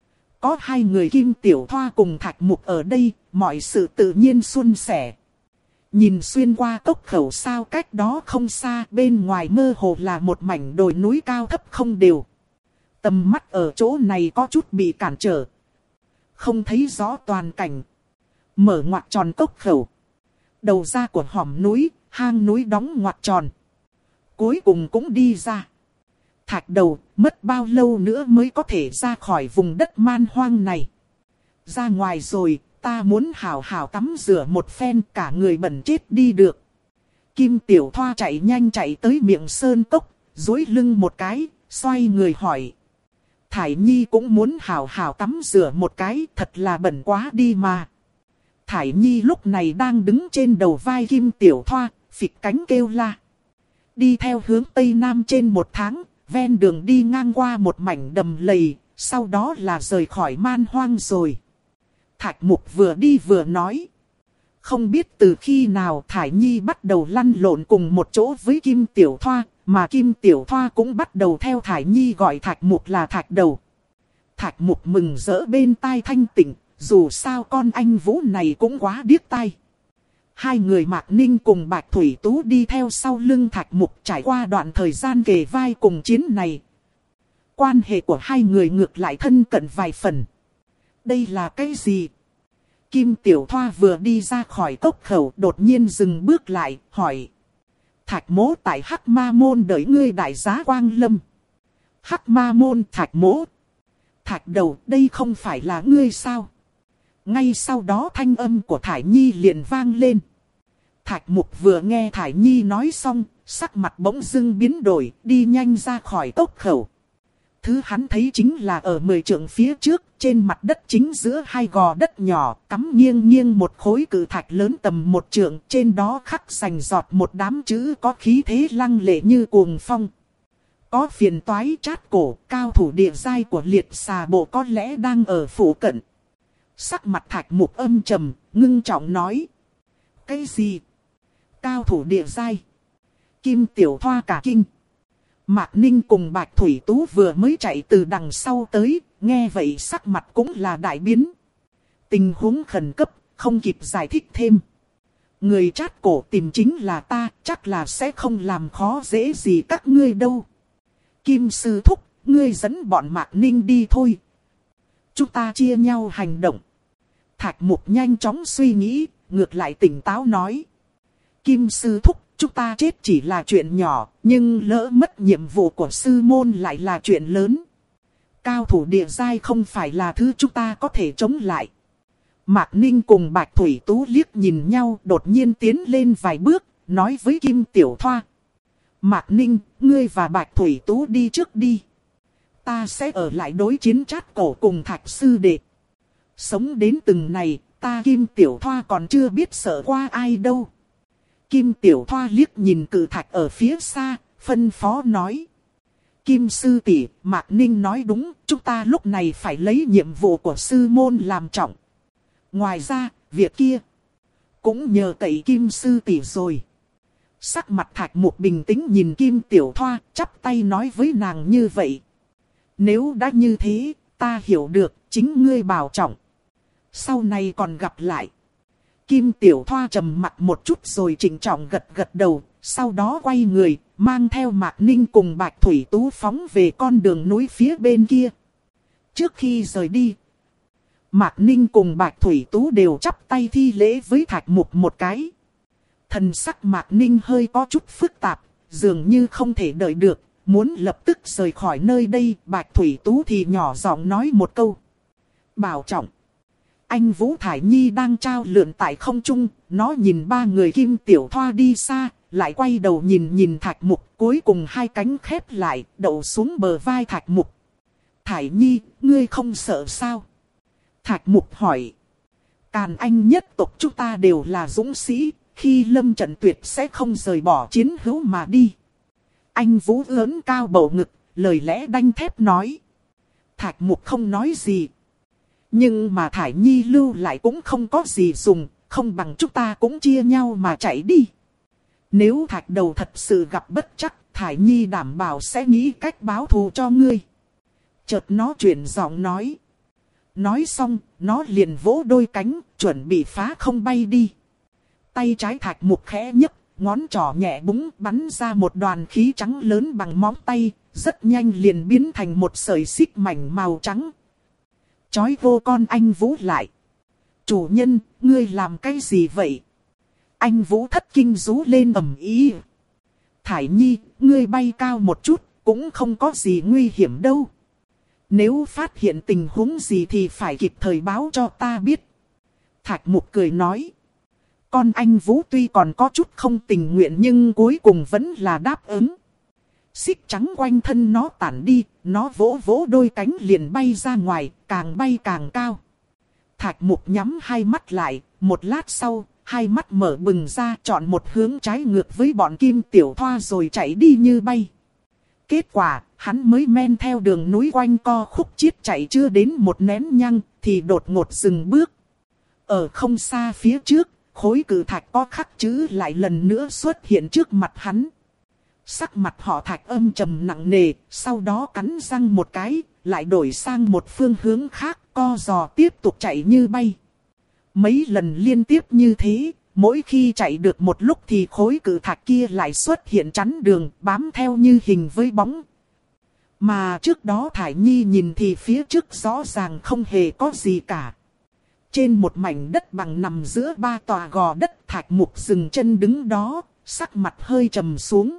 Có hai người Kim Tiểu Thoa cùng Thạch Mục ở đây, mọi sự tự nhiên suôn sẻ. Nhìn xuyên qua cốc khẩu sao cách đó không xa, bên ngoài mơ hồ là một mảnh đồi núi cao thấp không đều. Tầm mắt ở chỗ này có chút bị cản trở, không thấy rõ toàn cảnh. Mở ngoặc tròn cốc khẩu, đầu ra của hõm núi, hang núi đóng ngoặc tròn. Cuối cùng cũng đi ra. Thạch Đầu, mất bao lâu nữa mới có thể ra khỏi vùng đất man hoang này? Ra ngoài rồi, ta muốn hào hào tắm rửa một phen, cả người bẩn chết đi được. Kim Tiểu Thoa chạy nhanh chạy tới miệng sơn cốc, duỗi lưng một cái, xoay người hỏi. Thải Nhi cũng muốn hào hào tắm rửa một cái, thật là bẩn quá đi mà. Thải Nhi lúc này đang đứng trên đầu vai Kim Tiểu Thoa, phịch cánh kêu la. Đi theo hướng Tây Nam trên một tháng, ven đường đi ngang qua một mảnh đầm lầy, sau đó là rời khỏi man hoang rồi. Thạch Mục vừa đi vừa nói. Không biết từ khi nào Thải Nhi bắt đầu lăn lộn cùng một chỗ với Kim Tiểu Thoa, mà Kim Tiểu Thoa cũng bắt đầu theo Thải Nhi gọi Thạch Mục là Thạch Đầu. Thạch Mục mừng rỡ bên tai thanh tịnh, dù sao con anh Vũ này cũng quá điếc tai. Hai người Mạc Ninh cùng Bạch Thủy Tú đi theo sau lưng Thạch Mục trải qua đoạn thời gian kề vai cùng chiến này. Quan hệ của hai người ngược lại thân cận vài phần. Đây là cái gì? Kim Tiểu Thoa vừa đi ra khỏi cốc khẩu đột nhiên dừng bước lại, hỏi. Thạch Mỗ tại Hắc Ma Môn đợi ngươi đại giá quang lâm. Hắc Ma Môn Thạch Mỗ. Thạch Đầu, đây không phải là ngươi sao? Ngay sau đó thanh âm của Thải Nhi liền vang lên. Thạch Mục vừa nghe Thải Nhi nói xong, sắc mặt bỗng dưng biến đổi, đi nhanh ra khỏi cốc khẩu. Thứ hắn thấy chính là ở mười trượng phía trước, trên mặt đất chính giữa hai gò đất nhỏ, cắm nghiêng nghiêng một khối cự thạch lớn tầm một trượng, trên đó khắc sành giọt một đám chữ có khí thế lăng lệ như cuồng phong. Có phiền toái chát cổ, cao thủ địa giai của liệt xà bộ có lẽ đang ở phủ cận. Sắc mặt Thạch Mục âm trầm, ngưng trọng nói. Cái gì? Cao thủ địa giai? Kim Tiểu Thoa cả kinh. Mạc Ninh cùng Bạch Thủy Tú vừa mới chạy từ đằng sau tới, nghe vậy sắc mặt cũng là đại biến. Tình huống khẩn cấp, không kịp giải thích thêm. Người chát cổ tìm chính là ta, chắc là sẽ không làm khó dễ gì các ngươi đâu. Kim Sư Thúc, ngươi dẫn bọn Mạc Ninh đi thôi. Chúng ta chia nhau hành động. Thạch Mục nhanh chóng suy nghĩ, ngược lại tỉnh táo nói. Kim Sư Thúc, chúng ta chết chỉ là chuyện nhỏ, nhưng lỡ mất nhiệm vụ của sư môn lại là chuyện lớn. Cao thủ địa giai không phải là thứ chúng ta có thể chống lại. Mạc Ninh cùng Bạch Thủy Tú liếc nhìn nhau, đột nhiên tiến lên vài bước, nói với Kim Tiểu Thoa. Mạc Ninh, ngươi và Bạch Thủy Tú đi trước đi. Ta sẽ ở lại đối chiến chát cổ cùng Thạch Sư Đệ. Sống đến từng này, ta Kim Tiểu Thoa còn chưa biết sợ qua ai đâu. Kim Tiểu Thoa liếc nhìn cự thạch ở phía xa, phân phó nói. Kim Sư tỷ, Mạc Ninh nói đúng, chúng ta lúc này phải lấy nhiệm vụ của sư môn làm trọng. Ngoài ra, việc kia cũng nhờ cậy Kim Sư tỷ rồi. Sắc mặt Thạch Mục bình tĩnh nhìn Kim Tiểu Thoa, chắp tay nói với nàng như vậy. Nếu đã như thế, ta hiểu được, chính ngươi bảo trọng. Sau này còn gặp lại. Kim Tiểu Thoa trầm mặt một chút rồi trịnh trọng gật gật đầu, sau đó quay người, mang theo Mạc Ninh cùng Bạch Thủy Tú phóng về con đường núi phía bên kia. Trước khi rời đi, Mạc Ninh cùng Bạch Thủy Tú đều chắp tay thi lễ với Thạch Mục một cái. Thần sắc Mạc Ninh hơi có chút phức tạp, dường như không thể đợi được, muốn lập tức rời khỏi nơi đây. Bạch Thủy Tú thì nhỏ giọng nói một câu. Bảo trọng. Anh Vũ Thải Nhi đang trao lượn tại không trung, nó nhìn ba người Kim Tiểu Thoa đi xa, lại quay đầu nhìn nhìn Thạch Mục, cuối cùng hai cánh khép lại, đậu xuống bờ vai Thạch Mục. Thải Nhi, ngươi không sợ sao? Thạch Mục hỏi. Càn Anh nhất tộc chúng ta đều là dũng sĩ, khi lâm trận tuyệt sẽ không rời bỏ chiến hữu mà đi. Anh Vũ ớn cao bầu ngực, lời lẽ đanh thép nói. Thạch Mục không nói gì. Nhưng mà Thải Nhi lưu lại cũng không có gì dùng, không bằng chúng ta cũng chia nhau mà chạy đi. Nếu Thạch Đầu thật sự gặp bất trắc, Thải Nhi đảm bảo sẽ nghĩ cách báo thù cho ngươi. Chợt nó chuyển giọng nói. Nói xong, nó liền vỗ đôi cánh, chuẩn bị phá không bay đi. Tay trái Thạch Mục khẽ nhấc, ngón trỏ nhẹ búng bắn ra một đoàn khí trắng lớn bằng móng tay, rất nhanh liền biến thành một sợi xích mảnh màu trắng. Chói vô con anh Vũ lại. Chủ nhân, ngươi làm cái gì vậy? Anh Vũ thất kinh rú lên ầm ĩ. Thải Nhi, ngươi bay cao một chút, cũng không có gì nguy hiểm đâu. Nếu phát hiện tình huống gì thì phải kịp thời báo cho ta biết. Thạch Mục cười nói. Con anh Vũ tuy còn có chút không tình nguyện nhưng cuối cùng vẫn là đáp ứng. Xích trắng quanh thân nó tản đi, nó vỗ vỗ đôi cánh liền bay ra ngoài, càng bay càng cao. Thạch Mục nhắm hai mắt lại, một lát sau, hai mắt mở bừng ra chọn một hướng trái ngược với bọn Kim Tiểu Thoa rồi chạy đi như bay. Kết quả, hắn mới men theo đường núi quanh co khúc chiết chạy chưa đến một nén nhăng, thì đột ngột dừng bước. Ở không xa phía trước, khối cự thạch có khắc chữ lại lần nữa xuất hiện trước mặt hắn. Sắc mặt họ Thạch âm trầm nặng nề, sau đó cắn răng một cái, lại đổi sang một phương hướng khác, co giò tiếp tục chạy như bay. Mấy lần liên tiếp như thế, mỗi khi chạy được một lúc thì khối cự thạch kia lại xuất hiện chắn đường, bám theo như hình với bóng. Mà trước đó Thải Nhi nhìn thì phía trước rõ ràng không hề có gì cả. Trên một mảnh đất bằng nằm giữa ba tòa gò đất, Thạch Mục dừng chân đứng đó, sắc mặt hơi trầm xuống.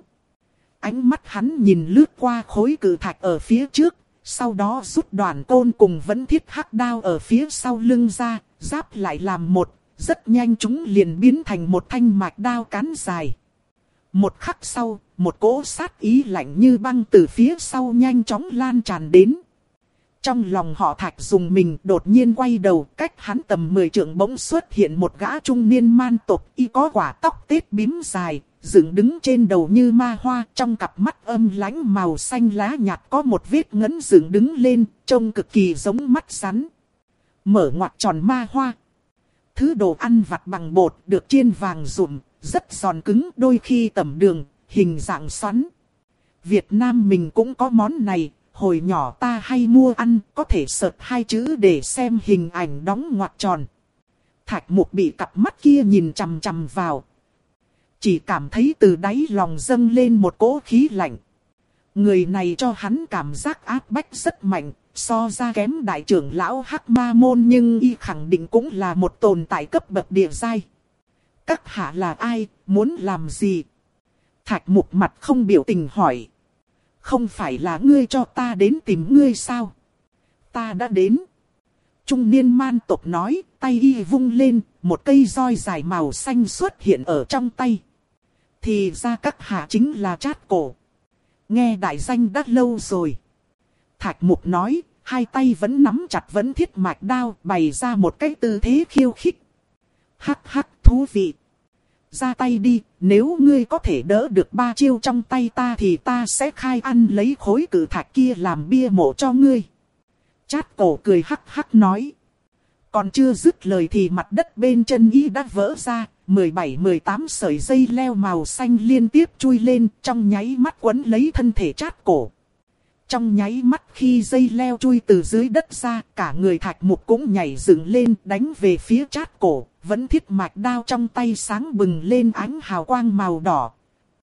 Ánh mắt hắn nhìn lướt qua khối cự thạch ở phía trước, sau đó rút đoàn côn cùng vẫn thiết hắc đao ở phía sau lưng ra, giáp lại làm một, rất nhanh chúng liền biến thành một thanh mạch đao cán dài. Một khắc sau, một cỗ sát ý lạnh như băng từ phía sau nhanh chóng lan tràn đến. Trong lòng họ Thạch dùng mình, đột nhiên quay đầu, cách hắn tầm mười trượng bỗng xuất hiện một gã trung niên man tộc, y có quả tóc tết bím dài, dựng đứng trên đầu như ma hoa, trong cặp mắt âm lãnh màu xanh lá nhạt có một vết ngấn dựng đứng lên, trông cực kỳ giống mắt rắn. Mở ngoặt tròn ma hoa. Thứ đồ ăn vặt bằng bột được chiên vàng rụm, rất giòn cứng, đôi khi tẩm đường, hình dạng xoắn. Việt Nam mình cũng có món này, hồi nhỏ ta hay mua ăn, có thể search hai chữ để xem hình ảnh đóng ngoặt tròn. Thạch Mục bị cặp mắt kia nhìn chằm chằm vào. Chỉ cảm thấy từ đáy lòng dâng lên một cỗ khí lạnh. Người này cho hắn cảm giác áp bách rất mạnh, so ra kém đại trưởng lão Hắc Ma Môn nhưng y khẳng định cũng là một tồn tại cấp bậc địa giai. Các hạ là ai, muốn làm gì? Thạch Mục mặt không biểu tình hỏi. Không phải là ngươi cho ta đến tìm ngươi sao? Ta đã đến. Trung niên man tộc nói, tay y vung lên, một cây roi dài màu xanh xuất hiện ở trong tay. Thì ra các hạ chính là Trát Cổ. Nghe đại danh đã lâu rồi. Thạch Mục nói, hai tay vẫn nắm chặt vẫn thiết mạch đao, bày ra một cái tư thế khiêu khích. Hắc hắc, thú vị. Ra tay đi, nếu ngươi có thể đỡ được ba chiêu trong tay ta thì ta sẽ khai ăn lấy khối cự thạch kia làm bia mộ cho ngươi. Trát Cổ cười hắc hắc nói. Còn chưa dứt lời thì mặt đất bên chân y đã vỡ ra, mười bảy mười tám sợi dây leo màu xanh liên tiếp chui lên, trong nháy mắt quấn lấy thân thể Trát Cổ. Trong nháy mắt khi dây leo chui từ dưới đất ra, cả người Thạch Mục cũng nhảy dựng lên đánh về phía Trát Cổ, vẫn thiết mạch đao trong tay sáng bừng lên ánh hào quang màu đỏ.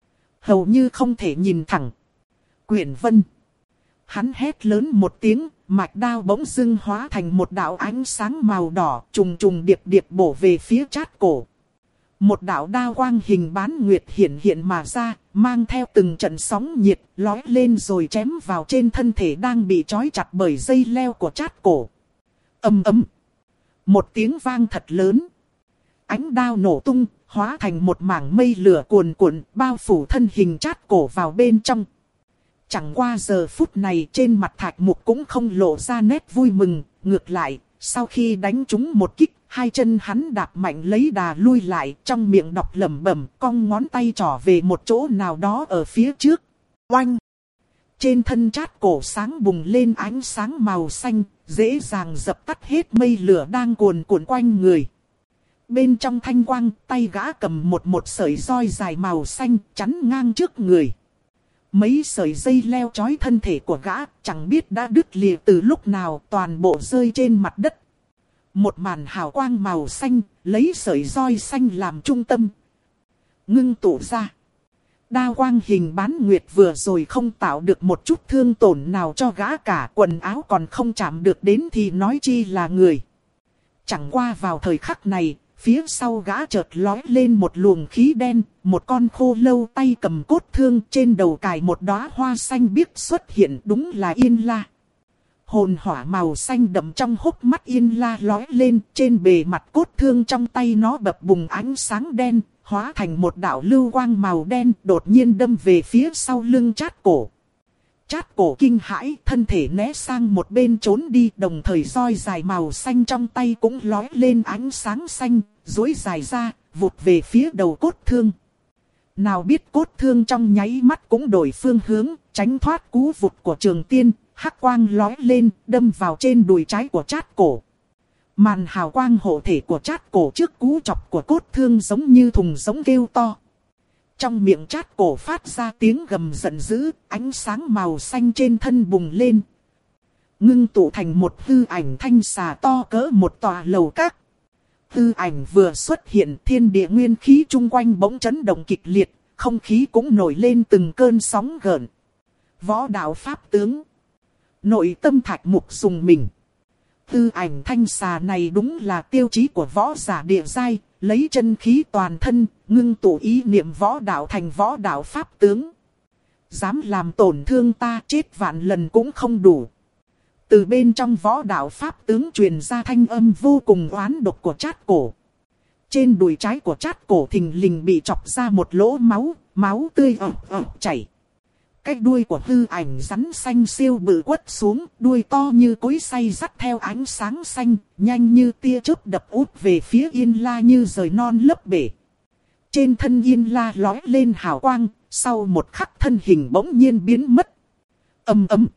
Hầu như không thể nhìn thẳng. Quyển Vân. Hắn hét lớn một tiếng, mạch đao bỗng dưng hóa thành một đạo ánh sáng màu đỏ, trùng trùng điệp điệp bổ về phía Trát Cổ. Một đạo đao quang hình bán nguyệt hiện hiện mà ra, mang theo từng trận sóng nhiệt, lói lên rồi chém vào trên thân thể đang bị trói chặt bởi dây leo của Trát Cổ. Ầm ầm. Một tiếng vang thật lớn. Ánh đao nổ tung, hóa thành một mảng mây lửa cuồn cuộn, bao phủ thân hình Trát Cổ vào bên trong. Chẳng qua giờ phút này trên mặt Thạch Mục cũng không lộ ra nét vui mừng, ngược lại, sau khi đánh trúng một kích, hai chân hắn đạp mạnh lấy đà lui lại, trong miệng đọc lẩm bẩm, cong ngón tay trỏ về một chỗ nào đó ở phía trước. Oanh! Trên thân Trát Cổ sáng bùng lên ánh sáng màu xanh, dễ dàng dập tắt hết mây lửa đang cuồn cuộn quanh người. Bên trong thanh quang, tay gã cầm một một sợi roi dài màu xanh chắn ngang trước người. Mấy sợi dây leo trói thân thể của gã, chẳng biết đã đứt lìa từ lúc nào, toàn bộ rơi trên mặt đất. Một màn hào quang màu xanh, lấy sợi roi xanh làm trung tâm. Ngưng tụ ra. Đao quang hình bán nguyệt vừa rồi không tạo được một chút thương tổn nào cho gã cả, quần áo còn không chạm được đến thì nói chi là người. Chẳng qua vào thời khắc này, phía sau gã chợt lói lên một luồng khí đen, một con khô lâu tay cầm cốt thương trên đầu cài một đóa hoa xanh biếc xuất hiện, đúng là Yên La. Hồn hỏa màu xanh đậm trong hốc mắt Yên La lói lên, trên bề mặt cốt thương trong tay nó bập bùng ánh sáng đen, hóa thành một đạo lưu quang màu đen đột nhiên đâm về phía sau lưng Trát Cổ. Trát Cổ kinh hãi, thân thể né sang một bên trốn đi, đồng thời roi dài màu xanh trong tay cũng lói lên ánh sáng xanh, duỗi dài ra, vụt về phía đầu cốt thương. Nào biết cốt thương trong nháy mắt cũng đổi phương hướng, tránh thoát cú vụt của Trường Tiên, hắc quang lói lên, đâm vào trên đùi trái của Trát Cổ. Màn hào quang hộ thể của Trát Cổ trước cú chọc của cốt thương giống như thùng giống kêu to. Trong miệng Trát Cổ phát ra tiếng gầm giận dữ, ánh sáng màu xanh trên thân bùng lên. Ngưng tụ thành một hư ảnh thanh xà to cỡ một tòa lầu các. Hư ảnh vừa xuất hiện, thiên địa nguyên khí chung quanh bỗng chấn động kịch liệt, không khí cũng nổi lên từng cơn sóng gợn. Võ đạo pháp tướng. Nội tâm Thạch Mục dùng mình. Hư ảnh thanh xà này đúng là tiêu chí của võ giả địa giai, lấy chân khí toàn thân, ngưng tụ ý niệm võ đạo thành võ đạo pháp tướng. Dám làm tổn thương ta, chết vạn lần cũng không đủ. Từ bên trong võ đạo pháp tướng truyền ra thanh âm vô cùng oán độc của Trát Cổ. Trên đùi trái của Trát Cổ thình lình bị chọc ra một lỗ máu, máu tươi ọc ọc chảy. Cái đuôi của hư ảnh rắn xanh siêu bự quất xuống, đuôi to như cối xay dắt theo ánh sáng xanh, nhanh như tia chớp đập út về phía Yên La như rời non lấp bể. Trên thân Yên La lói lên hào quang, sau một khắc thân hình bỗng nhiên biến mất. Ầm ầm.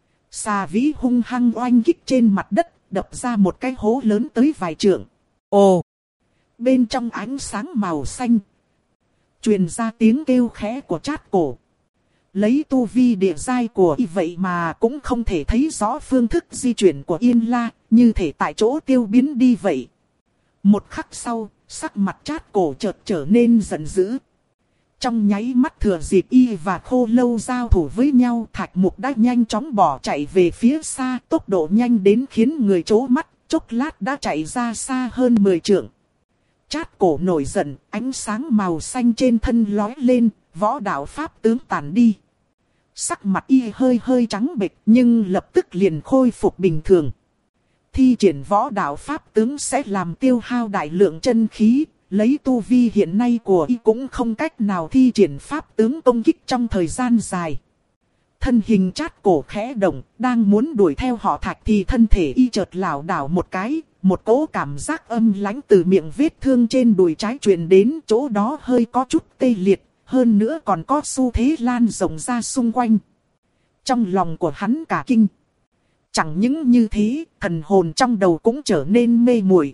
Xà vĩ hung hăng oanh kích trên mặt đất, đập ra một cái hố lớn tới vài trượng. Ồ! Bên trong ánh sáng màu xanh, truyền ra tiếng kêu khẽ của Trát Cổ. Lấy tu vi địa giai của y vậy mà cũng không thể thấy rõ phương thức di chuyển của Yên La, như thể tại chỗ tiêu biến đi vậy. Một khắc sau, sắc mặt Trát Cổ chợt trở nên giận dữ. Trong nháy mắt thừa dịp y và Khô Lâu giao thủ với nhau, Thạch Mục đã nhanh chóng bỏ chạy về phía xa, tốc độ nhanh đến khiến người chố mắt, chốc lát đã chạy ra xa hơn mười trượng. Trát Cổ nổi giận, ánh sáng màu xanh trên thân lói lên, võ đạo pháp tướng tàn đi. Sắc mặt y hơi hơi trắng bệch nhưng lập tức liền khôi phục bình thường. Thi triển võ đạo pháp tướng sẽ làm tiêu hao đại lượng chân khí, lấy tu vi hiện nay của y cũng không cách nào thi triển pháp tướng công kích trong thời gian dài. Thân hình Trát Cổ khẽ động, đang muốn đuổi theo họ Thạch thì thân thể y chợt lảo đảo một cái, một cỗ cảm giác âm lãnh từ miệng vết thương trên đùi trái truyền đến, chỗ đó hơi có chút tê liệt, hơn nữa còn có xu thế lan rộng ra xung quanh. Trong lòng của hắn cả kinh. Chẳng những như thế, thần hồn trong đầu cũng trở nên mê muội.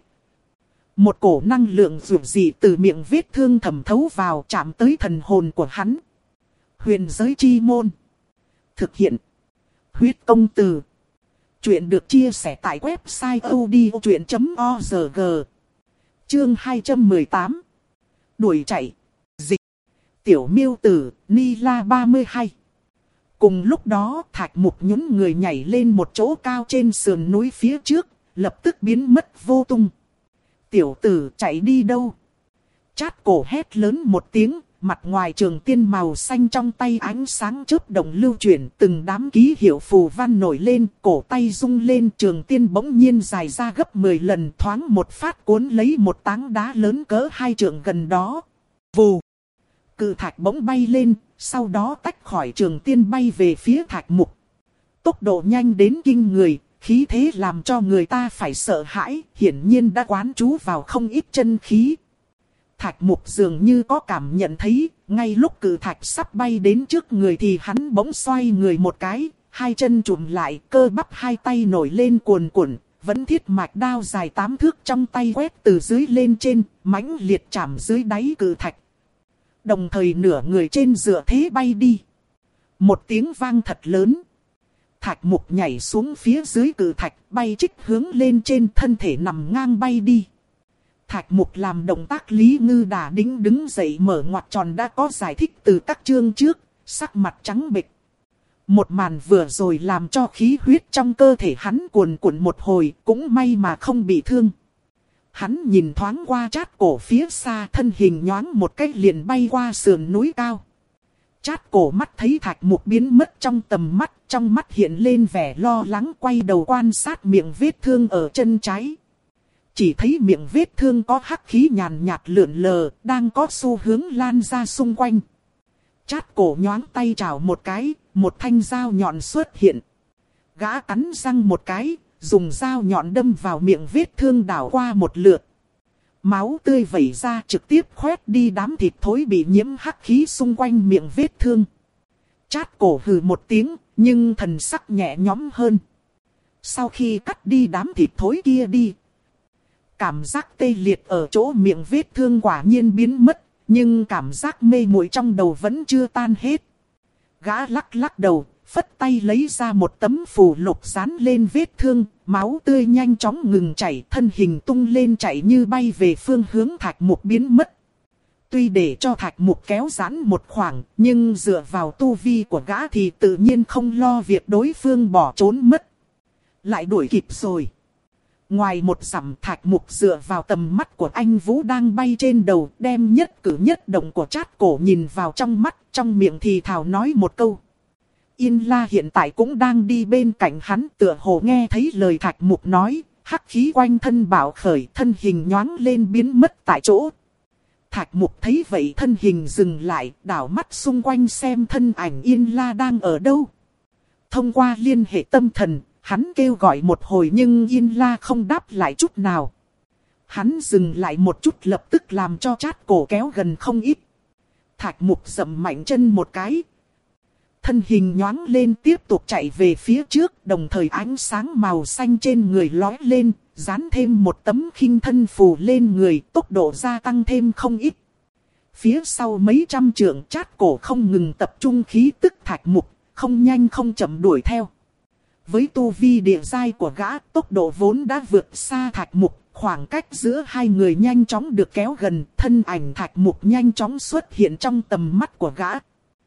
Một cổ năng lượng dịu dị từ miệng vết thương thẩm thấu vào, chạm tới thần hồn của hắn. Huyền giới chi môn. Thực hiện. Huyết công từ. Chuyện được chia sẻ tại website odchuyện chấm org. Chương hai trăm mười tám. Đuổi chạy. Dịch. Tiểu miêu tử, Nila ba mươi hai. Cùng lúc đó, Thạch Mục nhún người nhảy lên một chỗ cao trên sườn núi phía trước, lập tức biến mất vô tung. Tiểu tử chạy đi đâu? Trát Cổ hét lớn một tiếng, mặt ngoài trường tiên màu xanh trong tay ánh sáng chớp động lưu chuyển, từng đám ký hiệu phù văn nổi lên, cổ tay rung lên, trường tiên bỗng nhiên dài ra gấp mười lần, thoáng một phát cuốn lấy một tảng đá lớn cỡ hai trượng gần đó. Vù! Cự thạch bỗng bay lên, sau đó tách khỏi trường tiên bay về phía Thạch Mục. Tốc độ nhanh đến kinh người, khí thế làm cho người ta phải sợ hãi, hiển nhiên đã quán trú vào không ít chân khí. Thạch Mục dường như có cảm nhận thấy, ngay lúc cự thạch sắp bay đến trước người thì hắn bỗng xoay người một cái, hai chân chụm lại, cơ bắp hai tay nổi lên cuồn cuộn, vẫn thiết mạch đao dài tám thước trong tay quét từ dưới lên trên, mãnh liệt chạm dưới đáy cự thạch. Đồng thời nửa người trên dựa thế bay đi. Một tiếng vang thật lớn. Thạch Mục nhảy xuống phía dưới cự thạch, bay trích hướng lên trên, thân thể nằm ngang bay đi. Thạch Mục làm động tác Lý Ngư Đà đính đứng dậy mở ngoặc tròn đã có giải thích từ các chương trước, sắc mặt trắng bệch. Một màn vừa rồi làm cho khí huyết trong cơ thể hắn cuồn cuộn một hồi, cũng may mà không bị thương. Hắn nhìn thoáng qua Trát Cổ phía xa, thân hình nhoáng một cách liền bay qua sườn núi cao. Trát Cổ mắt thấy Thạch Mục biến mất trong tầm mắt, trong mắt hiện lên vẻ lo lắng, quay đầu quan sát miệng vết thương ở chân trái. Chỉ thấy miệng vết thương có hắc khí nhàn nhạt lượn lờ, đang có xu hướng lan ra xung quanh. Trát Cổ nhoáng tay chảo một cái, một thanh dao nhọn xuất hiện. Gã cắn răng một cái, dùng dao nhọn đâm vào miệng vết thương đảo qua một lượt. Máu tươi vẩy ra trực tiếp khoét đi đám thịt thối bị nhiễm hắc khí xung quanh miệng vết thương. Trát Cổ hừ một tiếng, nhưng thần sắc nhẹ nhõm hơn. Sau khi cắt đi đám thịt thối kia đi, Cảm giác tê liệt ở chỗ miệng vết thương quả nhiên biến mất, nhưng cảm giác mê muội trong đầu vẫn chưa tan hết. Gã lắc lắc đầu, phất tay lấy ra một tấm phù lục dán lên vết thương, máu tươi nhanh chóng ngừng chảy, thân hình tung lên chạy như bay về phương hướng Thạch Mục biến mất. Tuy để cho Thạch Mục kéo giãn một khoảng, nhưng dựa vào tu vi của gã thì tự nhiên không lo việc đối phương bỏ trốn mất. Lại đuổi kịp rồi. Ngoài một dặm, Thạch Mục dựa vào tầm mắt của anh Vũ đang bay trên đầu, đem nhất cử nhất động của Trát Cổ nhìn vào trong mắt, trong miệng thì thào nói một câu. Yên La hiện tại cũng đang đi bên cạnh hắn, tựa hồ nghe thấy lời Thạch Mục nói, hắc khí quanh thân bạo khởi, thân hình nhoáng lên biến mất tại chỗ. Thạch Mục thấy vậy thân hình dừng lại, đảo mắt xung quanh xem thân ảnh Yên La đang ở đâu. Thông qua liên hệ tâm thần, hắn kêu gọi một hồi nhưng Yên La không đáp lại chút nào. Hắn dừng lại một chút lập tức làm cho Trát Cổ kéo gần không ít. Thạch Mục dậm mạnh chân một cái. Thân hình nhoáng lên tiếp tục chạy về phía trước, đồng thời ánh sáng màu xanh trên người lóe lên, dán thêm một tấm khinh thân phù lên người, tốc độ gia tăng thêm không ít. Phía sau mấy trăm trượng, Trát Cổ không ngừng tập trung khí tức Thạch Mục, không nhanh không chậm đuổi theo. Với tu vi địa giai của gã, tốc độ vốn đã vượt xa Thạch Mục, khoảng cách giữa hai người nhanh chóng được kéo gần, thân ảnh Thạch Mục nhanh chóng xuất hiện trong tầm mắt của gã.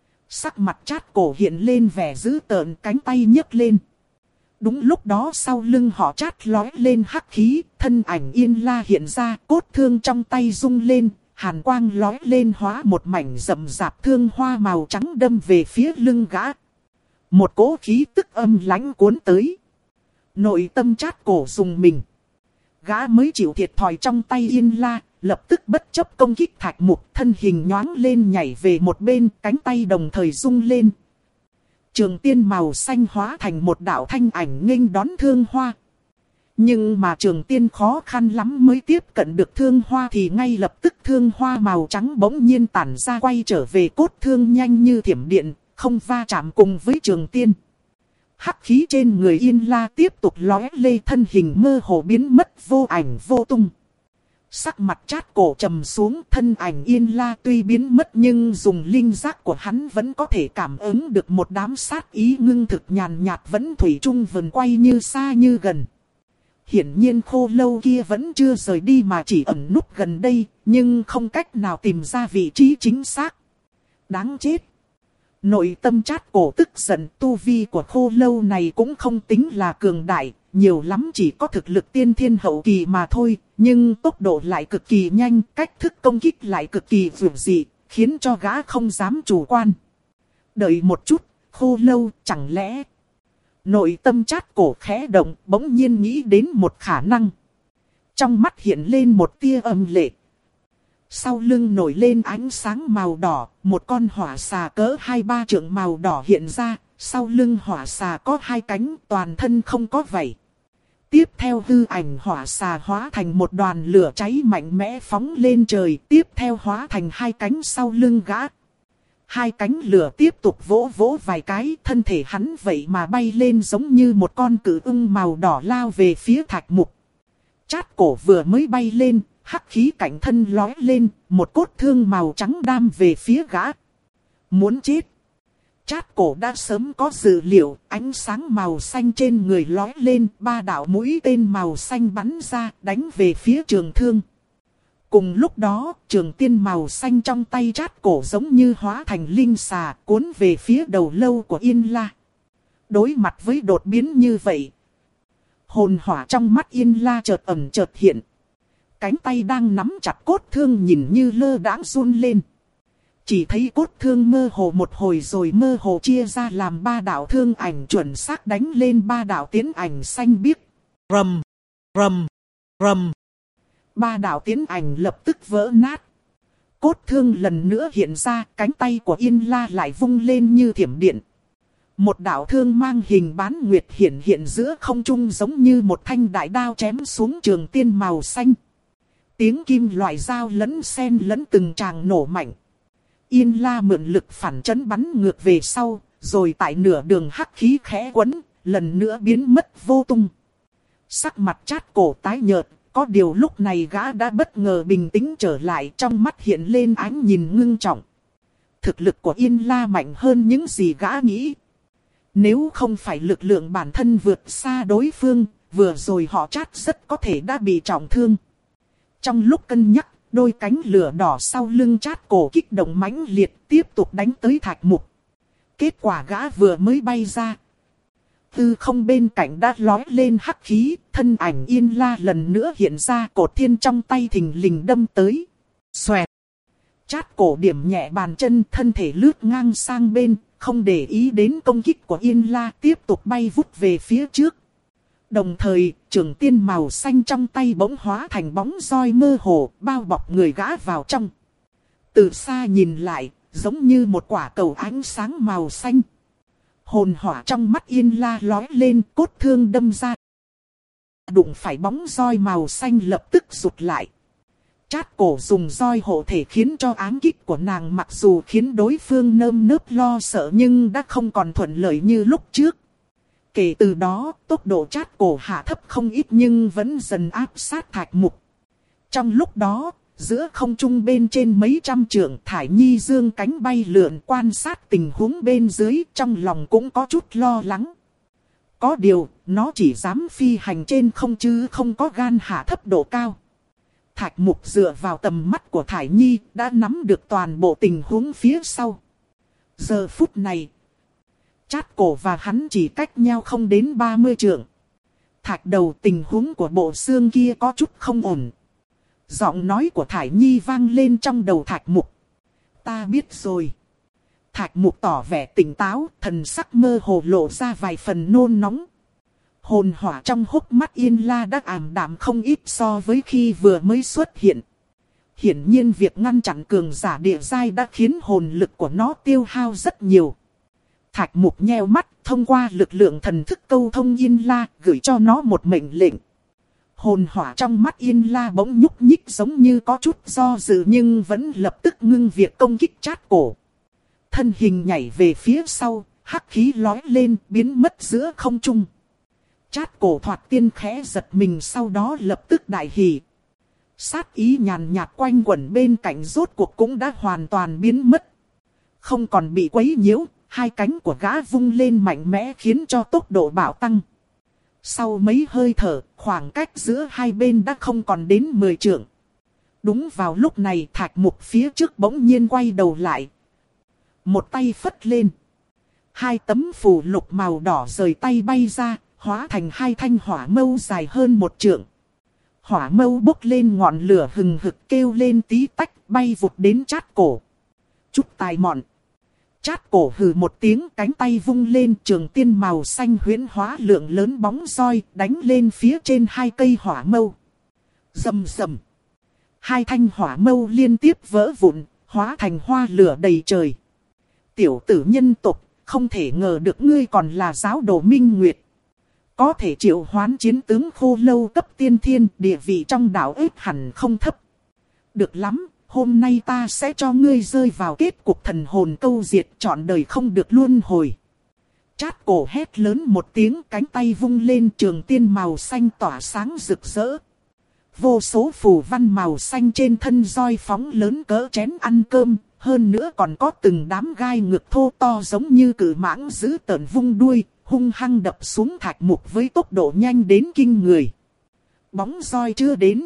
Sắc mặt Trát Cổ hiện lên vẻ dữ tợn, cánh tay nhấc lên. Đúng lúc đó sau lưng họ Trát lói lên hắc khí, thân ảnh Yên La hiện ra, cốt thương trong tay rung lên, hàn quang lói lên hóa một mảnh rậm rạp thương hoa màu trắng đâm về phía lưng gã. Một cỗ khí tức âm lãnh cuốn tới. Nội tâm Trát Cổ rùng mình. Gã mới chịu thiệt thòi trong tay Yên La, lập tức bất chấp công kích Thạch Mục, thân hình nhoáng lên nhảy về một bên, cánh tay đồng thời rung lên. Trường tiên màu xanh hóa thành một đạo thanh ảnh nghênh đón thương hoa. Nhưng mà trường tiên khó khăn lắm mới tiếp cận được thương hoa thì ngay lập tức thương hoa màu trắng bỗng nhiên tản ra quay trở về cốt thương nhanh như thiểm điện, không va chạm cùng với trường tiên. Hắc khí trên người Yên La tiếp tục lóe lê, thân hình mơ hồ biến mất vô ảnh vô tung. Sắc mặt Trát Cổ trầm xuống, thân ảnh Yên La tuy biến mất nhưng dùng linh giác của hắn vẫn có thể cảm ứng được một đám sát ý ngưng thực nhàn nhạt vẫn thủy chung vần quay như xa như gần. Hiển nhiên khô lâu kia vẫn chưa rời đi mà chỉ ẩn núp gần đây, nhưng không cách nào tìm ra vị trí chính xác. Đáng chết! Nội tâm Trát Cổ tức giận, tu vi của khô lâu này cũng không tính là cường đại, nhiều lắm chỉ có thực lực tiên thiên hậu kỳ mà thôi, nhưng tốc độ lại cực kỳ nhanh, cách thức công kích lại cực kỳ vượt dị, khiến cho gã không dám chủ quan. Đợi một chút, khô lâu, chẳng lẽ... Nội tâm Trát Cổ khẽ động, bỗng nhiên nghĩ đến một khả năng. Trong mắt hiện lên một tia âm lệ. Sau lưng nổi lên ánh sáng màu đỏ, một con hỏa xà cỡ hai ba trượng màu đỏ hiện ra, sau lưng hỏa xà có hai cánh, toàn thân không có vảy. Tiếp theo hư ảnh hỏa xà hóa thành một đoàn lửa cháy mạnh mẽ phóng lên trời, tiếp theo hóa thành hai cánh sau lưng gã. Hai cánh lửa tiếp tục vỗ vỗ vài cái, thân thể hắn vậy mà bay lên giống như một con cự ưng màu đỏ lao về phía Thạch Mục. Trát Cổ vừa mới bay lên, hắc khí cạnh thân lói lên, một cốt thương màu trắng đam về phía gã. Muốn chết! Trát Cổ đã sớm có dự liệu, ánh sáng màu xanh trên người lói lên, ba đạo mũi tên màu xanh bắn ra, đánh về phía trường thương. Cùng lúc đó, trường tiên màu xanh trong tay Trát Cổ giống như hóa thành linh xà, cuốn về phía đầu lâu của Yên La. Đối mặt với đột biến như vậy, hồn hỏa trong mắt Yên La chợt ẩn chợt hiện. Cánh tay đang nắm chặt cốt thương nhìn như lơ đãng run lên. Chỉ thấy cốt thương mơ hồ một hồi rồi mơ hồ chia ra làm ba đạo thương ảnh chuẩn xác đánh lên ba đạo tiến ảnh xanh biếc. Rầm, rầm, rầm. Ba đạo tiến ảnh lập tức vỡ nát. Cốt thương lần nữa hiện ra, cánh tay của Yên La lại vung lên như thiểm điện. Một đạo thương mang hình bán nguyệt hiện hiện giữa không trung giống như một thanh đại đao chém xuống trường tiên màu xanh. Tiếng kim loại dao lẫn sen lẫn từng tràng nổ mạnh. Yên La mượn lực phản chấn bắn ngược về sau, rồi tại nửa đường hắc khí khẽ quấn, lần nữa biến mất vô tung. Sắc mặt Trát Cổ tái nhợt, Có điều lúc này gã đã bất ngờ bình tĩnh trở lại, trong mắt hiện lên ánh nhìn ngưng trọng. Thực lực của Yên La mạnh hơn những gì gã nghĩ. Nếu không phải lực lượng bản thân vượt xa đối phương, vừa rồi họ Trát rất có thể đã bị trọng thương. Trong lúc cân nhắc, đôi cánh lửa đỏ sau lưng Trát Cổ kích động mãnh liệt tiếp tục đánh tới Thạch Mục. Kết quả gã vừa mới bay ra, tư không bên cạnh đã lói lên hắc khí, thân ảnh Yên La lần nữa hiện ra, cột thiên trong tay thình lình đâm tới. Xoẹt! Trát Cổ điểm nhẹ bàn chân, thân thể lướt ngang sang bên, không để ý đến công kích của Yên La, tiếp tục bay vút về phía trước. Đồng thời, trường tiên màu xanh trong tay bỗng hóa thành bóng roi mơ hồ, bao bọc người gã vào trong. Từ xa nhìn lại, giống như một quả cầu ánh sáng màu xanh. Hồn hỏa trong mắt Yên La lói lên, cốt thương đâm ra. Đụng phải bóng roi màu xanh lập tức rụt lại. Trát Cổ dùng roi hộ thể khiến cho ám kích của nàng mặc dù khiến đối phương nơm nớp lo sợ nhưng đã không còn thuận lợi như lúc trước. Kể từ đó, tốc độ Trát Cổ hạ thấp không ít nhưng vẫn dần áp sát Thạch Mục. Trong lúc đó, giữa không trung bên trên mấy trăm trượng, Thải Nhi dương cánh bay lượn quan sát tình huống bên dưới, trong lòng cũng có chút lo lắng. Có điều, nó chỉ dám phi hành trên không chứ không có gan hạ thấp độ cao. Thạch Mục dựa vào tầm mắt của Thải Nhi đã nắm được toàn bộ tình huống phía sau. Giờ phút này, Trát Cổ và hắn chỉ cách nhau không đến ba mươi trượng. Thạch Đầu, tình huống của bộ xương kia có chút không ổn. Giọng nói của Thải Nhi vang lên trong đầu Thạch Mục. Ta biết rồi. Thạch Mục tỏ vẻ tỉnh táo, thần sắc mơ hồ lộ ra vài phần nôn nóng. Hồn hỏa trong hốc mắt Yên La đã ảm đạm không ít so với khi vừa mới xuất hiện. Hiển nhiên việc ngăn chặn cường giả địa giai đã khiến hồn lực của nó tiêu hao rất nhiều. Thạch Mục nheo mắt, thông qua lực lượng thần thức câu thông Yên La, gửi cho nó một mệnh lệnh. Hồn hỏa trong mắt Yên La bỗng nhúc nhích giống như có chút do dự nhưng vẫn lập tức ngưng việc công kích Trát Cổ. Thân hình nhảy về phía sau, hắc khí lói lên biến mất giữa không trung. Trát Cổ thoạt tiên khẽ giật mình, sau đó lập tức đại hỉ. Sát ý nhàn nhạt quanh quẩn bên cạnh rốt cuộc cũng đã hoàn toàn biến mất. Không còn bị quấy nhiễu, hai cánh của gã vung lên mạnh mẽ khiến cho tốc độ bạo tăng. Sau mấy hơi thở, khoảng cách giữa hai bên đã không còn đến mười trượng. Đúng vào lúc này, Thạch Mục phía trước bỗng nhiên quay đầu lại. Một tay phất lên. Hai tấm phù lục màu đỏ rời tay bay ra, hóa thành hai thanh hỏa mâu dài hơn một trượng. Hỏa mâu bốc lên ngọn lửa hừng hực kêu lên tí tách, bay vụt đến Trát Cổ. Chút tài mọn. Trát Cổ hừ một tiếng, cánh tay vung lên, trường tiên màu xanh huyễn hóa lượng lớn bóng roi, đánh lên phía trên hai cây hỏa mâu. Rầm rầm. Hai thanh hỏa mâu liên tiếp vỡ vụn, hóa thành hoa lửa đầy trời. Tiểu tử nhân tộc, không thể ngờ được ngươi còn là giáo đồ Minh Nguyệt. Có thể triệu hoán chiến tướng khô lâu cấp tiên thiên, địa vị trong đảo ếp hẳn không thấp. Được lắm, hôm nay ta sẽ cho ngươi rơi vào kết cục thần hồn câu diệt, trọn đời không được luân hồi. Trát Cổ hét lớn một tiếng, cánh tay vung lên, trường tiên màu xanh tỏa sáng rực rỡ. Vô số phù văn màu xanh trên thân roi phóng lớn cỡ chén ăn cơm, hơn nữa còn có từng đám gai ngược thô to giống như cự mãng giữ tợn vung đuôi, hung hăng đập xuống Thạch Mục với tốc độ nhanh đến kinh người. Bóng roi chưa đến,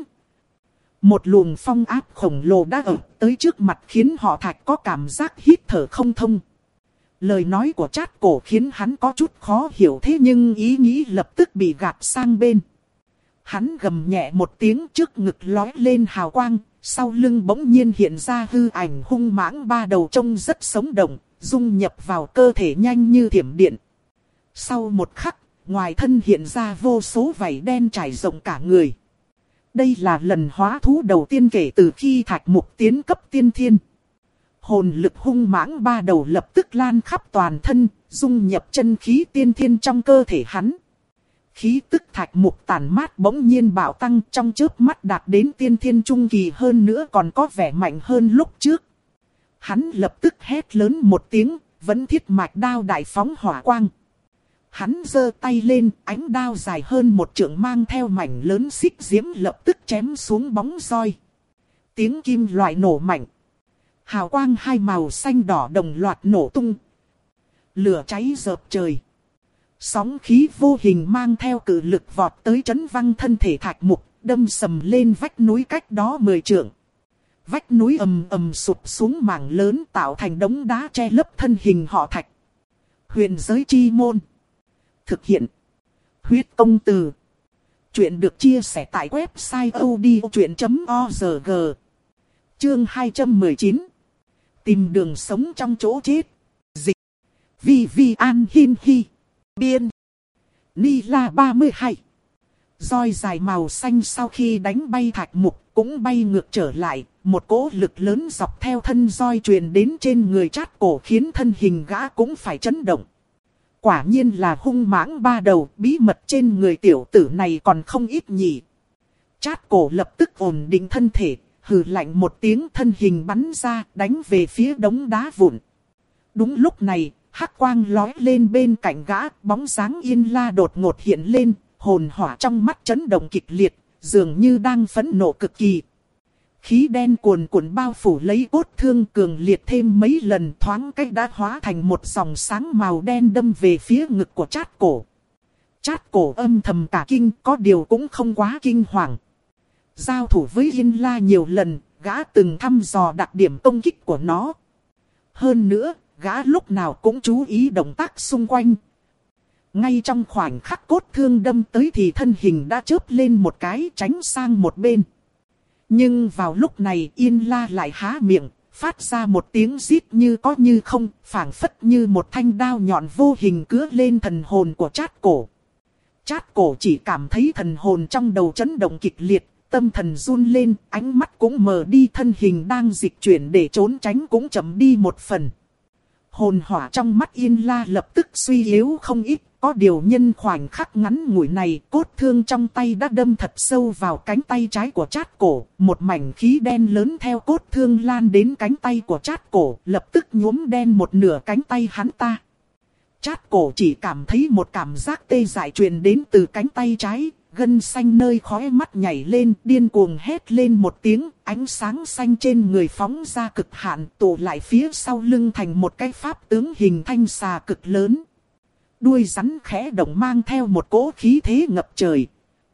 một luồng phong áp khổng lồ đã ập tới trước mặt khiến họ Thạch có cảm giác hít thở không thông. Lời nói của Trát Cổ khiến hắn có chút khó hiểu, thế nhưng ý nghĩ lập tức bị gạt sang bên. Hắn gầm nhẹ một tiếng, trước ngực lói lên hào quang, sau lưng bỗng nhiên hiện ra hư ảnh hung mãng ba đầu trông rất sống động, dung nhập vào cơ thể nhanh như thiểm điện. Sau một khắc, ngoài thân hiện ra vô số vảy đen trải rộng cả người. Đây là lần hóa thú đầu tiên kể từ khi Thạch Mục tiến cấp tiên thiên. Hồn lực hung mãng ba đầu lập tức lan khắp toàn thân, dung nhập chân khí tiên thiên trong cơ thể hắn. Khí tức Thạch Mục tàn mát bỗng nhiên bạo tăng, trong chớp mắt đạt đến tiên thiên trung kỳ, hơn nữa còn có vẻ mạnh hơn lúc trước. Hắn lập tức hét lớn một tiếng, vẫn thiết mạch đao đại phóng hỏa quang. Hắn giơ tay lên, ánh đao dài hơn một trượng mang theo mảnh lớn xích diễm lập tức chém xuống bóng roi. Tiếng kim loại nổ mạnh. Hào quang hai màu xanh đỏ đồng loạt nổ tung. Lửa cháy rợp trời. Sóng khí vô hình mang theo cự lực vọt tới chấn văng thân thể Thạch Mục, đâm sầm lên vách núi cách đó mười trượng. Vách núi ầm ầm sụp xuống mảng lớn tạo thành đống đá che lấp thân hình họ Thạch. Huyền giới chi môn. Thực hiện. Huyết công từ. Chuyện được chia sẻ tại website odchuyện chấm org. Chương hai trăm mười chín. Tìm đường sống trong chỗ chết. Dịch. Vi Vi An Hin Hi. Biên. Ni La ba mươi hai. Roi dài màu xanh sau khi đánh bay Thạch Mục cũng bay ngược trở lại. Một cỗ lực lớn dọc theo thân roi truyền đến trên người Trát Cổ khiến thân hình gã cũng phải chấn động. Quả nhiên là hung mãng ba đầu, bí mật trên người tiểu tử này còn không ít nhỉ. Trát Cổ lập tức ổn định thân thể, hừ lạnh một tiếng, thân hình bắn ra, đánh về phía đống đá vụn. Đúng lúc này, hắc quang lói lên bên cạnh gã, bóng dáng Yên La đột ngột hiện lên, hồn hỏa trong mắt chấn động kịch liệt, dường như đang phẫn nộ cực kỳ. Khí đen cuồn cuộn bao phủ lấy cốt thương, cường liệt thêm mấy lần, thoáng cách đã hóa thành một dòng sáng màu đen đâm về phía ngực của Trát Cổ. Trát Cổ âm thầm cả kinh, có điều cũng không quá kinh hoàng. Giao thủ với Yên La nhiều lần, gã từng thăm dò đặc điểm công kích của nó. Hơn nữa, gã lúc nào cũng chú ý động tác xung quanh. Ngay trong khoảnh khắc cốt thương đâm tới thì thân hình đã chớp lên một cái, tránh sang một bên. Nhưng vào lúc này Yên La lại há miệng, phát ra một tiếng rít như có như không, phảng phất như một thanh đao nhọn vô hình cứa lên thần hồn của Trát Cổ. Trát Cổ chỉ cảm thấy thần hồn trong đầu chấn động kịch liệt, tâm thần run lên, ánh mắt cũng mờ đi, thân hình đang dịch chuyển để trốn tránh cũng chậm đi một phần. Hồn hỏa trong mắt Yên La lập tức suy yếu không ít. Có điều nhân khoảnh khắc ngắn ngủi này, cốt thương trong tay đã đâm thật sâu vào cánh tay trái của Trát Cổ. Một mảnh khí đen lớn theo cốt thương lan đến cánh tay của Trát Cổ, lập tức nhuốm đen một nửa cánh tay hắn ta. Trát Cổ chỉ cảm thấy một cảm giác tê dại truyền đến từ cánh tay trái, gân xanh nơi khóe mắt nhảy lên, điên cuồng hét lên một tiếng, ánh sáng xanh trên người phóng ra cực hạn, tụ lại phía sau lưng thành một cái pháp tướng hình thanh xà cực lớn. Đuôi rắn khẽ động mang theo một cỗ khí thế ngập trời.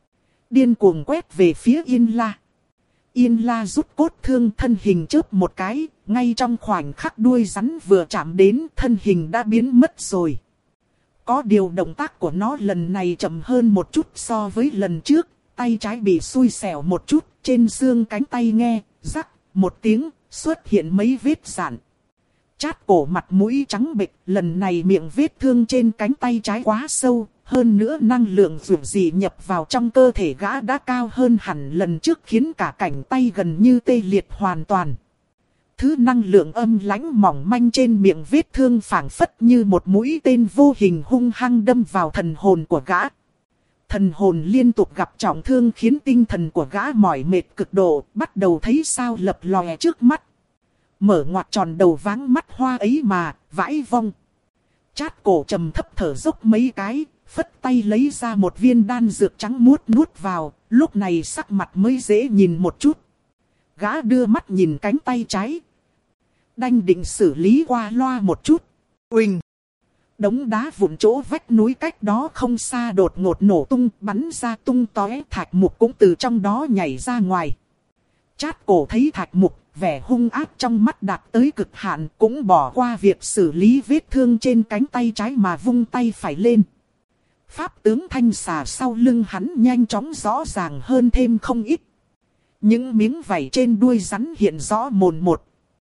Điên cuồng quét về phía Yên La. Yên La rút cốt thương, thân hình chớp một cái, ngay trong khoảnh khắc đuôi rắn vừa chạm đến, thân hình đã biến mất rồi. Có điều động tác của nó lần này chậm hơn một chút so với lần trước, tay trái bị xui xẻo một chút, trên xương cánh tay nghe, rắc, một tiếng, xuất hiện mấy vết rạn. Trát Cổ mặt mũi trắng bệch, lần này miệng vết thương trên cánh tay trái quá sâu, hơn nữa năng lượng dường dị nhập vào trong cơ thể gã đã cao hơn hẳn lần trước khiến cả cảnh tay gần như tê liệt hoàn toàn. Thứ năng lượng âm lãnh mỏng manh trên miệng vết thương phảng phất như một mũi tên vô hình hung hăng đâm vào thần hồn của gã. Thần hồn liên tục gặp trọng thương khiến tinh thần của gã mỏi mệt cực độ, bắt đầu thấy sao lập lòe trước mắt. Mở ngoặt tròn đầu váng mắt hoa ấy mà, vãi vong. Trát Cổ trầm thấp thở dốc mấy cái, phất tay lấy ra một viên đan dược trắng muốt nuốt vào, lúc này sắc mặt mới dễ nhìn một chút. Gã đưa mắt nhìn cánh tay trái. Đanh định xử lý qua loa một chút. Uỳnh! Đống đá vụn chỗ vách núi cách đó không xa đột ngột nổ tung, bắn ra tung tóe, Thạch Mục cũng từ trong đó nhảy ra ngoài. Trát Cổ thấy Thạch Mục, vẻ hung ác trong mắt đạt tới cực hạn, cũng bỏ qua việc xử lý vết thương trên cánh tay trái mà vung tay phải lên. Pháp tướng thanh xà sau lưng hắn nhanh chóng rõ ràng hơn thêm không ít. Những miếng vảy trên đuôi rắn hiện rõ mồn một.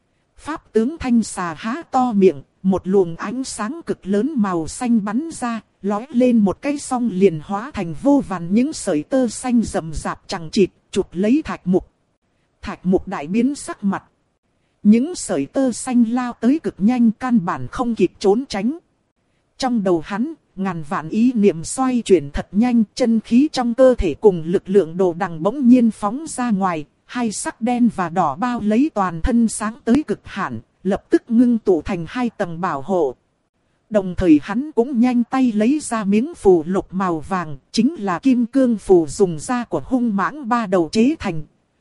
Pháp tướng thanh xà há to miệng, một luồng ánh sáng cực lớn màu xanh bắn ra, lói lên một cái song liền hóa thành vô vàn những sợi tơ xanh rậm rạp chằng chịt, chụp lấy Thạch Mục. Thạch Mục đại biến sắc mặt. Những sợi tơ xanh lao tới cực nhanh, căn bản không kịp trốn tránh. Trong đầu hắn, ngàn vạn ý niệm xoay chuyển thật nhanh, chân khí trong cơ thể cùng lực lượng đồ đằng bỗng nhiên phóng ra ngoài, hai sắc đen và đỏ bao lấy toàn thân sáng tới cực hạn, lập tức ngưng tụ thành hai tầng bảo hộ. Đồng thời hắn cũng nhanh tay lấy ra miếng phù lục màu vàng, chính là kim cương phù dùng da của hung mãng ba đầu chế thành.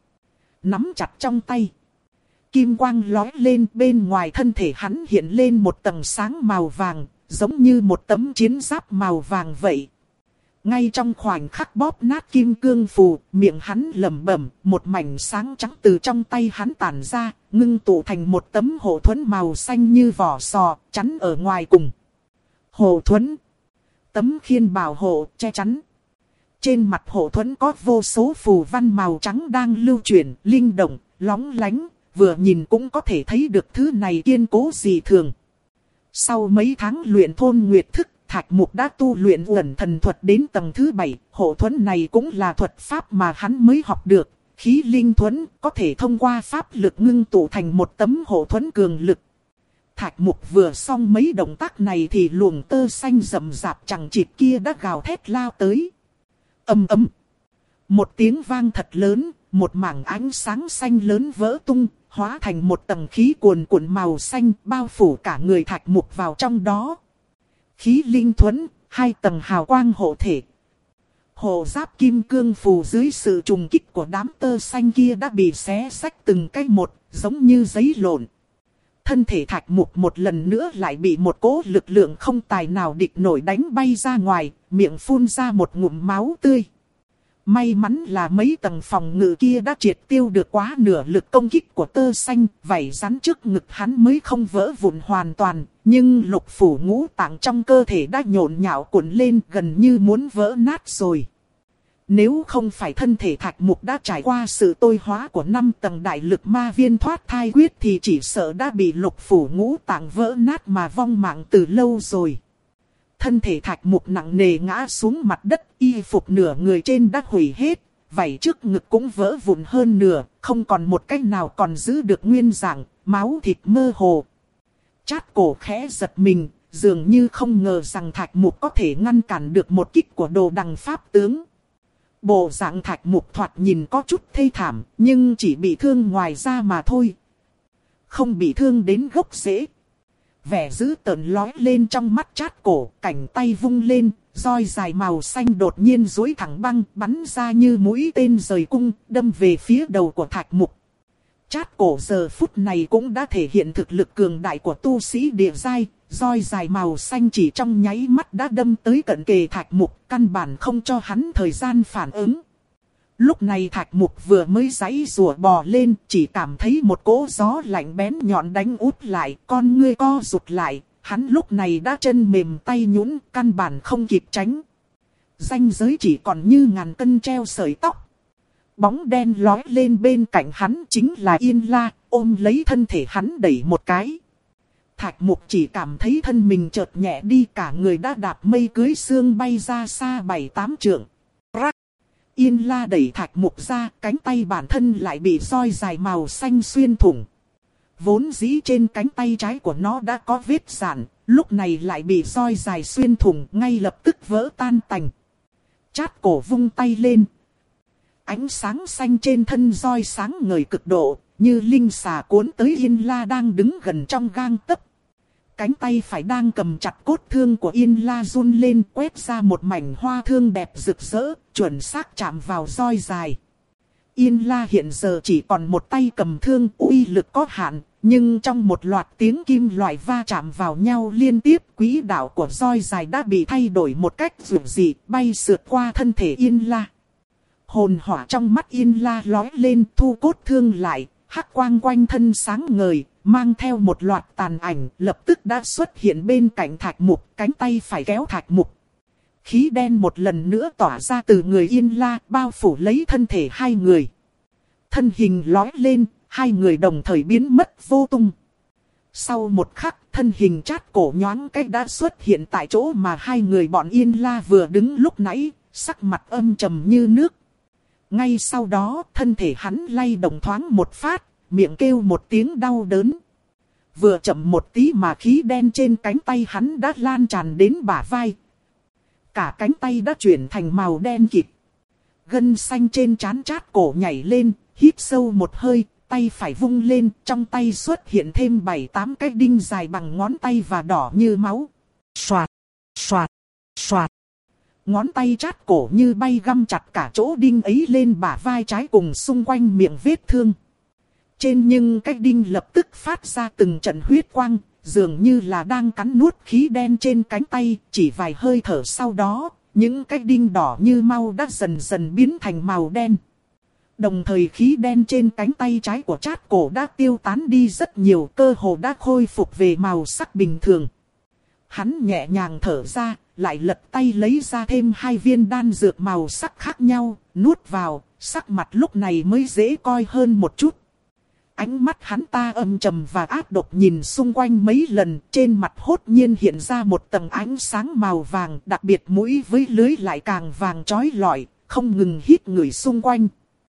Nắm chặt trong tay. Kim quang lóe lên, bên ngoài thân thể hắn hiện lên một tầng sáng màu vàng, giống như một tấm chiến giáp màu vàng vậy. Ngay trong khoảnh khắc bóp nát kim cương phù, miệng hắn lẩm bẩm, một mảnh sáng trắng từ trong tay hắn tản ra, ngưng tụ thành một tấm hộ thuẫn màu xanh như vỏ sò, chắn ở ngoài cùng. Hộ thuẫn, tấm khiên bảo hộ, che chắn. Trên mặt hộ thuẫn có vô số phù văn màu trắng đang lưu chuyển, linh động, lóng lánh, vừa nhìn cũng có thể thấy được thứ này kiên cố dị thường. Sau mấy tháng luyện thôn nguyệt thức, Thạch Mục đã tu luyện uẩn thần thuật đến tầng thứ bảy, hộ thuẫn này cũng là thuật pháp mà hắn mới học được. Khí linh thuẫn có thể thông qua pháp lực ngưng tụ thành một tấm hộ thuẫn cường lực. Thạch Mục vừa xong mấy động tác này thì luồng tơ xanh rậm rạp chằng chịt kia đã gào thét lao tới. Ầm ầm. Một tiếng vang thật lớn, một mảng ánh sáng xanh lớn vỡ tung, hóa thành một tầng khí cuồn cuộn màu xanh bao phủ cả người Thạch Mục vào trong đó. Khí linh thuẫn, hai tầng hào quang hộ thể. Hộ giáp kim cương phù dưới sự trùng kích của đám tơ xanh kia đã bị xé xách từng cái một, giống như giấy lộn. Thân thể Thạch Mục một lần nữa lại bị một cỗ lực lượng không tài nào địch nổi đánh bay ra ngoài, miệng phun ra một ngụm máu tươi. May mắn là mấy tầng phòng ngự kia đã triệt tiêu được quá nửa lực công kích của tơ xanh, vảy rắn trước ngực hắn mới không vỡ vụn hoàn toàn, nhưng lục phủ ngũ tạng trong cơ thể đã nhộn nhạo cuộn lên gần như muốn vỡ nát rồi. Nếu không phải thân thể Thạch Mục đã trải qua sự tôi hóa của năm tầng đại lực ma viên thoát thai quyết thì chỉ sợ đã bị lục phủ ngũ tạng vỡ nát mà vong mạng từ lâu rồi. Thân thể Thạch Mục nặng nề ngã xuống mặt đất, y phục nửa người trên đã hủy hết, vảy trước ngực cũng vỡ vụn hơn nửa, không còn một cách nào còn giữ được nguyên dạng, máu thịt mơ hồ. Chát cổ khẽ giật mình, dường như không ngờ rằng Thạch Mục có thể ngăn cản được một kích của Đồ Đằng Pháp Tướng. Bộ dạng Thạch Mục thoạt nhìn có chút thê thảm, nhưng chỉ bị thương ngoài da mà thôi. Không bị thương đến gốc rễ. Vẻ dữ tợn lóe lên trong mắt Chát cổ, cảnh tay vung lên, roi dài màu xanh đột nhiên duỗi thẳng băng, bắn ra như mũi tên rời cung, đâm về phía đầu của Thạch Mục. Chát cổ giờ phút này cũng đã thể hiện thực lực cường đại của tu sĩ địa giai, roi dài màu xanh chỉ trong nháy mắt đã đâm tới cận kề Thạch Mục, căn bản không cho hắn thời gian phản ứng. Lúc này Thạch Mục vừa mới giãy giụa bò lên, chỉ cảm thấy một cỗ gió lạnh bén nhọn đánh út lại, con ngươi co rụt lại, hắn lúc này đã chân mềm tay nhũn, căn bản không kịp tránh. Ranh giới chỉ còn như ngàn cân treo sợi tóc. Bóng đen lói lên bên cạnh hắn chính là Yên La, ôm lấy thân thể hắn đẩy một cái. Thạch Mục chỉ cảm thấy thân mình chợt nhẹ đi, cả người đã đạp mây cưới xương bay ra xa bảy tám trượng. Rắc! Yên La đẩy Thạch Mục ra, cánh tay bản thân lại bị roi dài màu xanh xuyên thủng. Vốn dĩ trên cánh tay trái của nó đã có vết rạn, lúc này lại bị roi dài xuyên thủng, ngay lập tức vỡ tan tành. Chát cổ vung tay lên. Ánh sáng xanh trên thân roi sáng ngời cực độ, như linh xà cuốn tới Yên La đang đứng gần trong gang tấc. Cánh tay phải đang cầm chặt cốt thương của Yên La run lên, quét ra một mảnh hoa thương đẹp rực rỡ, chuẩn xác chạm vào roi dài. Yên La hiện giờ chỉ còn một tay cầm thương, uy lực có hạn, nhưng trong một loạt tiếng kim loại va chạm vào nhau liên tiếp, quỹ đạo của roi dài đã bị thay đổi một cách dường dị, bay sượt qua thân thể Yên La. Hồn hỏa trong mắt Yên La lói lên, thu cốt thương lại, hắc quang quanh thân sáng ngời, mang theo một loạt tàn ảnh, lập tức đã xuất hiện bên cạnh Thạch Mục, cánh tay phải kéo Thạch Mục. Khí đen một lần nữa tỏa ra từ người Yên La, bao phủ lấy thân thể hai người. Thân hình lói lên, hai người đồng thời biến mất vô tung. Sau một khắc, thân hình Chát cổ nhoáng cách đã xuất hiện tại chỗ mà hai người bọn Yên La vừa đứng lúc nãy, sắc mặt âm trầm như nước. Ngay sau đó, thân thể hắn lay động thoáng một phát, miệng kêu một tiếng đau đớn. Vừa chậm một tí mà khí đen trên cánh tay hắn đã lan tràn đến bả vai. Cả cánh tay đã chuyển thành màu đen kịt. Gân xanh trên trán Chát cổ nhảy lên, hít sâu một hơi, tay phải vung lên, trong tay xuất hiện thêm bảy tám cái đinh dài bằng ngón tay và đỏ như máu. Soạt, soạt, soạt. Ngón tay chát cổ như bay găm chặt cả chỗ đinh ấy lên bả vai trái cùng xung quanh miệng vết thương. Trên nhưng cái đinh lập tức phát ra từng trận huyết quang, dường như là đang cắn nuốt khí đen trên cánh tay. Chỉ vài hơi thở sau đó, những cái đinh đỏ như mau đã dần dần biến thành màu đen. Đồng thời khí đen trên cánh tay trái của chát cổ đã tiêu tán đi rất nhiều, cơ hồ đã khôi phục về màu sắc bình thường. Hắn nhẹ nhàng thở ra, lại lật tay lấy ra thêm hai viên đan dược màu sắc khác nhau, nuốt vào, sắc mặt lúc này mới dễ coi hơn một chút. Ánh mắt hắn ta âm trầm và ác độc nhìn xung quanh mấy lần, trên mặt hốt nhiên hiện ra một tầng ánh sáng màu vàng, đặc biệt mũi với lưới lại càng vàng chói lọi, không ngừng hít người xung quanh.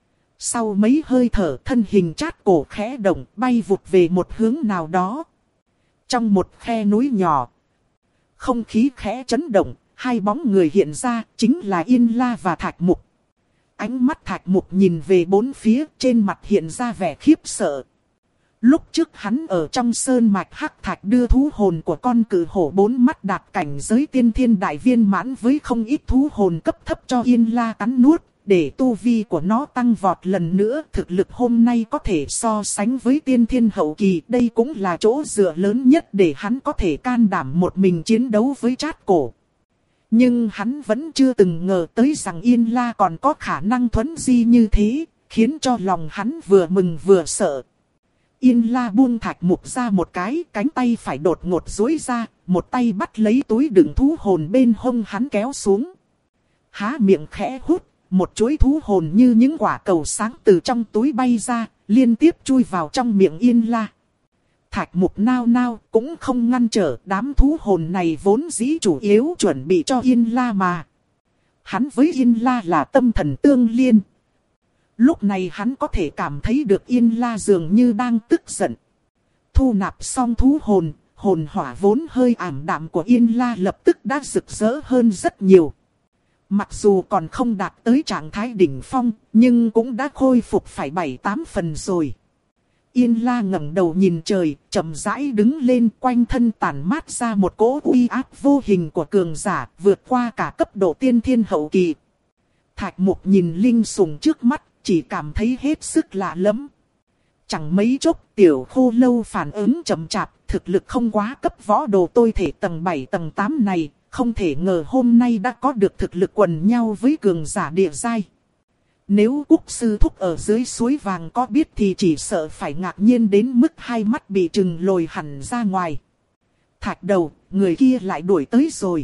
Sau mấy hơi thở, thân hình chát cổ khẽ động, bay vụt về một hướng nào đó. Trong một khe núi nhỏ, không khí khẽ chấn động, hai bóng người hiện ra, chính là Yên La và Thạch Mục. Ánh mắt Thạch Mục nhìn về bốn phía, trên mặt hiện ra vẻ khiếp sợ. Lúc trước hắn ở trong sơn mạch hắc thạch đưa thú hồn của con cự hổ bốn mắt đạt cảnh giới tiên thiên đại viên mãn với không ít thú hồn cấp thấp cho Yên La cắn nuốt, để tu vi của nó tăng vọt lần nữa. Thực lực hôm nay có thể so sánh với tiên thiên hậu kỳ, đây cũng là chỗ dựa lớn nhất để hắn có thể can đảm một mình chiến đấu với Trát Cổ. Nhưng hắn vẫn chưa từng ngờ tới rằng Yên La còn có khả năng thuấn di như thế, khiến cho lòng hắn vừa mừng vừa sợ. Yên La buông Thạch Mục ra một cái, cánh tay phải đột ngột duỗi ra, một tay bắt lấy túi đựng thú hồn bên hông hắn kéo xuống. Há miệng khẽ hút, một chuỗi thú hồn như những quả cầu sáng từ trong túi bay ra, liên tiếp chui vào trong miệng Yên La. Thạch Mục nao nao cũng không ngăn trở, đám thú hồn này vốn dĩ chủ yếu chuẩn bị cho Yên La mà. Hắn với Yên La là tâm thần tương liên. Lúc này hắn có thể cảm thấy được Yên La dường như đang tức giận. Thu nạp xong thú hồn, hồn hỏa vốn hơi ảm đạm của Yên La lập tức đã rực rỡ hơn rất nhiều. Mặc dù còn không đạt tới trạng thái đỉnh phong, nhưng cũng đã khôi phục phải bảy tám phần rồi. Yên La ngẩng đầu nhìn trời, chậm rãi đứng lên, quanh thân tản mát ra một cỗ uy áp vô hình của cường giả, vượt qua cả cấp độ tiên thiên hậu kỳ. Thạch Mục nhìn linh sùng trước mắt, chỉ cảm thấy hết sức lạ lẫm. Chẳng mấy chốc tiểu khô lâu phản ứng chậm chạp, thực lực không quá cấp võ đồ tôi thể tầng bảy tầng tám này, không thể ngờ hôm nay đã có được thực lực quần nhau với cường giả địa giai. Nếu Cúc sư thúc ở dưới suối vàng có biết thì chỉ sợ phải ngạc nhiên đến mức hai mắt bị trừng lồi hẳn ra ngoài. Thạch Đầu, người kia lại đuổi tới rồi.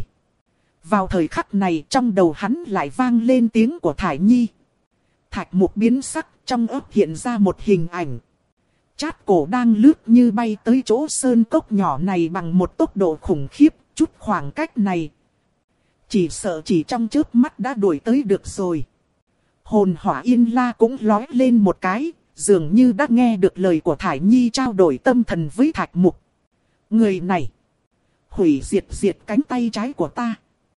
Vào thời khắc này trong đầu hắn lại vang lên tiếng của Thải Nhi. Thạch Mục biến sắc, trong óc hiện ra một hình ảnh. Trát Cổ đang lướt như bay tới chỗ sơn cốc nhỏ này bằng một tốc độ khủng khiếp, chút khoảng cách này. Chỉ sợ chỉ trong chớp mắt đã đuổi tới được rồi. Hồn hỏa Yên La cũng lói lên một cái, dường như đã nghe được lời của Thải Nhi trao đổi tâm thần với Thạch Mục. Người này, hủy diệt diệt cánh tay trái của ta.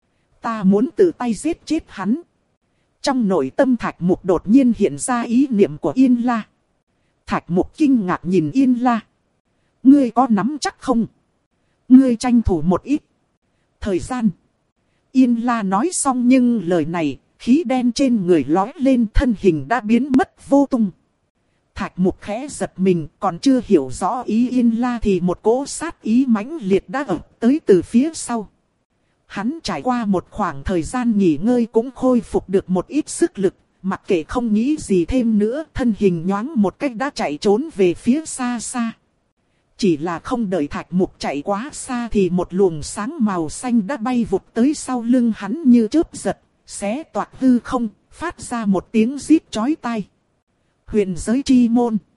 Ta muốn tự tay giết chết hắn. Trong nội tâm Thạch Mục đột nhiên hiện ra ý niệm của Yên La. Thạch Mục kinh ngạc nhìn Yên La. Ngươi có nắm chắc không? Ngươi tranh thủ một ít thời gian. Yên La nói xong nhưng lời này, khí đen trên người lói lên, thân hình đã biến mất vô tung. Thạch Mục khẽ giật mình, còn chưa hiểu rõ ý Yên La thì một cỗ sát ý mãnh liệt đã ập tới từ phía sau. Hắn trải qua một khoảng thời gian nghỉ ngơi cũng khôi phục được một ít sức lực, mặc kệ không nghĩ gì thêm nữa, thân hình nhoáng một cách đã chạy trốn về phía xa xa. Chỉ là không đợi Thạch Mục chạy quá xa thì một luồng sáng màu xanh đã bay vụt tới sau lưng hắn như chớp giật, xé toạc hư không, phát ra một tiếng rít chói tai. Huyền giới chi môn.